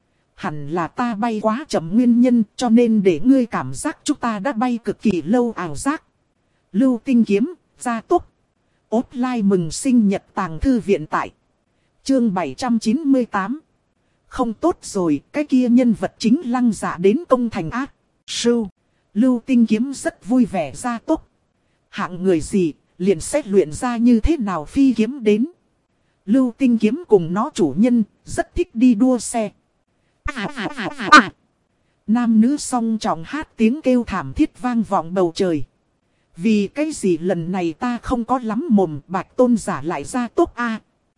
Hẳn là ta bay quá chậm nguyên nhân cho nên để ngươi cảm giác chúng ta đã bay cực kỳ lâu ảo giác. Lưu tinh kiếm, gia tốc. Offline mừng sinh nhật tàng thư viện tại. Chương bảy trăm chín mươi tám. Không tốt rồi, cái kia nhân vật chính lăng giả đến công thành ác. Sưu. Lưu tinh kiếm rất vui vẻ gia tốc. Hạng người gì, liền xét luyện ra như thế nào phi kiếm đến. Lưu tinh kiếm cùng nó chủ nhân, rất thích đi đua xe. À à à à à. Nam nữ song trọng hát tiếng kêu thảm thiết vang vọng bầu trời. Vì cái gì lần này ta không có lắm mồm, Bạch tôn giả lại ra tốt a.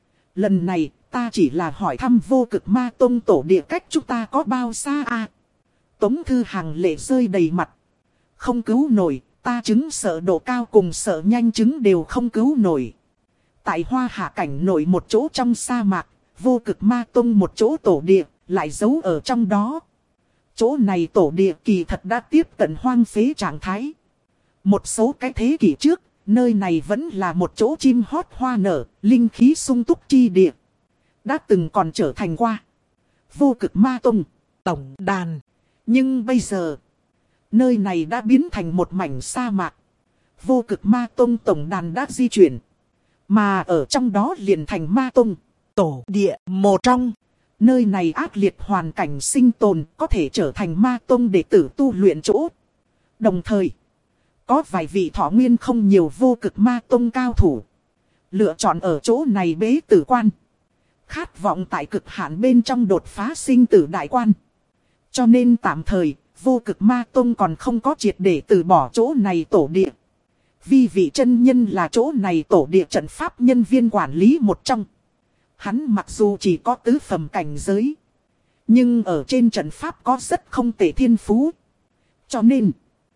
Lần này ta chỉ là hỏi thăm Vô Cực Ma Tông tổ địa cách chúng ta có bao xa a. Tống Thư Hằng lệ rơi đầy mặt. Không cứu nổi, ta chứng sợ độ cao cùng sợ nhanh chứng đều không cứu nổi. Tại Hoa Hạ cảnh nổi một chỗ trong sa mạc, Vô Cực Ma Tông một chỗ tổ địa, lại giấu ở trong đó. Chỗ này tổ địa kỳ thật đã tiếp cận hoang phế trạng thái. Một số cái thế kỷ trước, nơi này vẫn là một chỗ chim hót hoa nở, linh khí sung túc chi địa. Đã từng còn trở thành qua Vô Cực Ma Tông tổng đàn. Nhưng bây giờ, nơi này đã biến thành một mảnh sa mạc. Vô Cực Ma Tông tổng đàn đã di chuyển, mà ở trong đó liền thành Ma Tông tổ địa một trong. Nơi này ác liệt hoàn cảnh sinh tồn, có thể trở thành Ma Tông đệ tử tu luyện chỗ. Đồng thời, có vài vị thọ nguyên không nhiều Vô Cực Ma Tông cao thủ lựa chọn ở chỗ này bế tử quan, khát vọng tại cực hạn bên trong đột phá sinh tử đại quan. Cho nên tạm thời, Vô Cực Ma Tông còn không có triệt để từ bỏ chỗ này tổ địa. Vi vị chân nhân là chỗ này tổ địa trận pháp nhân viên quản lý một trong. Hắn mặc dù chỉ có tứ phẩm cảnh giới, nhưng ở trên trận pháp có rất không tệ thiên phú. Cho nên,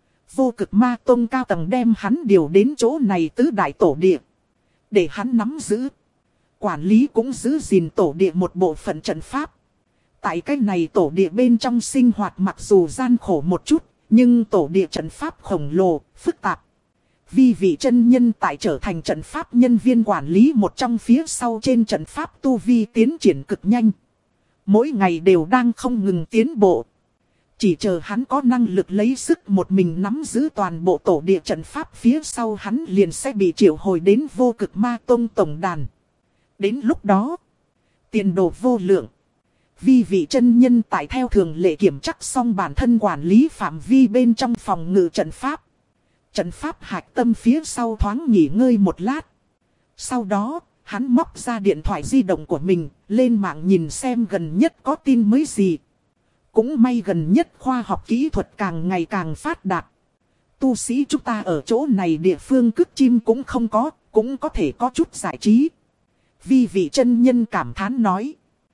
Vô Cực Ma Tông cao tầng đem hắn điều đến chỗ này tứ đại tổ địa, để hắn nắm giữ, quản lý cũng giữ gìn tổ địa một bộ phận trận pháp. Tại cái này tổ địa bên trong sinh hoạt mặc dù gian khổ một chút, nhưng tổ địa trận pháp khổng lồ, phức tạp. Vi vị chân nhân tại trở thành trận pháp nhân viên quản lý một trong phía sau trên trận pháp tu vi tiến triển cực nhanh. Mỗi ngày đều đang không ngừng tiến bộ. Chỉ chờ hắn có năng lực lấy sức một mình nắm giữ toàn bộ tổ địa trận pháp phía sau, hắn liền sẽ bị triệu hồi đến Vô Cực Ma Tông tổng đàn. Đến lúc đó, tiền đồ vô lượng. Vi vị chân nhân tại theo thường lệ kiểm chắc xong bản thân quản lý phạm vi bên trong phòng ngự trận pháp. Trận pháp hạch tâm phía sau thoáng nghỉ ngơi một lát. Sau đó, hắn móc ra điện thoại di động của mình, lên mạng nhìn xem gần nhất có tin mới gì. Cũng may gần nhất khoa học kỹ thuật càng ngày càng phát đạt. Tu sĩ chúng ta ở chỗ này địa phương cướp chim cũng không có, cũng có thể có chút giải trí. Vi vị chân nhân cảm thán nói.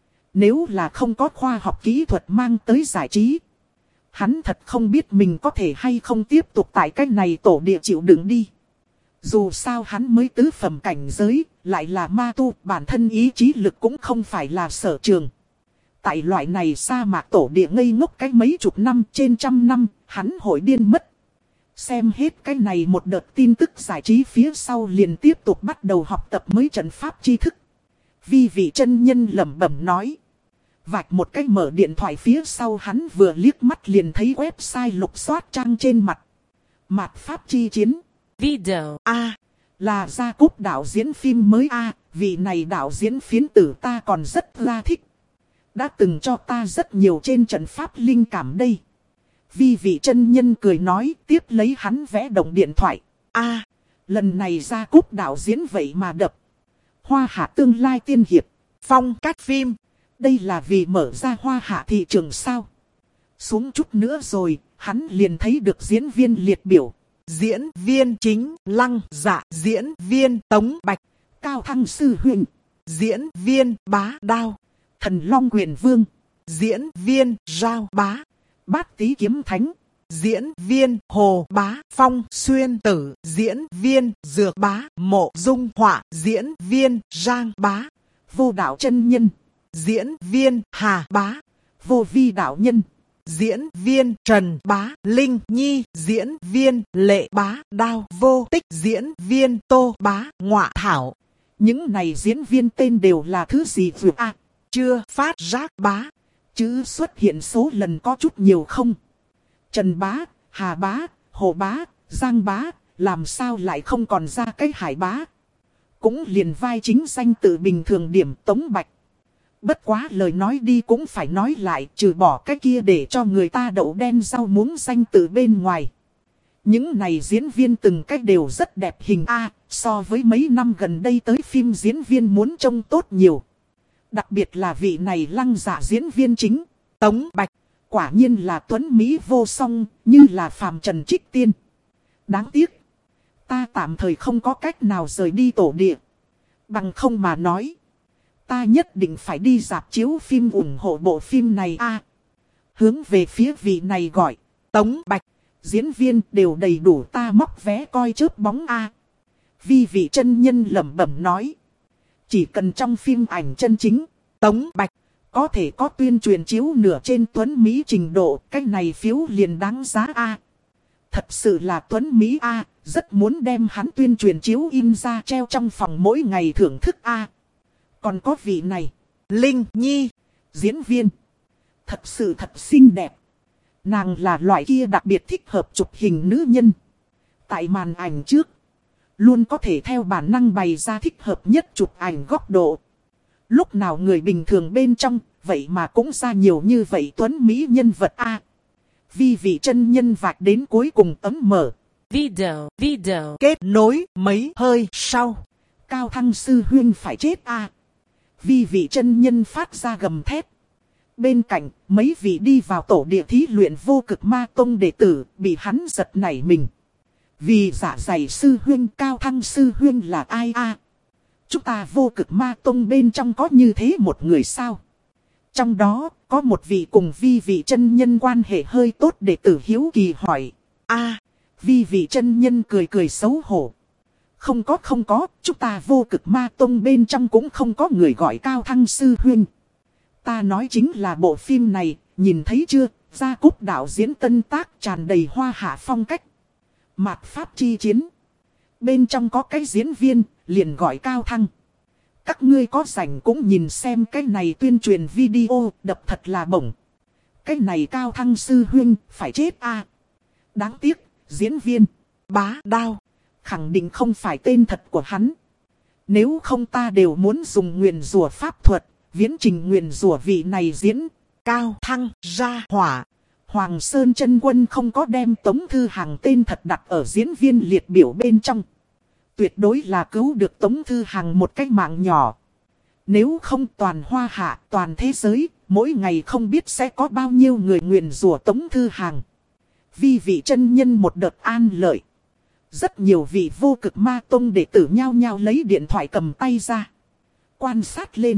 Nếu là không có khoa học kỹ thuật mang tới giải trí, hắn thật không biết mình có thể hay không tiếp tục tại cách này tổ địa chịu đựng đi. Dù sao hắn mới tứ phẩm cảnh giới, lại là ma tu, bản thân ý chí lực cũng không phải là sở trường. Tại loại này sa mạc tổ địa ngây ngốc cái mấy chục năm trên trăm năm, hắn hội điên mất. Xem hết cái này một đợt tin tức giải trí phía sau liền tiếp tục bắt đầu học tập mới trận pháp tri thức. Vi vị chân nhân lẩm bẩm nói. Vạch một cái mở điện thoại phía sau, hắn vừa liếc mắt liền thấy website lục soát trang trên mặt. Mạt pháp chi chiến. Video A. À, là Gia Cúp đạo diễn phim mới A. À, vị này đạo diễn phiến tử ta còn rất là thích. Đã từng cho ta rất nhiều trên trận pháp linh cảm đây. Vi vị chân nhân cười nói, tiếp lấy hắn vẽ động điện thoại. A. À, lần này Gia Cúp đạo diễn vậy mà đập Hoa Hạ tương lai tiên hiệp phong cách phim. Đây là vì mở ra Hoa Hạ thị trường sao? Xuống chút nữa rồi, hắn liền thấy được diễn viên liệt biểu. Diễn viên chính Lăng Dạ, diễn viên Tống Bạch, Cao Thăng Sư Huynh, diễn viên Bá Đao, Thần Long Quyền Vương, diễn viên Rao Bá, Bát Tý Kiếm Thánh, diễn viên Hồ Bá Phong Xuyên Tử, diễn viên Dược Bá Mộ Dung Họa, diễn viên Giang Bá, Vô Đạo Chân Nhân, diễn viên Hà Bá, Vô Vi Đạo Nhân, diễn viên Trần Bá Linh Nhi, diễn viên Lệ Bá Đao Vô Tích, diễn viên Tô Bá Ngọa Thảo. Những này diễn viên tên đều là thứ gì vượt à? Chưa phát giác bá. Chứ xuất hiện số lần có chút nhiều không? Trần Bá, Hà Bá, Hồ Bá, Giang Bá, làm sao lại không còn ra cái Hải Bá? Cũng liền vai chính danh tự bình thường điểm Tống Bạch. Bất quá lời nói đi cũng phải nói lại, trừ bỏ cái kia để cho người ta đậu đen rau muống danh từ bên ngoài. Những này diễn viên từng cách đều rất đẹp hình A, so với mấy năm gần đây tới phim diễn viên muốn trông tốt nhiều. Đặc biệt là vị này Lăng Dạ diễn viên chính, Tống Bạch, quả nhiên là tuấn Mỹ vô song, như là phàm trần trích tiên. Đáng tiếc, ta tạm thời không có cách nào rời đi tổ địa. Bằng không mà nói, ta nhất định phải đi rạp chiếu phim ủng hộ bộ phim này a. Hướng về phía vị này gọi, Tống Bạch, diễn viên đều đầy đủ ta móc vé coi chớp bóng a. Vi vị chân nhân lẩm bẩm nói. Chỉ cần trong phim ảnh chân chính, Tống Bạch có thể có tuyên truyền chiếu nửa trên tuấn Mỹ trình độ, cái này phiếu liền đáng giá a. Thật sự là tuấn Mỹ A, rất muốn đem hắn tuyên truyền chiếu in ra treo trong phòng mỗi ngày thưởng thức A. Còn có vị này, Linh Nhi, diễn viên. Thật sự thật xinh đẹp. Nàng là loại kia đặc biệt thích hợp chụp hình nữ nhân. Tại màn ảnh trước, luôn có thể theo bản năng bày ra thích hợp nhất chụp ảnh góc độ. Lúc nào người bình thường bên trong, vậy mà cũng ra nhiều như vậy tuấn Mỹ nhân vật A. Vi vị chân nhân vạch đến cuối cùng ấm mở. Video, video, kết nối mấy hơi sau. Cao Thăng sư huynh phải chết A. Vi vị chân nhân phát ra gầm thét. Bên cạnh, mấy vị đi vào tổ địa thí luyện vô cực ma tông đệ tử, bị hắn giật nảy mình. Vì giả dày sư huynh Cao Thăng sư huynh là ai A? Chúng ta vô cực ma tông bên trong có như thế một người sao? Trong đó, có một vị cùng vi vị chân nhân quan hệ hơi tốt đệ tử hiếu kỳ hỏi. A, vi vị chân nhân cười cười xấu hổ. Không có không có, chúng ta vô cực ma tông bên trong cũng không có người gọi Cao Thăng sư huynh. Ta nói chính là bộ phim này, nhìn thấy chưa, Gia Cúc đạo diễn tân tác tràn đầy hoa hạ phong cách. Mạt Pháp chi chiến. Bên trong có cái diễn viên, liền gọi Cao Thăng. Các ngươi có rảnh cũng nhìn xem cái này tuyên truyền video, đập thật là bổng. Cái này Cao Thăng sư huynh, phải chết a. Đáng tiếc, diễn viên, Bá Đao, khẳng định không phải tên thật của hắn. Nếu không ta đều muốn dùng nguyền rủa pháp thuật, viễn trình nguyền rủa vị này diễn. Cao Thăng ra hỏa. Hoàng Sơn chân quân không có đem Tống Thư Hằng tên thật đặt ở diễn viên liệt biểu bên trong. Tuyệt đối là cứu được Tống Thư Hằng một cách mạng nhỏ. Nếu không toàn hoa hạ, toàn thế giới, mỗi ngày không biết sẽ có bao nhiêu người nguyền rủa Tống Thư Hằng. Vi vị chân nhân một đợt an lợi. Rất nhiều vị vô cực ma tông đệ tử nhau nhau lấy điện thoại cầm tay ra. Quan sát lên.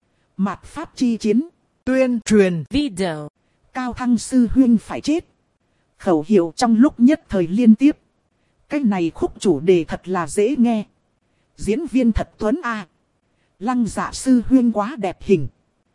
Mạt Pháp chi chiến. Tuyên truyền video. Cao Thăng sư huynh phải chết. Khẩu hiệu trong lúc nhất thời liên tiếp. Cái này khúc chủ đề thật là dễ nghe. Diễn viên thật tuấn a. Lăng Dạ sư huynh quá đẹp hình.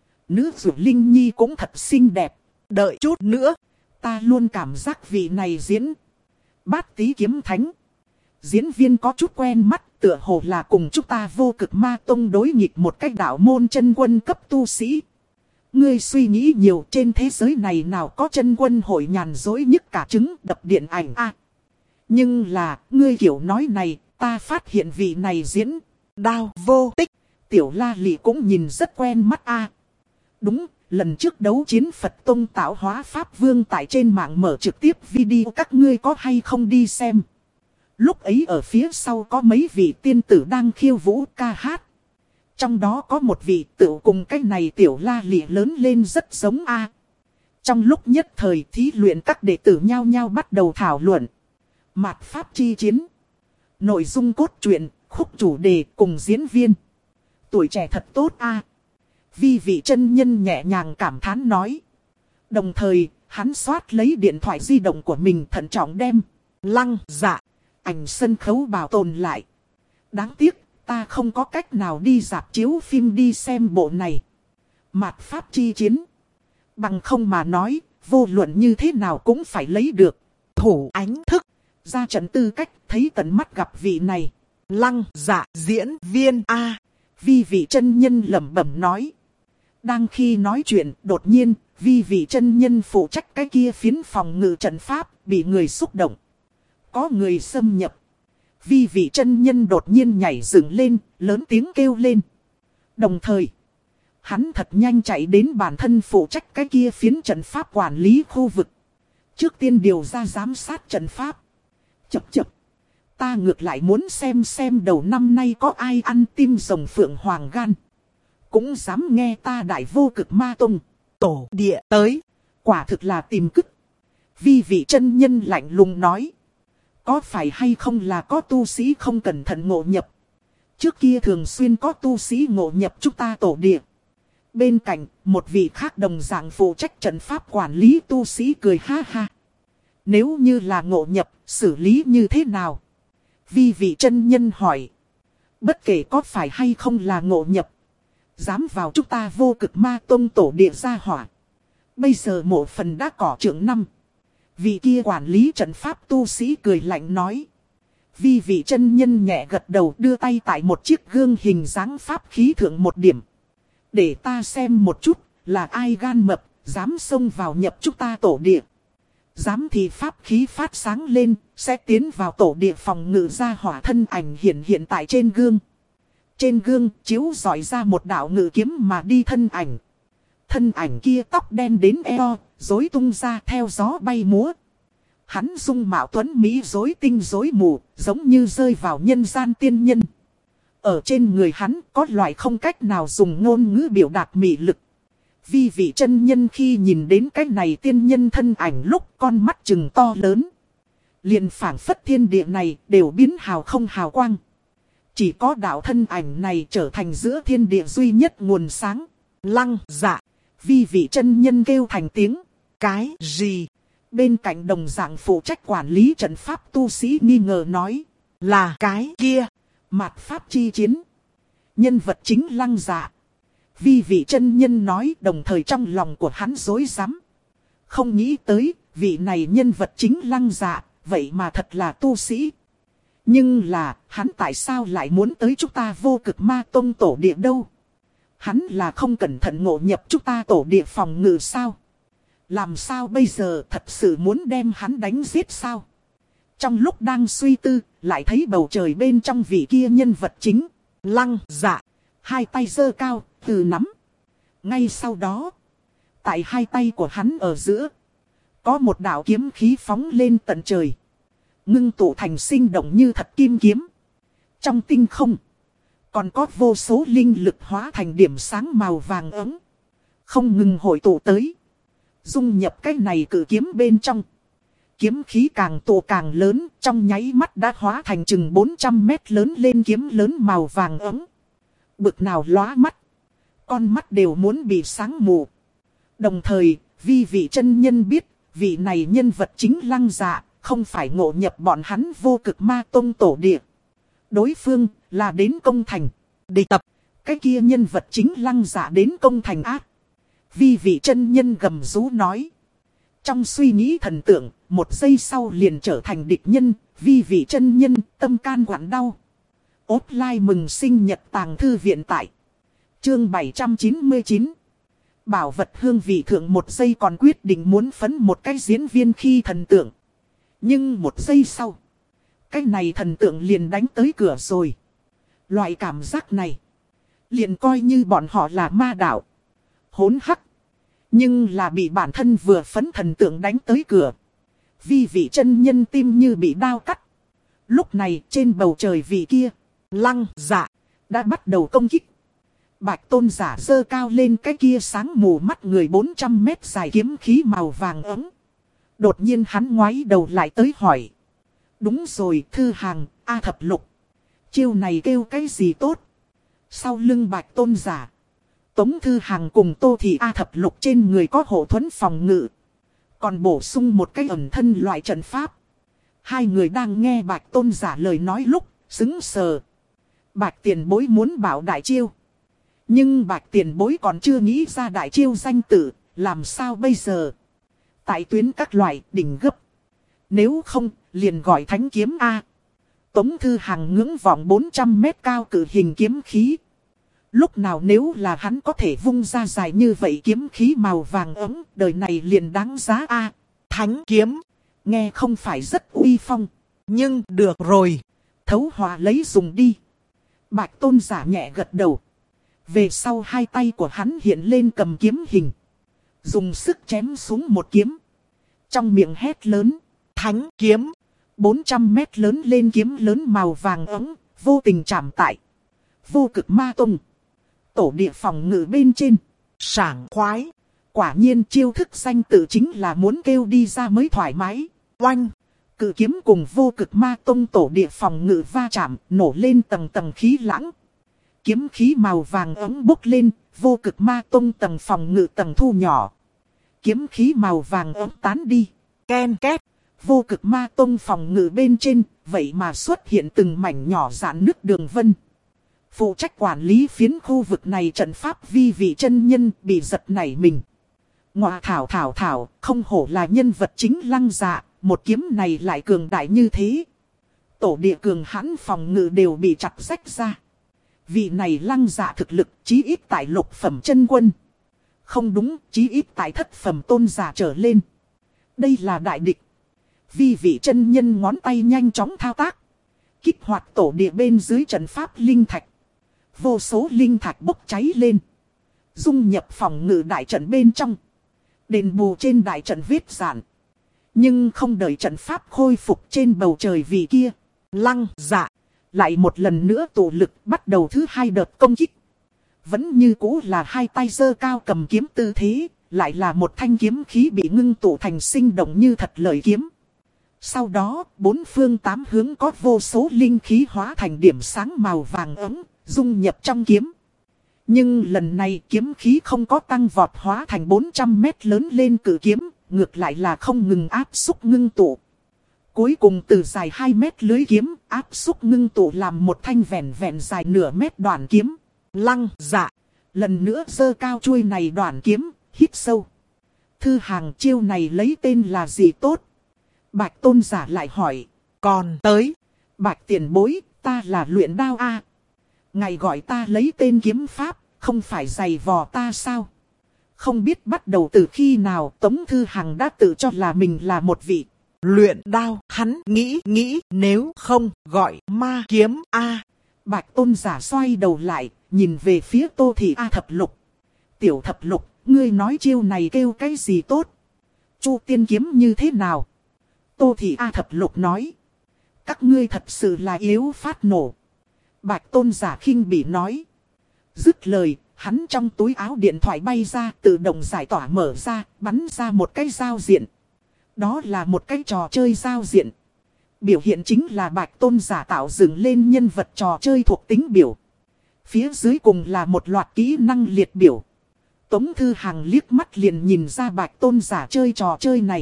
Nữ chủ Linh Nhi cũng thật xinh đẹp. Đợi chút nữa. Ta luôn cảm giác vị này diễn. Bát Tý Kiếm Thánh. Diễn viên có chút quen mắt, tựa hồ là cùng chúng ta vô cực ma tông đối nghịch một cách đạo môn chân quân cấp tu sĩ. Ngươi suy nghĩ nhiều, trên thế giới này nào có chân quân hội nhàn dối nhất cả trứng đập điện ảnh a. Nhưng là, ngươi kiểu nói này, ta phát hiện vị này diễn. Đao vô tích, tiểu la lị cũng nhìn rất quen mắt a. Đúng, lần trước đấu chiến Phật Tông tạo hóa Pháp Vương tại trên mạng mở trực tiếp video, các ngươi có hay không đi xem. Lúc ấy ở phía sau có mấy vị tiên tử đang khiêu vũ ca hát. Trong đó có một vị tự cùng cái này tiểu la lị lớn lên rất giống a. Trong lúc nhất thời thí luyện các đệ tử nhau nhau bắt đầu thảo luận. Mạt Pháp chi chiến. Nội dung cốt truyện, khúc chủ đề cùng diễn viên. Tuổi trẻ thật tốt a. Vi vị chân nhân nhẹ nhàng cảm thán nói. Đồng thời, hắn xoát lấy điện thoại di động của mình thận trọng đem. Lăng Dạ ảnh sân khấu bảo tồn lại. Đáng tiếc, ta không có cách nào đi rạp chiếu phim đi xem bộ này. Mạt Pháp chi chiến. Bằng không mà nói, vô luận như thế nào cũng phải lấy được. Thủ ánh thức. Ra trận tư cách, thấy tận mắt gặp vị này. Lăng Dạ diễn viên A. Vi vị chân nhân lẩm bẩm nói. Đang khi nói chuyện, đột nhiên, vi vị chân nhân phụ trách cái kia phiến phòng ngự trận pháp, bị người xúc động. Có người xâm nhập. Vi vị chân nhân đột nhiên nhảy dựng lên, lớn tiếng kêu lên. Đồng thời, hắn thật nhanh chạy đến bản thân phụ trách cái kia phiến trận pháp quản lý khu vực. Trước tiên điều ra giám sát trận pháp. Chập chập. Ta ngược lại muốn xem xem đầu năm nay có ai ăn tim rồng phượng hoàng gan. Cũng dám nghe ta đại vô cực ma tông. Tổ địa tới. Quả thực là tìm cứt. Vi vị chân nhân lạnh lùng nói. Có phải hay không là có tu sĩ không cẩn thận ngộ nhập. Trước kia thường xuyên có tu sĩ ngộ nhập chúng ta tổ địa. Bên cạnh, một vị khác đồng dạng phụ trách trận pháp quản lý tu sĩ cười ha ha. Nếu như là ngộ nhập, xử lý như thế nào? Vi vị chân nhân hỏi. Bất kể có phải hay không là ngộ nhập. Dám vào chúng ta vô cực ma tông tổ địa gia hỏa. Bây giờ mộ phần đã cỏ trưởng năm. Vị kia quản lý trận pháp tu sĩ cười lạnh nói. Vi vị chân nhân nhẹ gật đầu đưa tay tại một chiếc gương hình dáng pháp khí thượng một điểm. Để ta xem một chút là ai gan mập, dám xông vào nhập chúng ta tổ địa. Dám thì pháp khí phát sáng lên, sẽ tiến vào tổ địa phòng ngự ra hỏa thân ảnh hiện hiện tại trên gương. Trên gương chiếu dọi ra một đạo ngự kiếm mà đi thân ảnh. Thân ảnh kia tóc đen đến eo, rối tung ra theo gió bay múa. Hắn dung mạo tuấn mỹ rối tinh rối mù, giống như rơi vào nhân gian tiên nhân. Ở trên người hắn có loại không cách nào dùng ngôn ngữ biểu đạt mị lực. Vi vị chân nhân khi nhìn đến cái này tiên nhân thân ảnh lúc con mắt trừng to lớn. Liền phảng phất thiên địa này đều biến hào không hào quang. Chỉ có đạo thân ảnh này trở thành giữa thiên địa duy nhất nguồn sáng. Lăng Dạ. Vi vị chân nhân kêu thành tiếng. Cái gì? Bên cạnh đồng dạng phụ trách quản lý trận pháp tu sĩ nghi ngờ nói. Là cái kia. Mạt pháp chi chiến. Nhân vật chính Lăng Dạ. Vi vị chân nhân nói đồng thời trong lòng của hắn rối rắm. Không nghĩ tới vị này nhân vật chính Lăng Dạ. Vậy mà thật là tu sĩ. Nhưng là hắn tại sao lại muốn tới chúng ta Vô Cực Ma Tông tổ địa đâu? Hắn là không cẩn thận ngộ nhập chúng ta tổ địa phòng ngự sao? Làm sao bây giờ thật sự muốn đem hắn đánh giết sao? Trong lúc đang suy tư, lại thấy bầu trời bên trong vị kia nhân vật chính. Lăng Dạ. Hai tay giơ cao, từ nắm. Ngay sau đó, tại hai tay của hắn ở giữa, có một đạo kiếm khí phóng lên tận trời. Ngưng tụ thành sinh động như thật kim kiếm. Trong tinh không, còn có vô số linh lực hóa thành điểm sáng màu vàng ấm. Không ngừng hội tụ tới. Dung nhập cái này cử kiếm bên trong. Kiếm khí càng tụ càng lớn, trong nháy mắt đã hóa thành chừng bốn trăm mét lớn lên kiếm lớn màu vàng ấm. Bực nào lóa mắt. Con mắt đều muốn bị sáng mù. Đồng thời, vi vị chân nhân biết, vị này nhân vật chính Lăng Dạ, không phải ngộ nhập bọn hắn Vô Cực Ma Tông tổ địa. Đối phương là đến công thành. Địch tập, cái kia nhân vật chính Lăng Dạ đến công thành ác. Vi vị chân nhân gầm rú nói. Trong suy nghĩ thần tượng, một giây sau liền trở thành địch nhân. Vi vị chân nhân tâm can quặn đau. Offline mừng sinh nhật tàng thư viện tại chương bảy trăm chín mươi chín. Bảo vật hương vị thượng một giây còn quyết định muốn phấn một cái diễn viên khi thần tượng. Nhưng một giây sau, cái này thần tượng liền đánh tới cửa rồi. Loại cảm giác này, liền coi như bọn họ là ma đạo. Hỗn hắc. Nhưng là bị bản thân vừa phấn thần tượng đánh tới cửa. Vi vị chân nhân tim như bị đao cắt. Lúc này trên bầu trời vị kia, Lăng Dạ, đã bắt đầu công kích. Bạch tôn giả giơ cao lên cái kia sáng mù mắt người bốn trăm mét dài kiếm khí màu vàng ấm. Đột nhiên hắn ngoái đầu lại tới hỏi. Đúng rồi thư hàng, A thập lục. Chiêu này kêu cái gì tốt? Sau lưng bạch tôn giả, Tống thư hàng cùng Tô Thị A thập lục trên người có hộ thuẫn phòng ngự. Còn bổ sung một cái ẩn thân loại trận pháp. Hai người đang nghe bạch tôn giả lời nói lúc, sững sờ. Bạch tiền bối muốn bảo đại chiêu. Nhưng bạch tiền bối còn chưa nghĩ ra đại chiêu danh tự, làm sao bây giờ? Tại tuyến các loại đỉnh gấp. Nếu không, liền gọi thánh kiếm A. Tống thư hàng ngưỡng vọng bốn trăm mét cao cử hình kiếm khí. Lúc nào nếu là hắn có thể vung ra dài như vậy kiếm khí màu vàng ấm, đời này liền đáng giá A. Thánh kiếm. Nghe không phải rất uy phong. Nhưng được rồi. Thấu hòa lấy dùng đi. Bạch tôn giả nhẹ gật đầu. Về sau hai tay của hắn hiện lên cầm kiếm hình. Dùng sức chém xuống một kiếm. Trong miệng hét lớn. Thánh kiếm. bốn trăm mét lớn lên kiếm lớn màu vàng ấm. Vô tình chạm tại Vô Cực Ma Tông tổ địa phòng ngự bên trên. Sảng khoái. Quả nhiên chiêu thức danh tự chính là muốn kêu đi ra mới thoải mái. Oanh. Cự kiếm cùng Vô Cực Ma Tông tổ địa phòng ngự va chạm, nổ lên tầng tầng khí lãng. Kiếm khí màu vàng ấm bốc lên, Vô Cực Ma Tông tầng phòng ngự tầng thu nhỏ. Kiếm khí màu vàng ấm tán đi. Ken két. Vô Cực Ma Tông phòng ngự bên trên, vậy mà xuất hiện từng mảnh nhỏ rạn nứt đường vân. Phụ trách quản lý phiến khu vực này trận pháp vi vị chân nhân bị giật nảy mình. Ngọa thảo thảo thảo, không hổ là nhân vật chính Lăng Dạ, một kiếm này lại cường đại như thế. Tổ địa cường hãn phòng ngự đều bị chặt rách ra. Vị này Lăng Dạ thực lực chí ít tại lục phẩm chân quân. Không đúng, chí ít tại thất phẩm tôn giả trở lên. Đây là đại địch. Vi vị chân nhân ngón tay nhanh chóng thao tác. Kích hoạt tổ địa bên dưới trận pháp linh thạch. Vô số linh thạch bốc cháy lên. Dung nhập phòng ngự đại trận bên trong. Đền bù trên đại trận vết dạn. Nhưng không đợi trận pháp khôi phục trên bầu trời vì kia. Lăng Dạ lại một lần nữa tụ lực bắt đầu thứ hai đợt công kích. Vẫn như cũ là hai tay giơ cao cầm kiếm tư thế. Lại là một thanh kiếm khí bị ngưng tụ thành sinh động như thật lợi kiếm. Sau đó, bốn phương tám hướng có vô số linh khí hóa thành điểm sáng màu vàng ấm, dung nhập trong kiếm. Nhưng lần này kiếm khí không có tăng vọt hóa thành bốn trăm mét lớn lên cự kiếm, ngược lại là không ngừng áp xúc ngưng tụ. Cuối cùng từ dài hai mét lưới kiếm, áp xúc ngưng tụ làm một thanh vẹn vẹn dài nửa mét đoạn kiếm. Lăng Dạ lần nữa giơ cao chuôi này đoạn kiếm, hít sâu. Thư hàng chiêu này lấy tên là gì tốt? Bạch tôn giả lại hỏi. Còn tới. Bạch tiền bối, ta là luyện đao a. Ngài gọi ta lấy tên kiếm pháp, không phải giày vò ta sao? Không biết bắt đầu từ khi nào Tống Thư Hằng đã tự cho là mình là một vị luyện đao. Hắn nghĩ nghĩ nếu không gọi ma kiếm a. Bạch tôn giả xoay đầu lại, nhìn về phía Tô Thị A Thập Lục. Tiểu Thập Lục, ngươi nói chiêu này kêu cái gì tốt? Chu tiên kiếm như thế nào? Tô Thị A Thập Lục nói. Các ngươi thật sự là yếu phát nổ. Bạch tôn giả khinh bỉ nói. Dứt lời, hắn trong túi áo điện thoại bay ra, tự động giải tỏa mở ra, bắn ra một cái giao diện. Đó là một cái trò chơi giao diện. Biểu hiện chính là bạch tôn giả tạo dựng lên nhân vật trò chơi thuộc tính biểu. Phía dưới cùng là một loạt kỹ năng liệt biểu. Tống Thư Hằng liếc mắt liền nhìn ra bạch tôn giả chơi trò chơi này.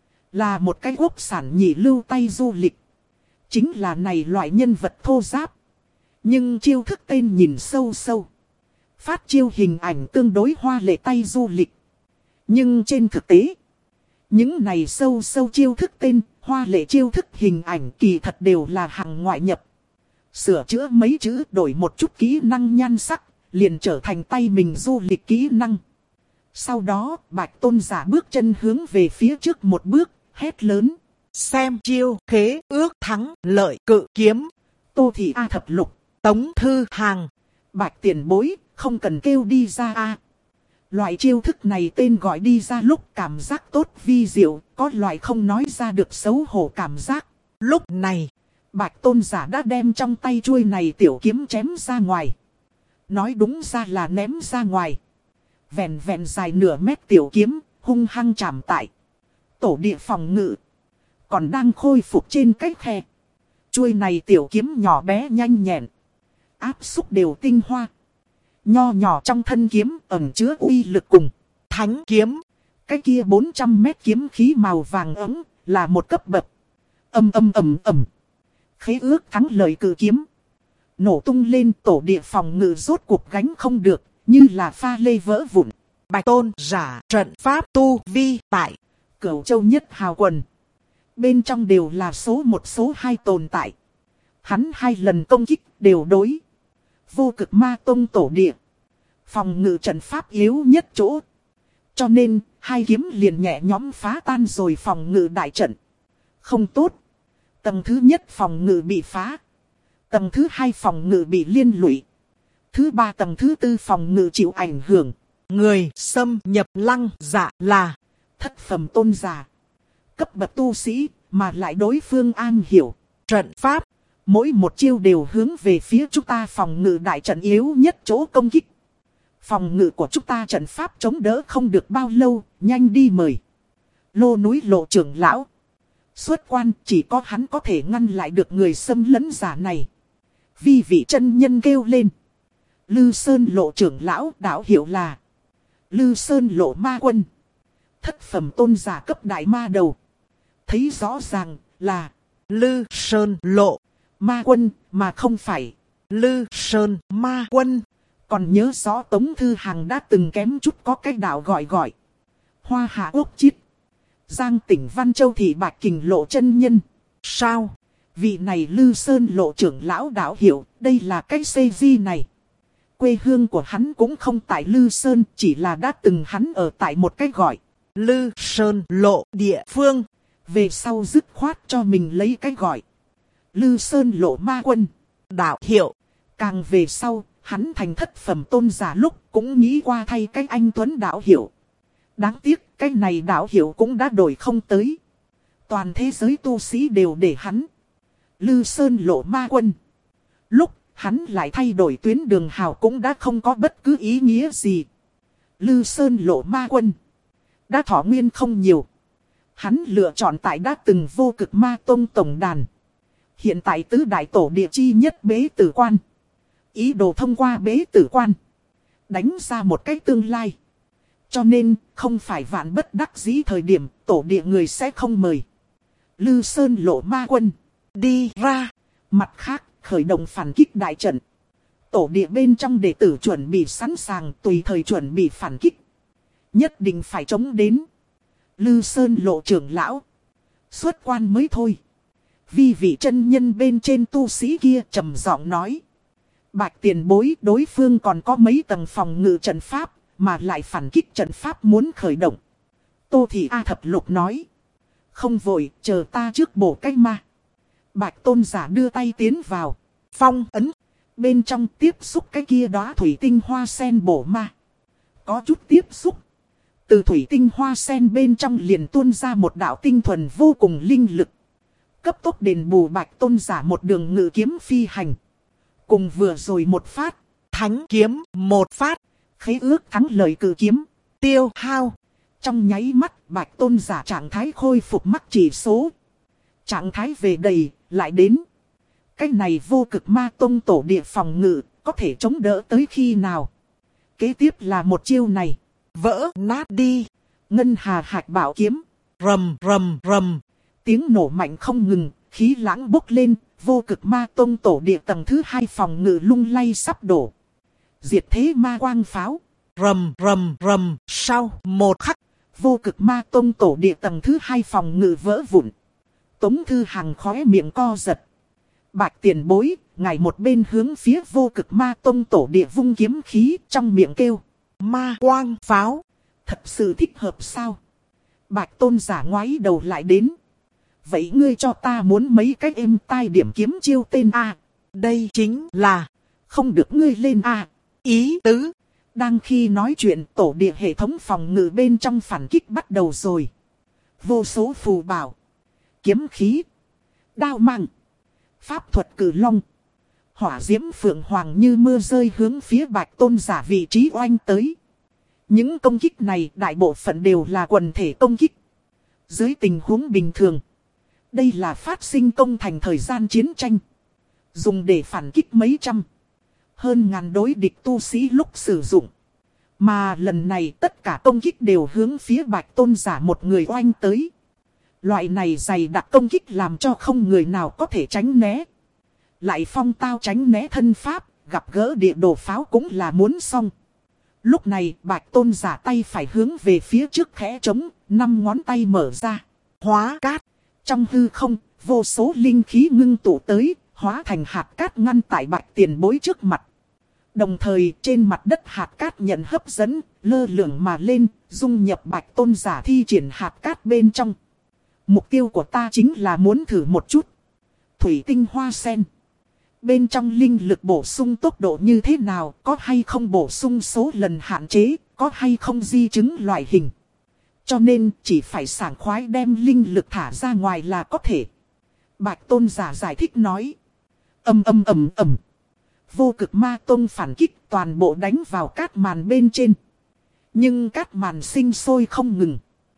Là một cái quốc sản nhị lưu tay du lịch. Chính là này loại nhân vật thô giáp. Nhưng chiêu thức tên nhìn sâu sâu. Phát chiêu hình ảnh tương đối hoa lệ tay du lịch. Nhưng trên thực tế, những này sâu sâu chiêu thức tên, hoa lệ chiêu thức hình ảnh kỳ thật đều là hàng ngoại nhập. Sửa chữa mấy chữ đổi một chút kỹ năng nhan sắc, liền trở thành tay mình du lịch kỹ năng. Sau đó, bạch tôn giả bước chân hướng về phía trước một bước, hét lớn. Xem chiêu, khế, ước, thắng, lợi, cự, kiếm. Tô Thị A Thập Lục, Tống Thư Hằng. Bạch tiền bối, không cần kêu đi ra a. Loại chiêu thức này tên gọi đi ra lúc cảm giác tốt vi diệu, có loại không nói ra được xấu hổ cảm giác. Lúc này, bạch tôn giả đã đem trong tay chuôi này tiểu kiếm chém ra ngoài. Nói đúng ra là ném ra ngoài. Vẹn vẹn dài nửa mét tiểu kiếm, hung hăng chạm tại tổ địa phòng ngự. Còn đang khôi phục trên cái khe. Chuôi này tiểu kiếm nhỏ bé nhanh nhẹn. Áp xúc đều tinh hoa. Nho nhỏ trong thân kiếm ẩn chứa uy lực cùng thánh kiếm. Cái kia bốn trăm mét kiếm khí màu vàng ấm là một cấp bậc. Âm âm ầm ầm. Khế ước thắng lợi cự kiếm. Nổ tung lên tổ địa phòng ngự rốt cuộc gánh không được. Như là pha lê vỡ vụn. Bạch tôn giả trận pháp tu vi tại Cửu Châu nhất hào quần. Bên trong đều là số một số hai tồn tại. Hắn hai lần công kích đều đối. Vô cực ma tông tổ địa. Phòng ngự trận pháp yếu nhất chỗ. Cho nên, hai kiếm liền nhẹ nhõm phá tan rồi phòng ngự đại trận. Không tốt. Tầng thứ nhất phòng ngự bị phá. Tầng thứ hai phòng ngự bị liên lụy. Thứ ba tầng thứ tư phòng ngự chịu ảnh hưởng. Người xâm nhập Lăng Dạ là thất phẩm tôn giả. Cấp bậc tu sĩ mà lại đối phương an hiểu. Trận pháp. Mỗi một chiêu đều hướng về phía chúng ta phòng ngự đại trận yếu nhất chỗ công kích. Phòng ngự của chúng ta trận pháp chống đỡ không được bao lâu, nhanh đi mời. Lô núi lộ trưởng lão. Xuất quan chỉ có hắn có thể ngăn lại được người xâm lấn giả này. Vi vị chân nhân kêu lên. Lư Sơn lộ trưởng lão đạo hiệu là Lư Sơn lộ ma quân. Thất phẩm tôn giả cấp đại ma đầu. Thấy rõ ràng là Lư Sơn lộ ma quân mà không phải Lư Sơn ma quân. Còn nhớ rõ Tống Thư Hằng đã từng kém chút có cái đạo gọi gọi. Hoa Hạ Úc Chiết. Giang tỉnh Văn Châu thị Bạch Kình Lộ chân nhân. Sao? Vị này Lư Sơn Lộ trưởng lão đạo hiểu, đây là cái xê gi này. Quê hương của hắn cũng không tại Lư Sơn, chỉ là đã từng hắn ở tại một cái gọi Lư Sơn Lộ địa phương. Về sau dứt khoát cho mình lấy cái gọi Lư Sơn Lộ ma quân. Đạo hiệu. Càng về sau, hắn thành thất phẩm tôn giả lúc cũng nghĩ qua thay cái anh Tuấn đạo hiệu. Đáng tiếc, cái này đạo hiệu cũng đã đổi không tới. Toàn thế giới tu sĩ đều để hắn Lư Sơn Lộ ma quân. Lúc hắn lại thay đổi tuyến đường hào cũng đã không có bất cứ ý nghĩa gì. Lư Sơn Lộ ma quân đã thọ nguyên không nhiều. Hắn lựa chọn tại đã từng Vô Cực Ma Tông tổng đàn. Hiện tại tứ đại tổ địa chi nhất bế tử quan. Ý đồ thông qua bế tử quan đánh ra một cái tương lai. Cho nên không phải vạn bất đắc dĩ thời điểm tổ địa người sẽ không mời Lư Sơn Lộ ma quân đi ra. Mặt khác khởi động phản kích đại trận. Tổ địa bên trong đệ tử chuẩn bị sẵn sàng tùy thời chuẩn bị phản kích. Nhất định phải chống đến Lư Sơn Lộ trưởng lão xuất quan mới thôi. Vì vị chân nhân bên trên tu sĩ kia trầm giọng nói. Bạch tiền bối đối phương còn có mấy tầng phòng ngự trận pháp, mà lại phản kích trận pháp muốn khởi động. Tô Thị A Thập Lục nói. Không vội, chờ ta trước bổ cách ma. Bạch tôn giả đưa tay tiến vào. Phong ấn. Bên trong tiếp xúc cái kia đóa thủy tinh hoa sen bổ ma. Có chút tiếp xúc. Từ thủy tinh hoa sen bên trong liền tuôn ra một đạo tinh thuần vô cùng linh lực. Cấp tốc đền bù Bạch tôn giả một đường ngự kiếm phi hành. Cùng vừa rồi một phát. Thánh kiếm một phát. Khế ước thắng lợi cử kiếm. Tiêu hao. Trong nháy mắt Bạch tôn giả trạng thái khôi phục mắc chỉ số. Trạng thái về đầy lại đến. Cái này Vô Cực Ma Tông tổ địa phòng ngự. Có thể chống đỡ tới khi nào. Kế tiếp là một chiêu này. Vỡ nát đi. Ngân hà hạch bảo kiếm. Rầm rầm rầm. Tiếng nổ mạnh không ngừng. Khí lãng bốc lên. Vô Cực Ma Tông tổ địa tầng thứ hai phòng ngự lung lay sắp đổ. Diệt thế ma quang pháo. Rầm rầm rầm. Sau một khắc. Vô Cực Ma Tông tổ địa tầng thứ hai phòng ngự vỡ vụn. Tống Thư Hằng khóe miệng co giật. Bạch tiền bối. Ngài một bên hướng phía Vô Cực Ma Tông tổ địa vung kiếm khí trong miệng kêu. Ma quang pháo. Thật sự thích hợp sao? Bạch tôn giả ngoái đầu lại đến. Vậy ngươi cho ta muốn mấy cái êm tai điểm kiếm chiêu tên A. Đây chính là. Không được ngươi lên A. Ý tứ. Đang khi nói chuyện tổ địa hệ thống phòng ngự bên trong phản kích bắt đầu rồi. Vô số phù bảo. Kiếm khí. Đao mang. Pháp thuật cử long. Hỏa diễm phượng hoàng như mưa rơi hướng phía Bạch tôn giả vị trí oanh tới. Những công kích này đại bộ phận đều là quần thể công kích. Dưới tình huống bình thường. Đây là phát sinh công thành thời gian chiến tranh. Dùng để phản kích mấy trăm. Hơn ngàn đối địch tu sĩ lúc sử dụng. Mà lần này tất cả công kích đều hướng phía Bạch tôn giả một người oanh tới. Loại này dày đặc công kích làm cho không người nào có thể tránh né. Lại phong tao tránh né thân pháp, gặp gỡ địa đồ pháo cũng là muốn xong. Lúc này Bạch tôn giả tay phải hướng về phía trước khẽ trống, năm ngón tay mở ra. Hóa cát. Trong hư không, vô số linh khí ngưng tụ tới, hóa thành hạt cát ngăn tại Bạch tiền bối trước mặt. Đồng thời trên mặt đất hạt cát nhận hấp dẫn, lơ lửng mà lên, dung nhập Bạch tôn giả thi triển hạt cát bên trong. Mục tiêu của ta chính là muốn thử một chút. Thủy tinh hoa sen. Bên trong linh lực bổ sung tốc độ như thế nào, có hay không bổ sung số lần hạn chế, có hay không di chứng loại hình. Cho nên chỉ phải sảng khoái đem linh lực thả ra ngoài là có thể. Bạch tôn giả giải thích nói. Âm âm ầm ầm. Vô Cực Ma Tông phản kích toàn bộ đánh vào cát màn bên trên. Nhưng cát màn sinh sôi không ngừng.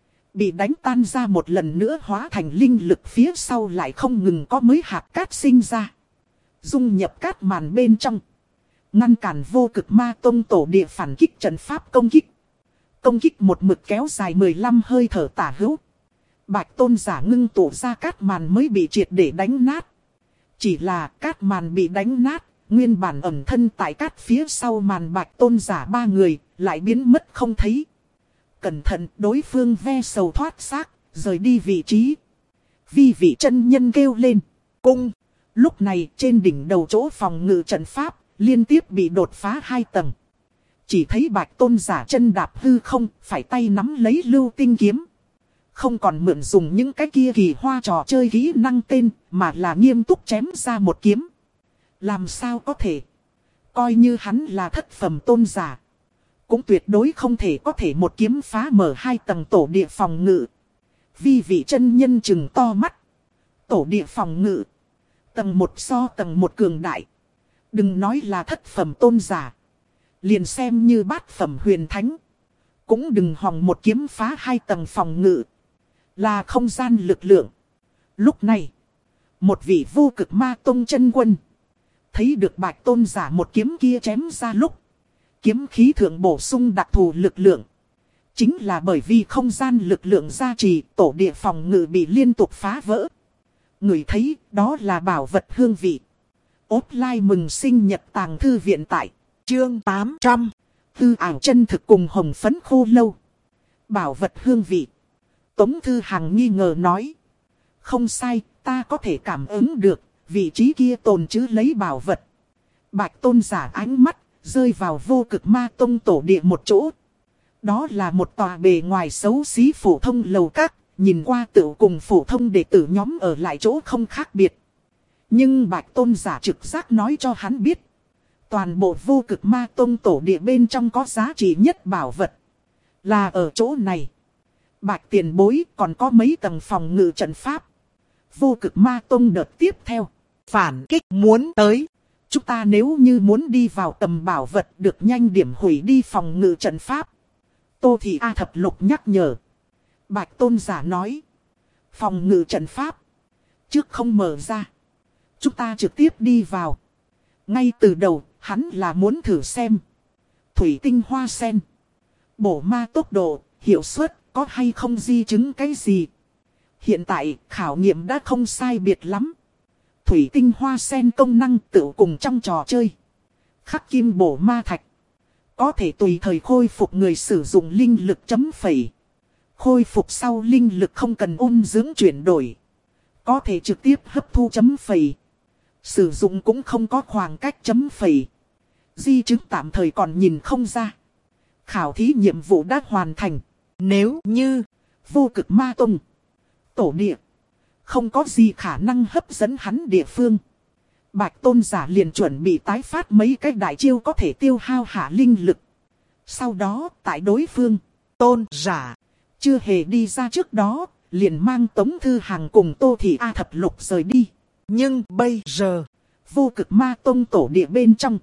Bị đánh tan ra một lần nữa hóa thành linh lực phía sau lại không ngừng có mới hạt cát sinh ra. Dung nhập cát màn bên trong. Ngăn cản Vô Cực Ma Tông tổ địa phản kích trận pháp công kích. Công kích một mực kéo dài mười lăm hơi thở tả hữu. Bạch tôn giả ngưng tụ ra cát màn mới bị triệt để đánh nát. Chỉ là cát màn bị đánh nát. Nguyên bản ẩn thân tại cát phía sau màn Bạch tôn giả ba người lại biến mất không thấy. Cẩn thận, đối phương ve sầu thoát xác, rời đi vị trí. Vi vị chân nhân kêu lên. Cung. Lúc này trên đỉnh đầu chỗ phòng ngự trận pháp, liên tiếp bị đột phá hai tầng. Chỉ thấy Bạch Tôn giả chân đạp hư không, phải tay nắm lấy lưu tinh kiếm. Không còn mượn dùng những cái kia kỳ hoa trò chơi kỹ năng tên, mà là nghiêm túc chém ra một kiếm. Làm sao có thể? Coi như hắn là thất phẩm tôn giả, cũng tuyệt đối không thể có thể một kiếm phá mở hai tầng tổ địa phòng ngự. Vi vị chân nhân chừng to mắt. Tổ địa phòng ngự. Tầng một so tầng một cường đại. Đừng nói là thất phẩm tôn giả. Liền xem như bát phẩm huyền thánh. Cũng đừng hòng một kiếm phá hai tầng phòng ngự. Là không gian lực lượng. Lúc này, một vị vô cực ma tông chân quân thấy được Bạch Tôn giả một kiếm kia chém ra lúc, kiếm khí thượng bổ sung đặc thù lực lượng. Chính là bởi vì không gian lực lượng gia trì, tổ địa phòng ngự bị liên tục phá vỡ. Người thấy đó là bảo vật hương vị. Offline mừng sinh nhật tàng thư viện tại chương tám trăm. Tư ảo chân thực cùng hồng phấn khô lâu. Bảo vật hương vị. Tống Thư Hằng nghi ngờ nói. Không sai, ta có thể cảm ứng được, vị trí kia tồn trữ lấy bảo vật. Bạch Tôn giả ánh mắt, rơi vào vô cực ma tông tổ địa một chỗ. Đó là một tòa bề ngoài xấu xí phổ thông lầu các, nhìn qua tự cùng phổ thông đệ tử nhóm ở lại chỗ không khác biệt. Nhưng Bạch Tôn giả trực giác nói cho hắn biết. Toàn bộ vô cực ma tông tổ địa bên trong có giá trị nhất bảo vật. Là ở chỗ này. Bạch tiền bối còn có mấy tầng phòng ngự trận pháp. Vô cực ma tông đợt tiếp theo. Phản kích muốn tới. Chúng ta nếu như muốn đi vào tầm bảo vật được nhanh điểm hủy đi phòng ngự trận pháp. Tô Thị A Thập Lục nhắc nhở. Bạch Tôn giả nói. Phòng ngự trận pháp. Trước không mở ra. Chúng ta trực tiếp đi vào. Ngay từ đầu, hắn là muốn thử xem. Thủy tinh hoa sen. Bổ ma tốc độ, hiệu suất, có hay không di chứng cái gì. Hiện tại, khảo nghiệm đã không sai biệt lắm. Thủy tinh hoa sen công năng tự cùng trong trò chơi. Khắc kim bổ ma thạch. Có thể tùy thời khôi phục người sử dụng linh lực chấm phẩy. Khôi phục sau linh lực không cần ôn dưỡng chuyển đổi. Có thể trực tiếp hấp thu chấm phẩy. Sử dụng cũng không có khoảng cách chấm phẩy. Di chứng tạm thời còn nhìn không ra. Khảo thí nhiệm vụ đã hoàn thành. Nếu như vô cực ma tông tổ địa không có gì khả năng hấp dẫn hắn địa phương. Bạch Tôn giả liền chuẩn bị tái phát mấy cái đại chiêu có thể tiêu hao hạ linh lực. Sau đó tại đối phương Tôn giả chưa hề đi ra trước đó, liền mang Tống Thư Hằng cùng Tô Thị A Thập Lục rời đi. Nhưng bây giờ vô cực ma tông tổ địa bên trong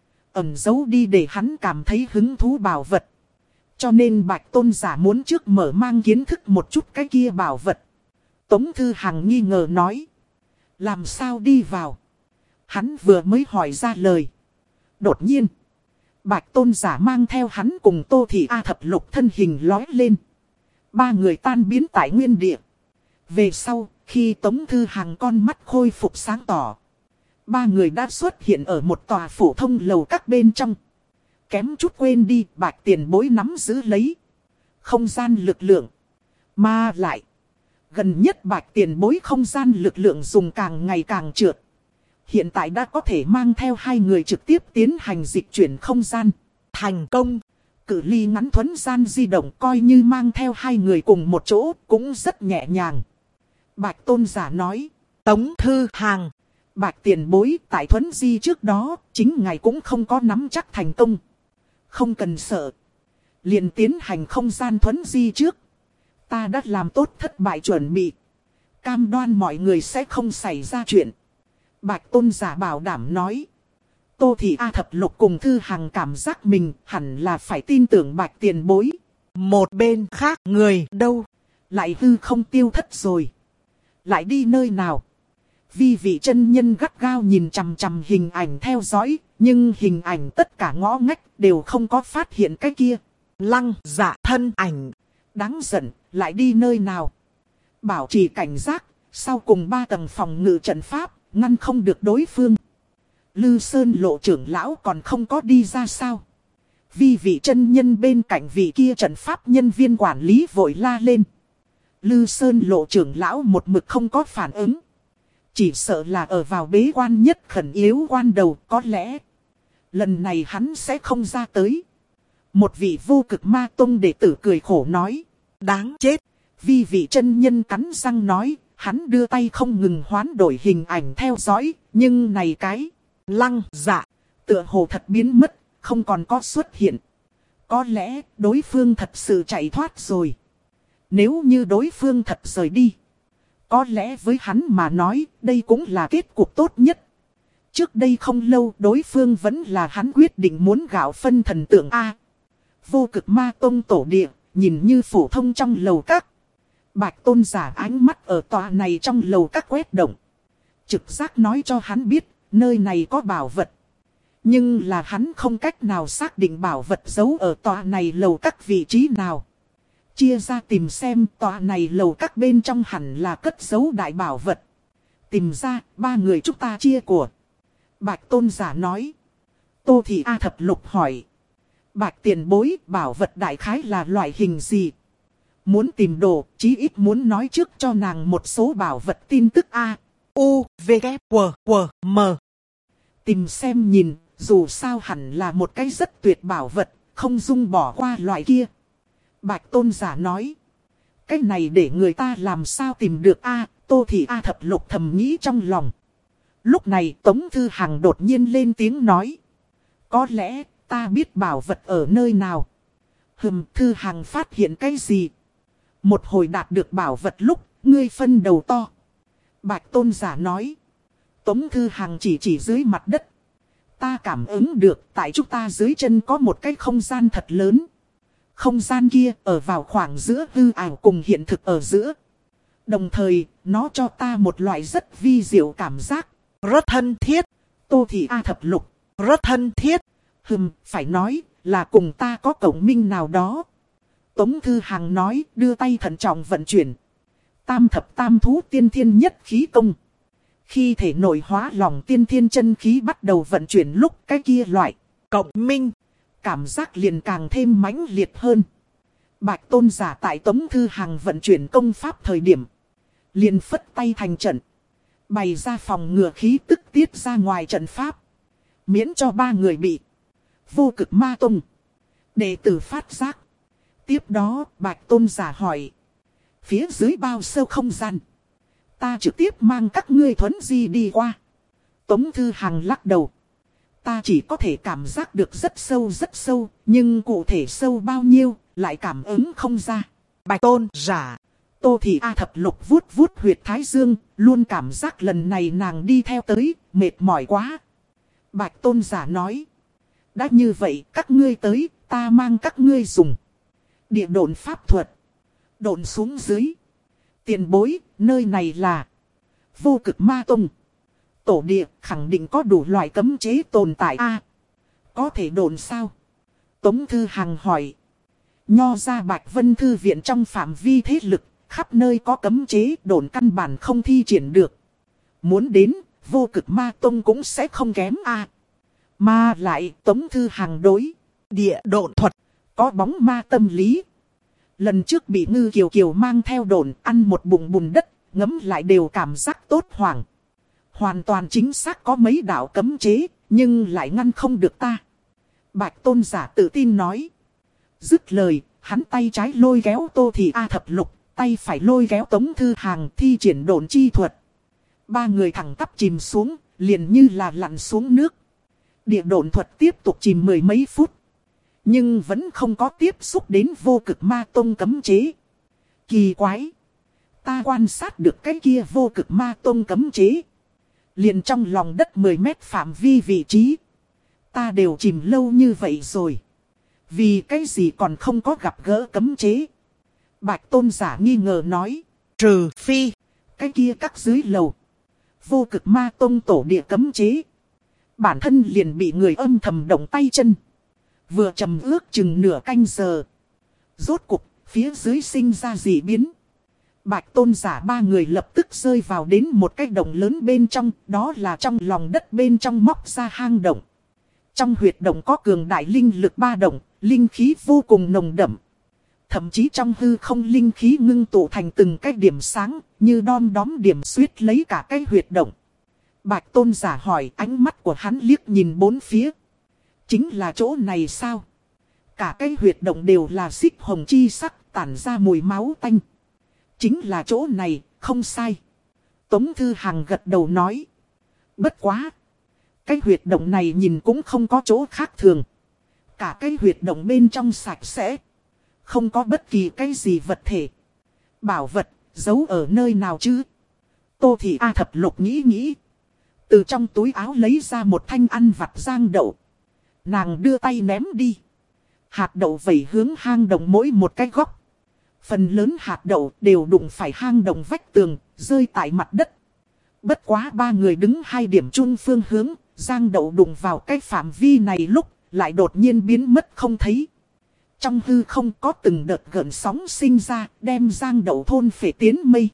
ẩn giấu đi để hắn cảm thấy hứng thú bảo vật. Cho nên Bạch Tôn giả muốn trước mở mang kiến thức một chút cái kia bảo vật. Tống Thư Hằng nghi ngờ nói. Làm sao đi vào? Hắn vừa mới hỏi ra lời. Đột nhiên, Bạch Tôn giả mang theo hắn cùng Tô Thị A Thập Lục thân hình lói lên. Ba người tan biến tại nguyên địa. Về sau, khi Tống Thư Hằng con mắt khôi phục sáng tỏ, ba người đã xuất hiện ở một tòa phổ thông lầu các bên trong. Kém chút quên đi, Bạch tiền bối nắm giữ lấy không gian lực lượng. Mà lại, gần nhất Bạch tiền bối không gian lực lượng dùng càng ngày càng trượt. Hiện tại đã có thể mang theo hai người trực tiếp tiến hành dịch chuyển không gian. Thành công, cự ly ngắn thuấn gian di động coi như mang theo hai người cùng một chỗ cũng rất nhẹ nhàng. Bạch Tôn giả nói. Tống Thư Hằng, Bạch tiền bối tại thuấn di trước đó, chính ngài cũng không có nắm chắc thành công. Không cần sợ. Liền tiến hành không gian thuấn di trước. Ta đã làm tốt thất bại chuẩn bị. Cam đoan mọi người sẽ không xảy ra chuyện. Bạch Tôn giả bảo đảm nói. Tô Thị A Thập Lục cùng Thư Hằng cảm giác mình hẳn là phải tin tưởng Bạch tiền bối. Một bên khác người đâu? Lại hư không tiêu thất rồi. Lại đi nơi nào? Vi vị chân nhân gắt gao nhìn chằm chằm hình ảnh theo dõi. Nhưng hình ảnh tất cả ngõ ngách đều không có phát hiện cái kia. Lăng dạ thân ảnh. Đáng giận, lại đi nơi nào? Bảo trì cảnh giác, sau cùng ba tầng phòng ngự trận pháp, ngăn không được đối phương. Lư Sơn lộ trưởng lão còn không có đi ra sao? Vi vị chân nhân bên cạnh vị kia trận pháp nhân viên quản lý vội la lên. Lư Sơn Lộ trưởng lão một mực không có phản ứng. Chỉ sợ là ở vào bế quan nhất khẩn yếu quan đầu, có lẽ lần này hắn sẽ không ra tới. Một vị vô cực ma tông đệ tử cười khổ nói. Đáng chết. Vi vị chân nhân cắn răng nói. Hắn đưa tay không ngừng hoán đổi hình ảnh theo dõi. Nhưng này cái lăng dạ tựa hồ thật biến mất, không còn có xuất hiện. Có lẽ đối phương thật sự chạy thoát rồi. Nếu như đối phương thật rời đi, có lẽ với hắn mà nói đây cũng là kết cục tốt nhất. Trước đây không lâu đối phương vẫn là hắn quyết định muốn gạo phân thần tượng A. Vô cực ma tông tổ địa, nhìn như phổ thông trong lầu các. Bạch tôn giả ánh mắt ở tòa này trong lầu các quét động. Trực giác nói cho hắn biết, nơi này có bảo vật. Nhưng là hắn không cách nào xác định bảo vật giấu ở tòa này lầu các vị trí nào. Chia ra tìm xem tòa này lầu các bên trong hẳn là cất giấu đại bảo vật. Tìm ra, ba người chúng ta chia của. Bạch tôn giả nói. Tô Thị A Thập Lục hỏi. Bạch tiền bối, bảo vật đại khái là loại hình gì? Muốn tìm đồ, chí ít muốn nói trước cho nàng một số bảo vật tin tức A. U, V, K, W, W, M. Tìm xem nhìn, dù sao hẳn là một cái rất tuyệt bảo vật, không dung bỏ qua loại kia. Bạch tôn giả nói. Cái này để người ta làm sao tìm được A. Tô Thị A Thập Lục thầm nghĩ trong lòng. Lúc này Tống Thư Hằng đột nhiên lên tiếng nói. Có lẽ ta biết bảo vật ở nơi nào. Hừm, Thư Hằng phát hiện cái gì? Một hồi đạt được bảo vật lúc, ngươi phân đầu to. Bạch tôn giả nói. Tống Thư Hằng chỉ chỉ dưới mặt đất. Ta cảm ứng được tại chúng ta dưới chân có một cái không gian thật lớn. Không gian kia ở vào khoảng giữa hư ảo cùng hiện thực ở giữa. Đồng thời, nó cho ta một loại rất vi diệu cảm giác. Rất thân thiết. Tô Thị A Thập Lục. Rất thân thiết. Hừm, phải nói là cùng ta có cộng minh nào đó. Tống Thư Hằng nói, đưa tay thận trọng vận chuyển. Tam thập tam thú tiên thiên nhất khí công. Khi thể nội hóa lòng tiên thiên chân khí bắt đầu vận chuyển lúc cái kia loại cộng minh. Cảm giác liền càng thêm mãnh liệt hơn. Bạch tôn giả tại Tống Thư Hằng vận chuyển công pháp thời điểm. Liền phất tay thành trận. Bày ra phòng ngừa khí tức tiết ra ngoài trận pháp. Miễn cho ba người bị vô cực ma tông đệ tử phát giác. Tiếp đó Bạch tôn giả hỏi. Phía dưới bao sâu không gian. Ta trực tiếp mang các ngươi thuấn di đi qua. Tống Thư Hằng lắc đầu. Ta chỉ có thể cảm giác được rất sâu rất sâu. Nhưng cụ thể sâu bao nhiêu lại cảm ứng không ra. Bạch tôn giả. Tô Thị A Thập Lục vuốt vuốt huyệt thái dương. Luôn cảm giác lần này nàng đi theo tới. Mệt mỏi quá. Bạch tôn giả nói. Đã như vậy các ngươi tới. Ta mang các ngươi dùng địa độn pháp thuật. Độn xuống dưới. Tiền bối, nơi này là vô cực ma tông. Tổ địa khẳng định có đủ loại cấm chế tồn tại a. Có thể độn sao? Tống Thư Hằng hỏi. Nho ra Bạch Vân Thư viện trong phạm vi thế lực, khắp nơi có cấm chế độn căn bản không thi triển được. Muốn đến, vô cực ma tông cũng sẽ không kém a. Mà lại Tống Thư Hằng đối địa độn thuật có bóng ma tâm lý. Lần trước bị Ngư Kiều Kiều mang theo đồn ăn một bụng bùn đất, ngấm lại đều cảm giác tốt hoảng. Hoàn toàn chính xác có mấy đạo cấm chế, nhưng lại ngăn không được ta. Bạch tôn giả tự tin nói. Dứt lời, hắn tay trái lôi kéo Tô Thị A Thập Lục, tay phải lôi kéo Tống Thư Hằng thi triển độn chi thuật. Ba người thẳng tắp chìm xuống, liền như là lặn xuống nước. Địa độn thuật tiếp tục chìm mười mấy phút. Nhưng vẫn không có tiếp xúc đến vô cực ma tông cấm chế. Kỳ quái. Ta quan sát được cái kia vô cực ma tông cấm chế. Liền trong lòng đất mười mét phạm vi vị trí. Ta đều chìm lâu như vậy rồi. Vì cái gì còn không có gặp gỡ cấm chế. Bạch tôn giả nghi ngờ nói. Trừ phi. Cái kia các dưới lầu. Vô cực ma tông tổ địa cấm chế. Bản thân liền bị người âm thầm động tay chân. Vừa trầm ước chừng nửa canh giờ. Rốt cục, phía dưới sinh ra dị biến. Bạch tôn giả ba người lập tức rơi vào đến một cái động lớn bên trong. Đó là trong lòng đất bên trong móc ra hang động. Trong huyệt động có cường đại linh lực ba động, linh khí vô cùng nồng đậm. Thậm chí trong hư không linh khí ngưng tụ thành từng cái điểm sáng, như đom đóm điểm xuyết lấy cả cái huyệt động. Bạch tôn giả hỏi, ánh mắt của hắn liếc nhìn bốn phía. Chính là chỗ này sao? Cả cái huyệt động đều là xích hồng chi sắc, tản ra mùi máu tanh. Chính là chỗ này, không sai. Tống Thư Hằng gật đầu nói. Bất quá. Cái huyệt động này nhìn cũng không có chỗ khác thường. Cả cái huyệt động bên trong sạch sẽ. Không có bất kỳ cái gì vật thể. Bảo vật, giấu ở nơi nào chứ? Tô Thị A Thập Lục nghĩ nghĩ. Từ trong túi áo lấy ra một thanh ăn vặt rang đậu. Nàng đưa tay ném đi. Hạt đậu vẩy hướng hang động mỗi một cái góc. Phần lớn hạt đậu đều đụng phải hang động vách tường, rơi tại mặt đất. Bất quá ba người đứng hai điểm chung phương hướng, giang đậu đụng vào cái phạm vi này lúc, lại đột nhiên biến mất không thấy. Trong hư không có từng đợt gợn sóng sinh ra, đem giang đậu thôn phệ tiến mây.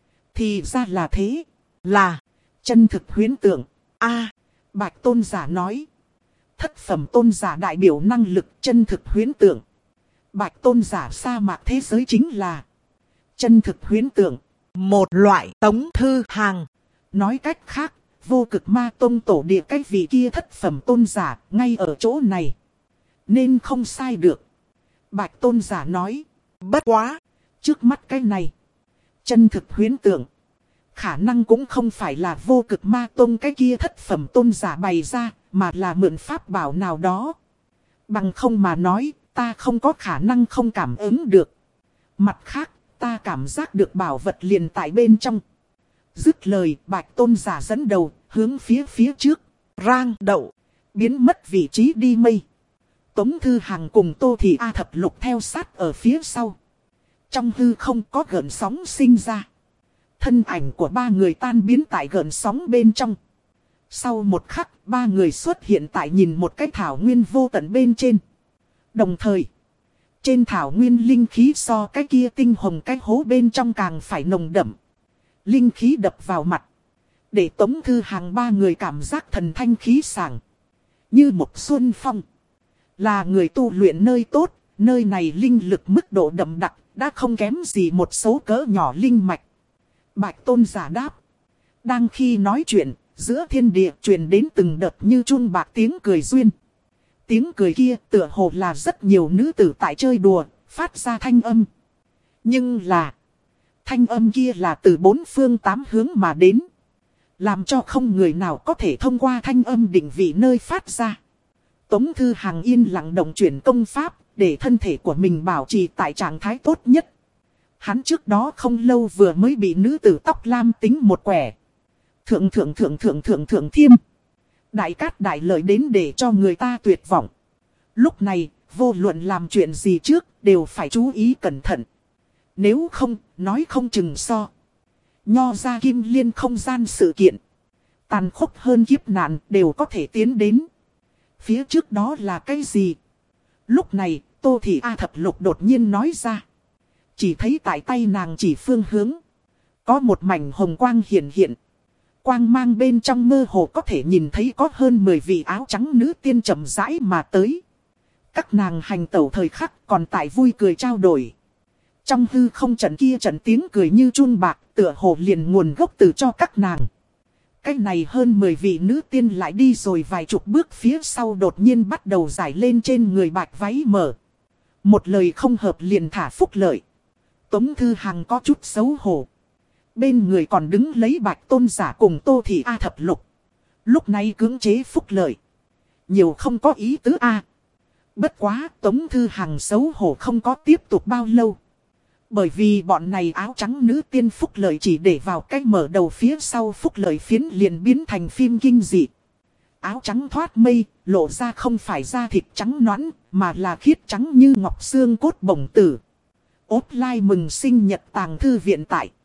Thì ra là thế, là chân thực huyễn tượng. A, Bạch tôn giả nói. Thất phẩm tôn giả đại biểu năng lực chân thực huyễn tượng. Bạch tôn giả sa mạc thế giới chính là chân thực huyễn tượng. Một loại. Tống Thư Hằng nói cách khác, vô cực ma tông tổ địa cái vị kia thất phẩm tôn giả ngay ở chỗ này. Nên không sai được. Bạch tôn giả nói. Bất quá. Trước mắt cái này. Chân thực huyễn tượng. Khả năng cũng không phải là vô cực ma tông cái kia thất phẩm tôn giả bày ra. Mà là mượn pháp bảo nào đó. Bằng không mà nói. Ta không có khả năng không cảm ứng được. Mặt khác. Ta cảm giác được bảo vật liền tại bên trong. Dứt lời, Bạch tôn giả dẫn đầu, hướng phía phía trước, rang đậu, biến mất vị trí đi mây. Tống Thư Hằng cùng Tô Thị A Thập Lục theo sát ở phía sau. Trong hư không có gợn sóng sinh ra. Thân ảnh của ba người tan biến tại gợn sóng bên trong. Sau một khắc, ba người xuất hiện tại nhìn một cái thảo nguyên vô tận bên trên. Đồng thời, trên thảo nguyên linh khí so cái kia tinh hồng cái hố bên trong càng phải nồng đậm. Linh khí đập vào mặt. Để Tống Thư Hằng ba người cảm giác thần thanh khí sảng. Như một xuân phong. Là người tu luyện nơi tốt. Nơi này linh lực mức độ đậm đặc. Đã không kém gì một số cỡ nhỏ linh mạch. Bạch tôn giả đáp. Đang khi nói chuyện. Giữa thiên địa truyền đến từng đợt như chun bạc tiếng cười duyên. Tiếng cười kia tựa hồ là rất nhiều nữ tử tại chơi đùa. Phát ra thanh âm. Nhưng là. Thanh âm kia là từ bốn phương tám hướng mà đến. Làm cho không người nào có thể thông qua thanh âm định vị nơi phát ra. Tống Thư Hằng yên lặng động chuyển công pháp. Để thân thể của mình bảo trì tại trạng thái tốt nhất. Hắn trước đó không lâu vừa mới bị nữ tử tóc lam tính một quẻ. Thượng thượng thượng thượng thượng thượng thiêm. Đại cát đại lợi đến để cho người ta tuyệt vọng. Lúc này, vô luận làm chuyện gì trước, đều phải chú ý cẩn thận. Nếu không, nói không chừng so. Nho ra kim liên không gian sự kiện. Tàn khốc hơn kiếp nạn đều có thể tiến đến. Phía trước đó là cái gì? Lúc này, Tô Thị A Thập Lục đột nhiên nói ra. Chỉ thấy tại tay nàng chỉ phương hướng. Có một mảnh hồng quang hiện hiện. Quang mang bên trong mơ hồ có thể nhìn thấy có hơn mười vị áo trắng nữ tiên chậm rãi mà tới. Các nàng hành tẩu thời khắc còn tại vui cười trao đổi. Trong hư không trận kia trận tiếng cười như chun bạc tựa hồ liền nguồn gốc từ cho các nàng. Cái này hơn mười vị nữ tiên lại đi rồi vài chục bước phía sau đột nhiên bắt đầu giải lên trên người bạch váy mở. Một lời không hợp liền thả phúc lợi. Tống Thư Hằng có chút xấu hổ. Bên người còn đứng lấy Bạch tôn giả cùng Tô Thị A Thập Lục. Lúc này cưỡng chế phúc lợi. Nhiều không có ý tứ A. Bất quá Tống Thư Hằng xấu hổ không có tiếp tục bao lâu. Bởi vì bọn này áo trắng nữ tiên phúc lợi chỉ để vào cách mở đầu phía sau phúc lợi phiến liền biến thành phim kinh dị. Áo trắng thoát mây, lộ ra không phải da thịt trắng nõn, mà là khiết trắng như ngọc xương cốt bổng tử. Ốp lai mừng sinh nhật tàng thư viện tại.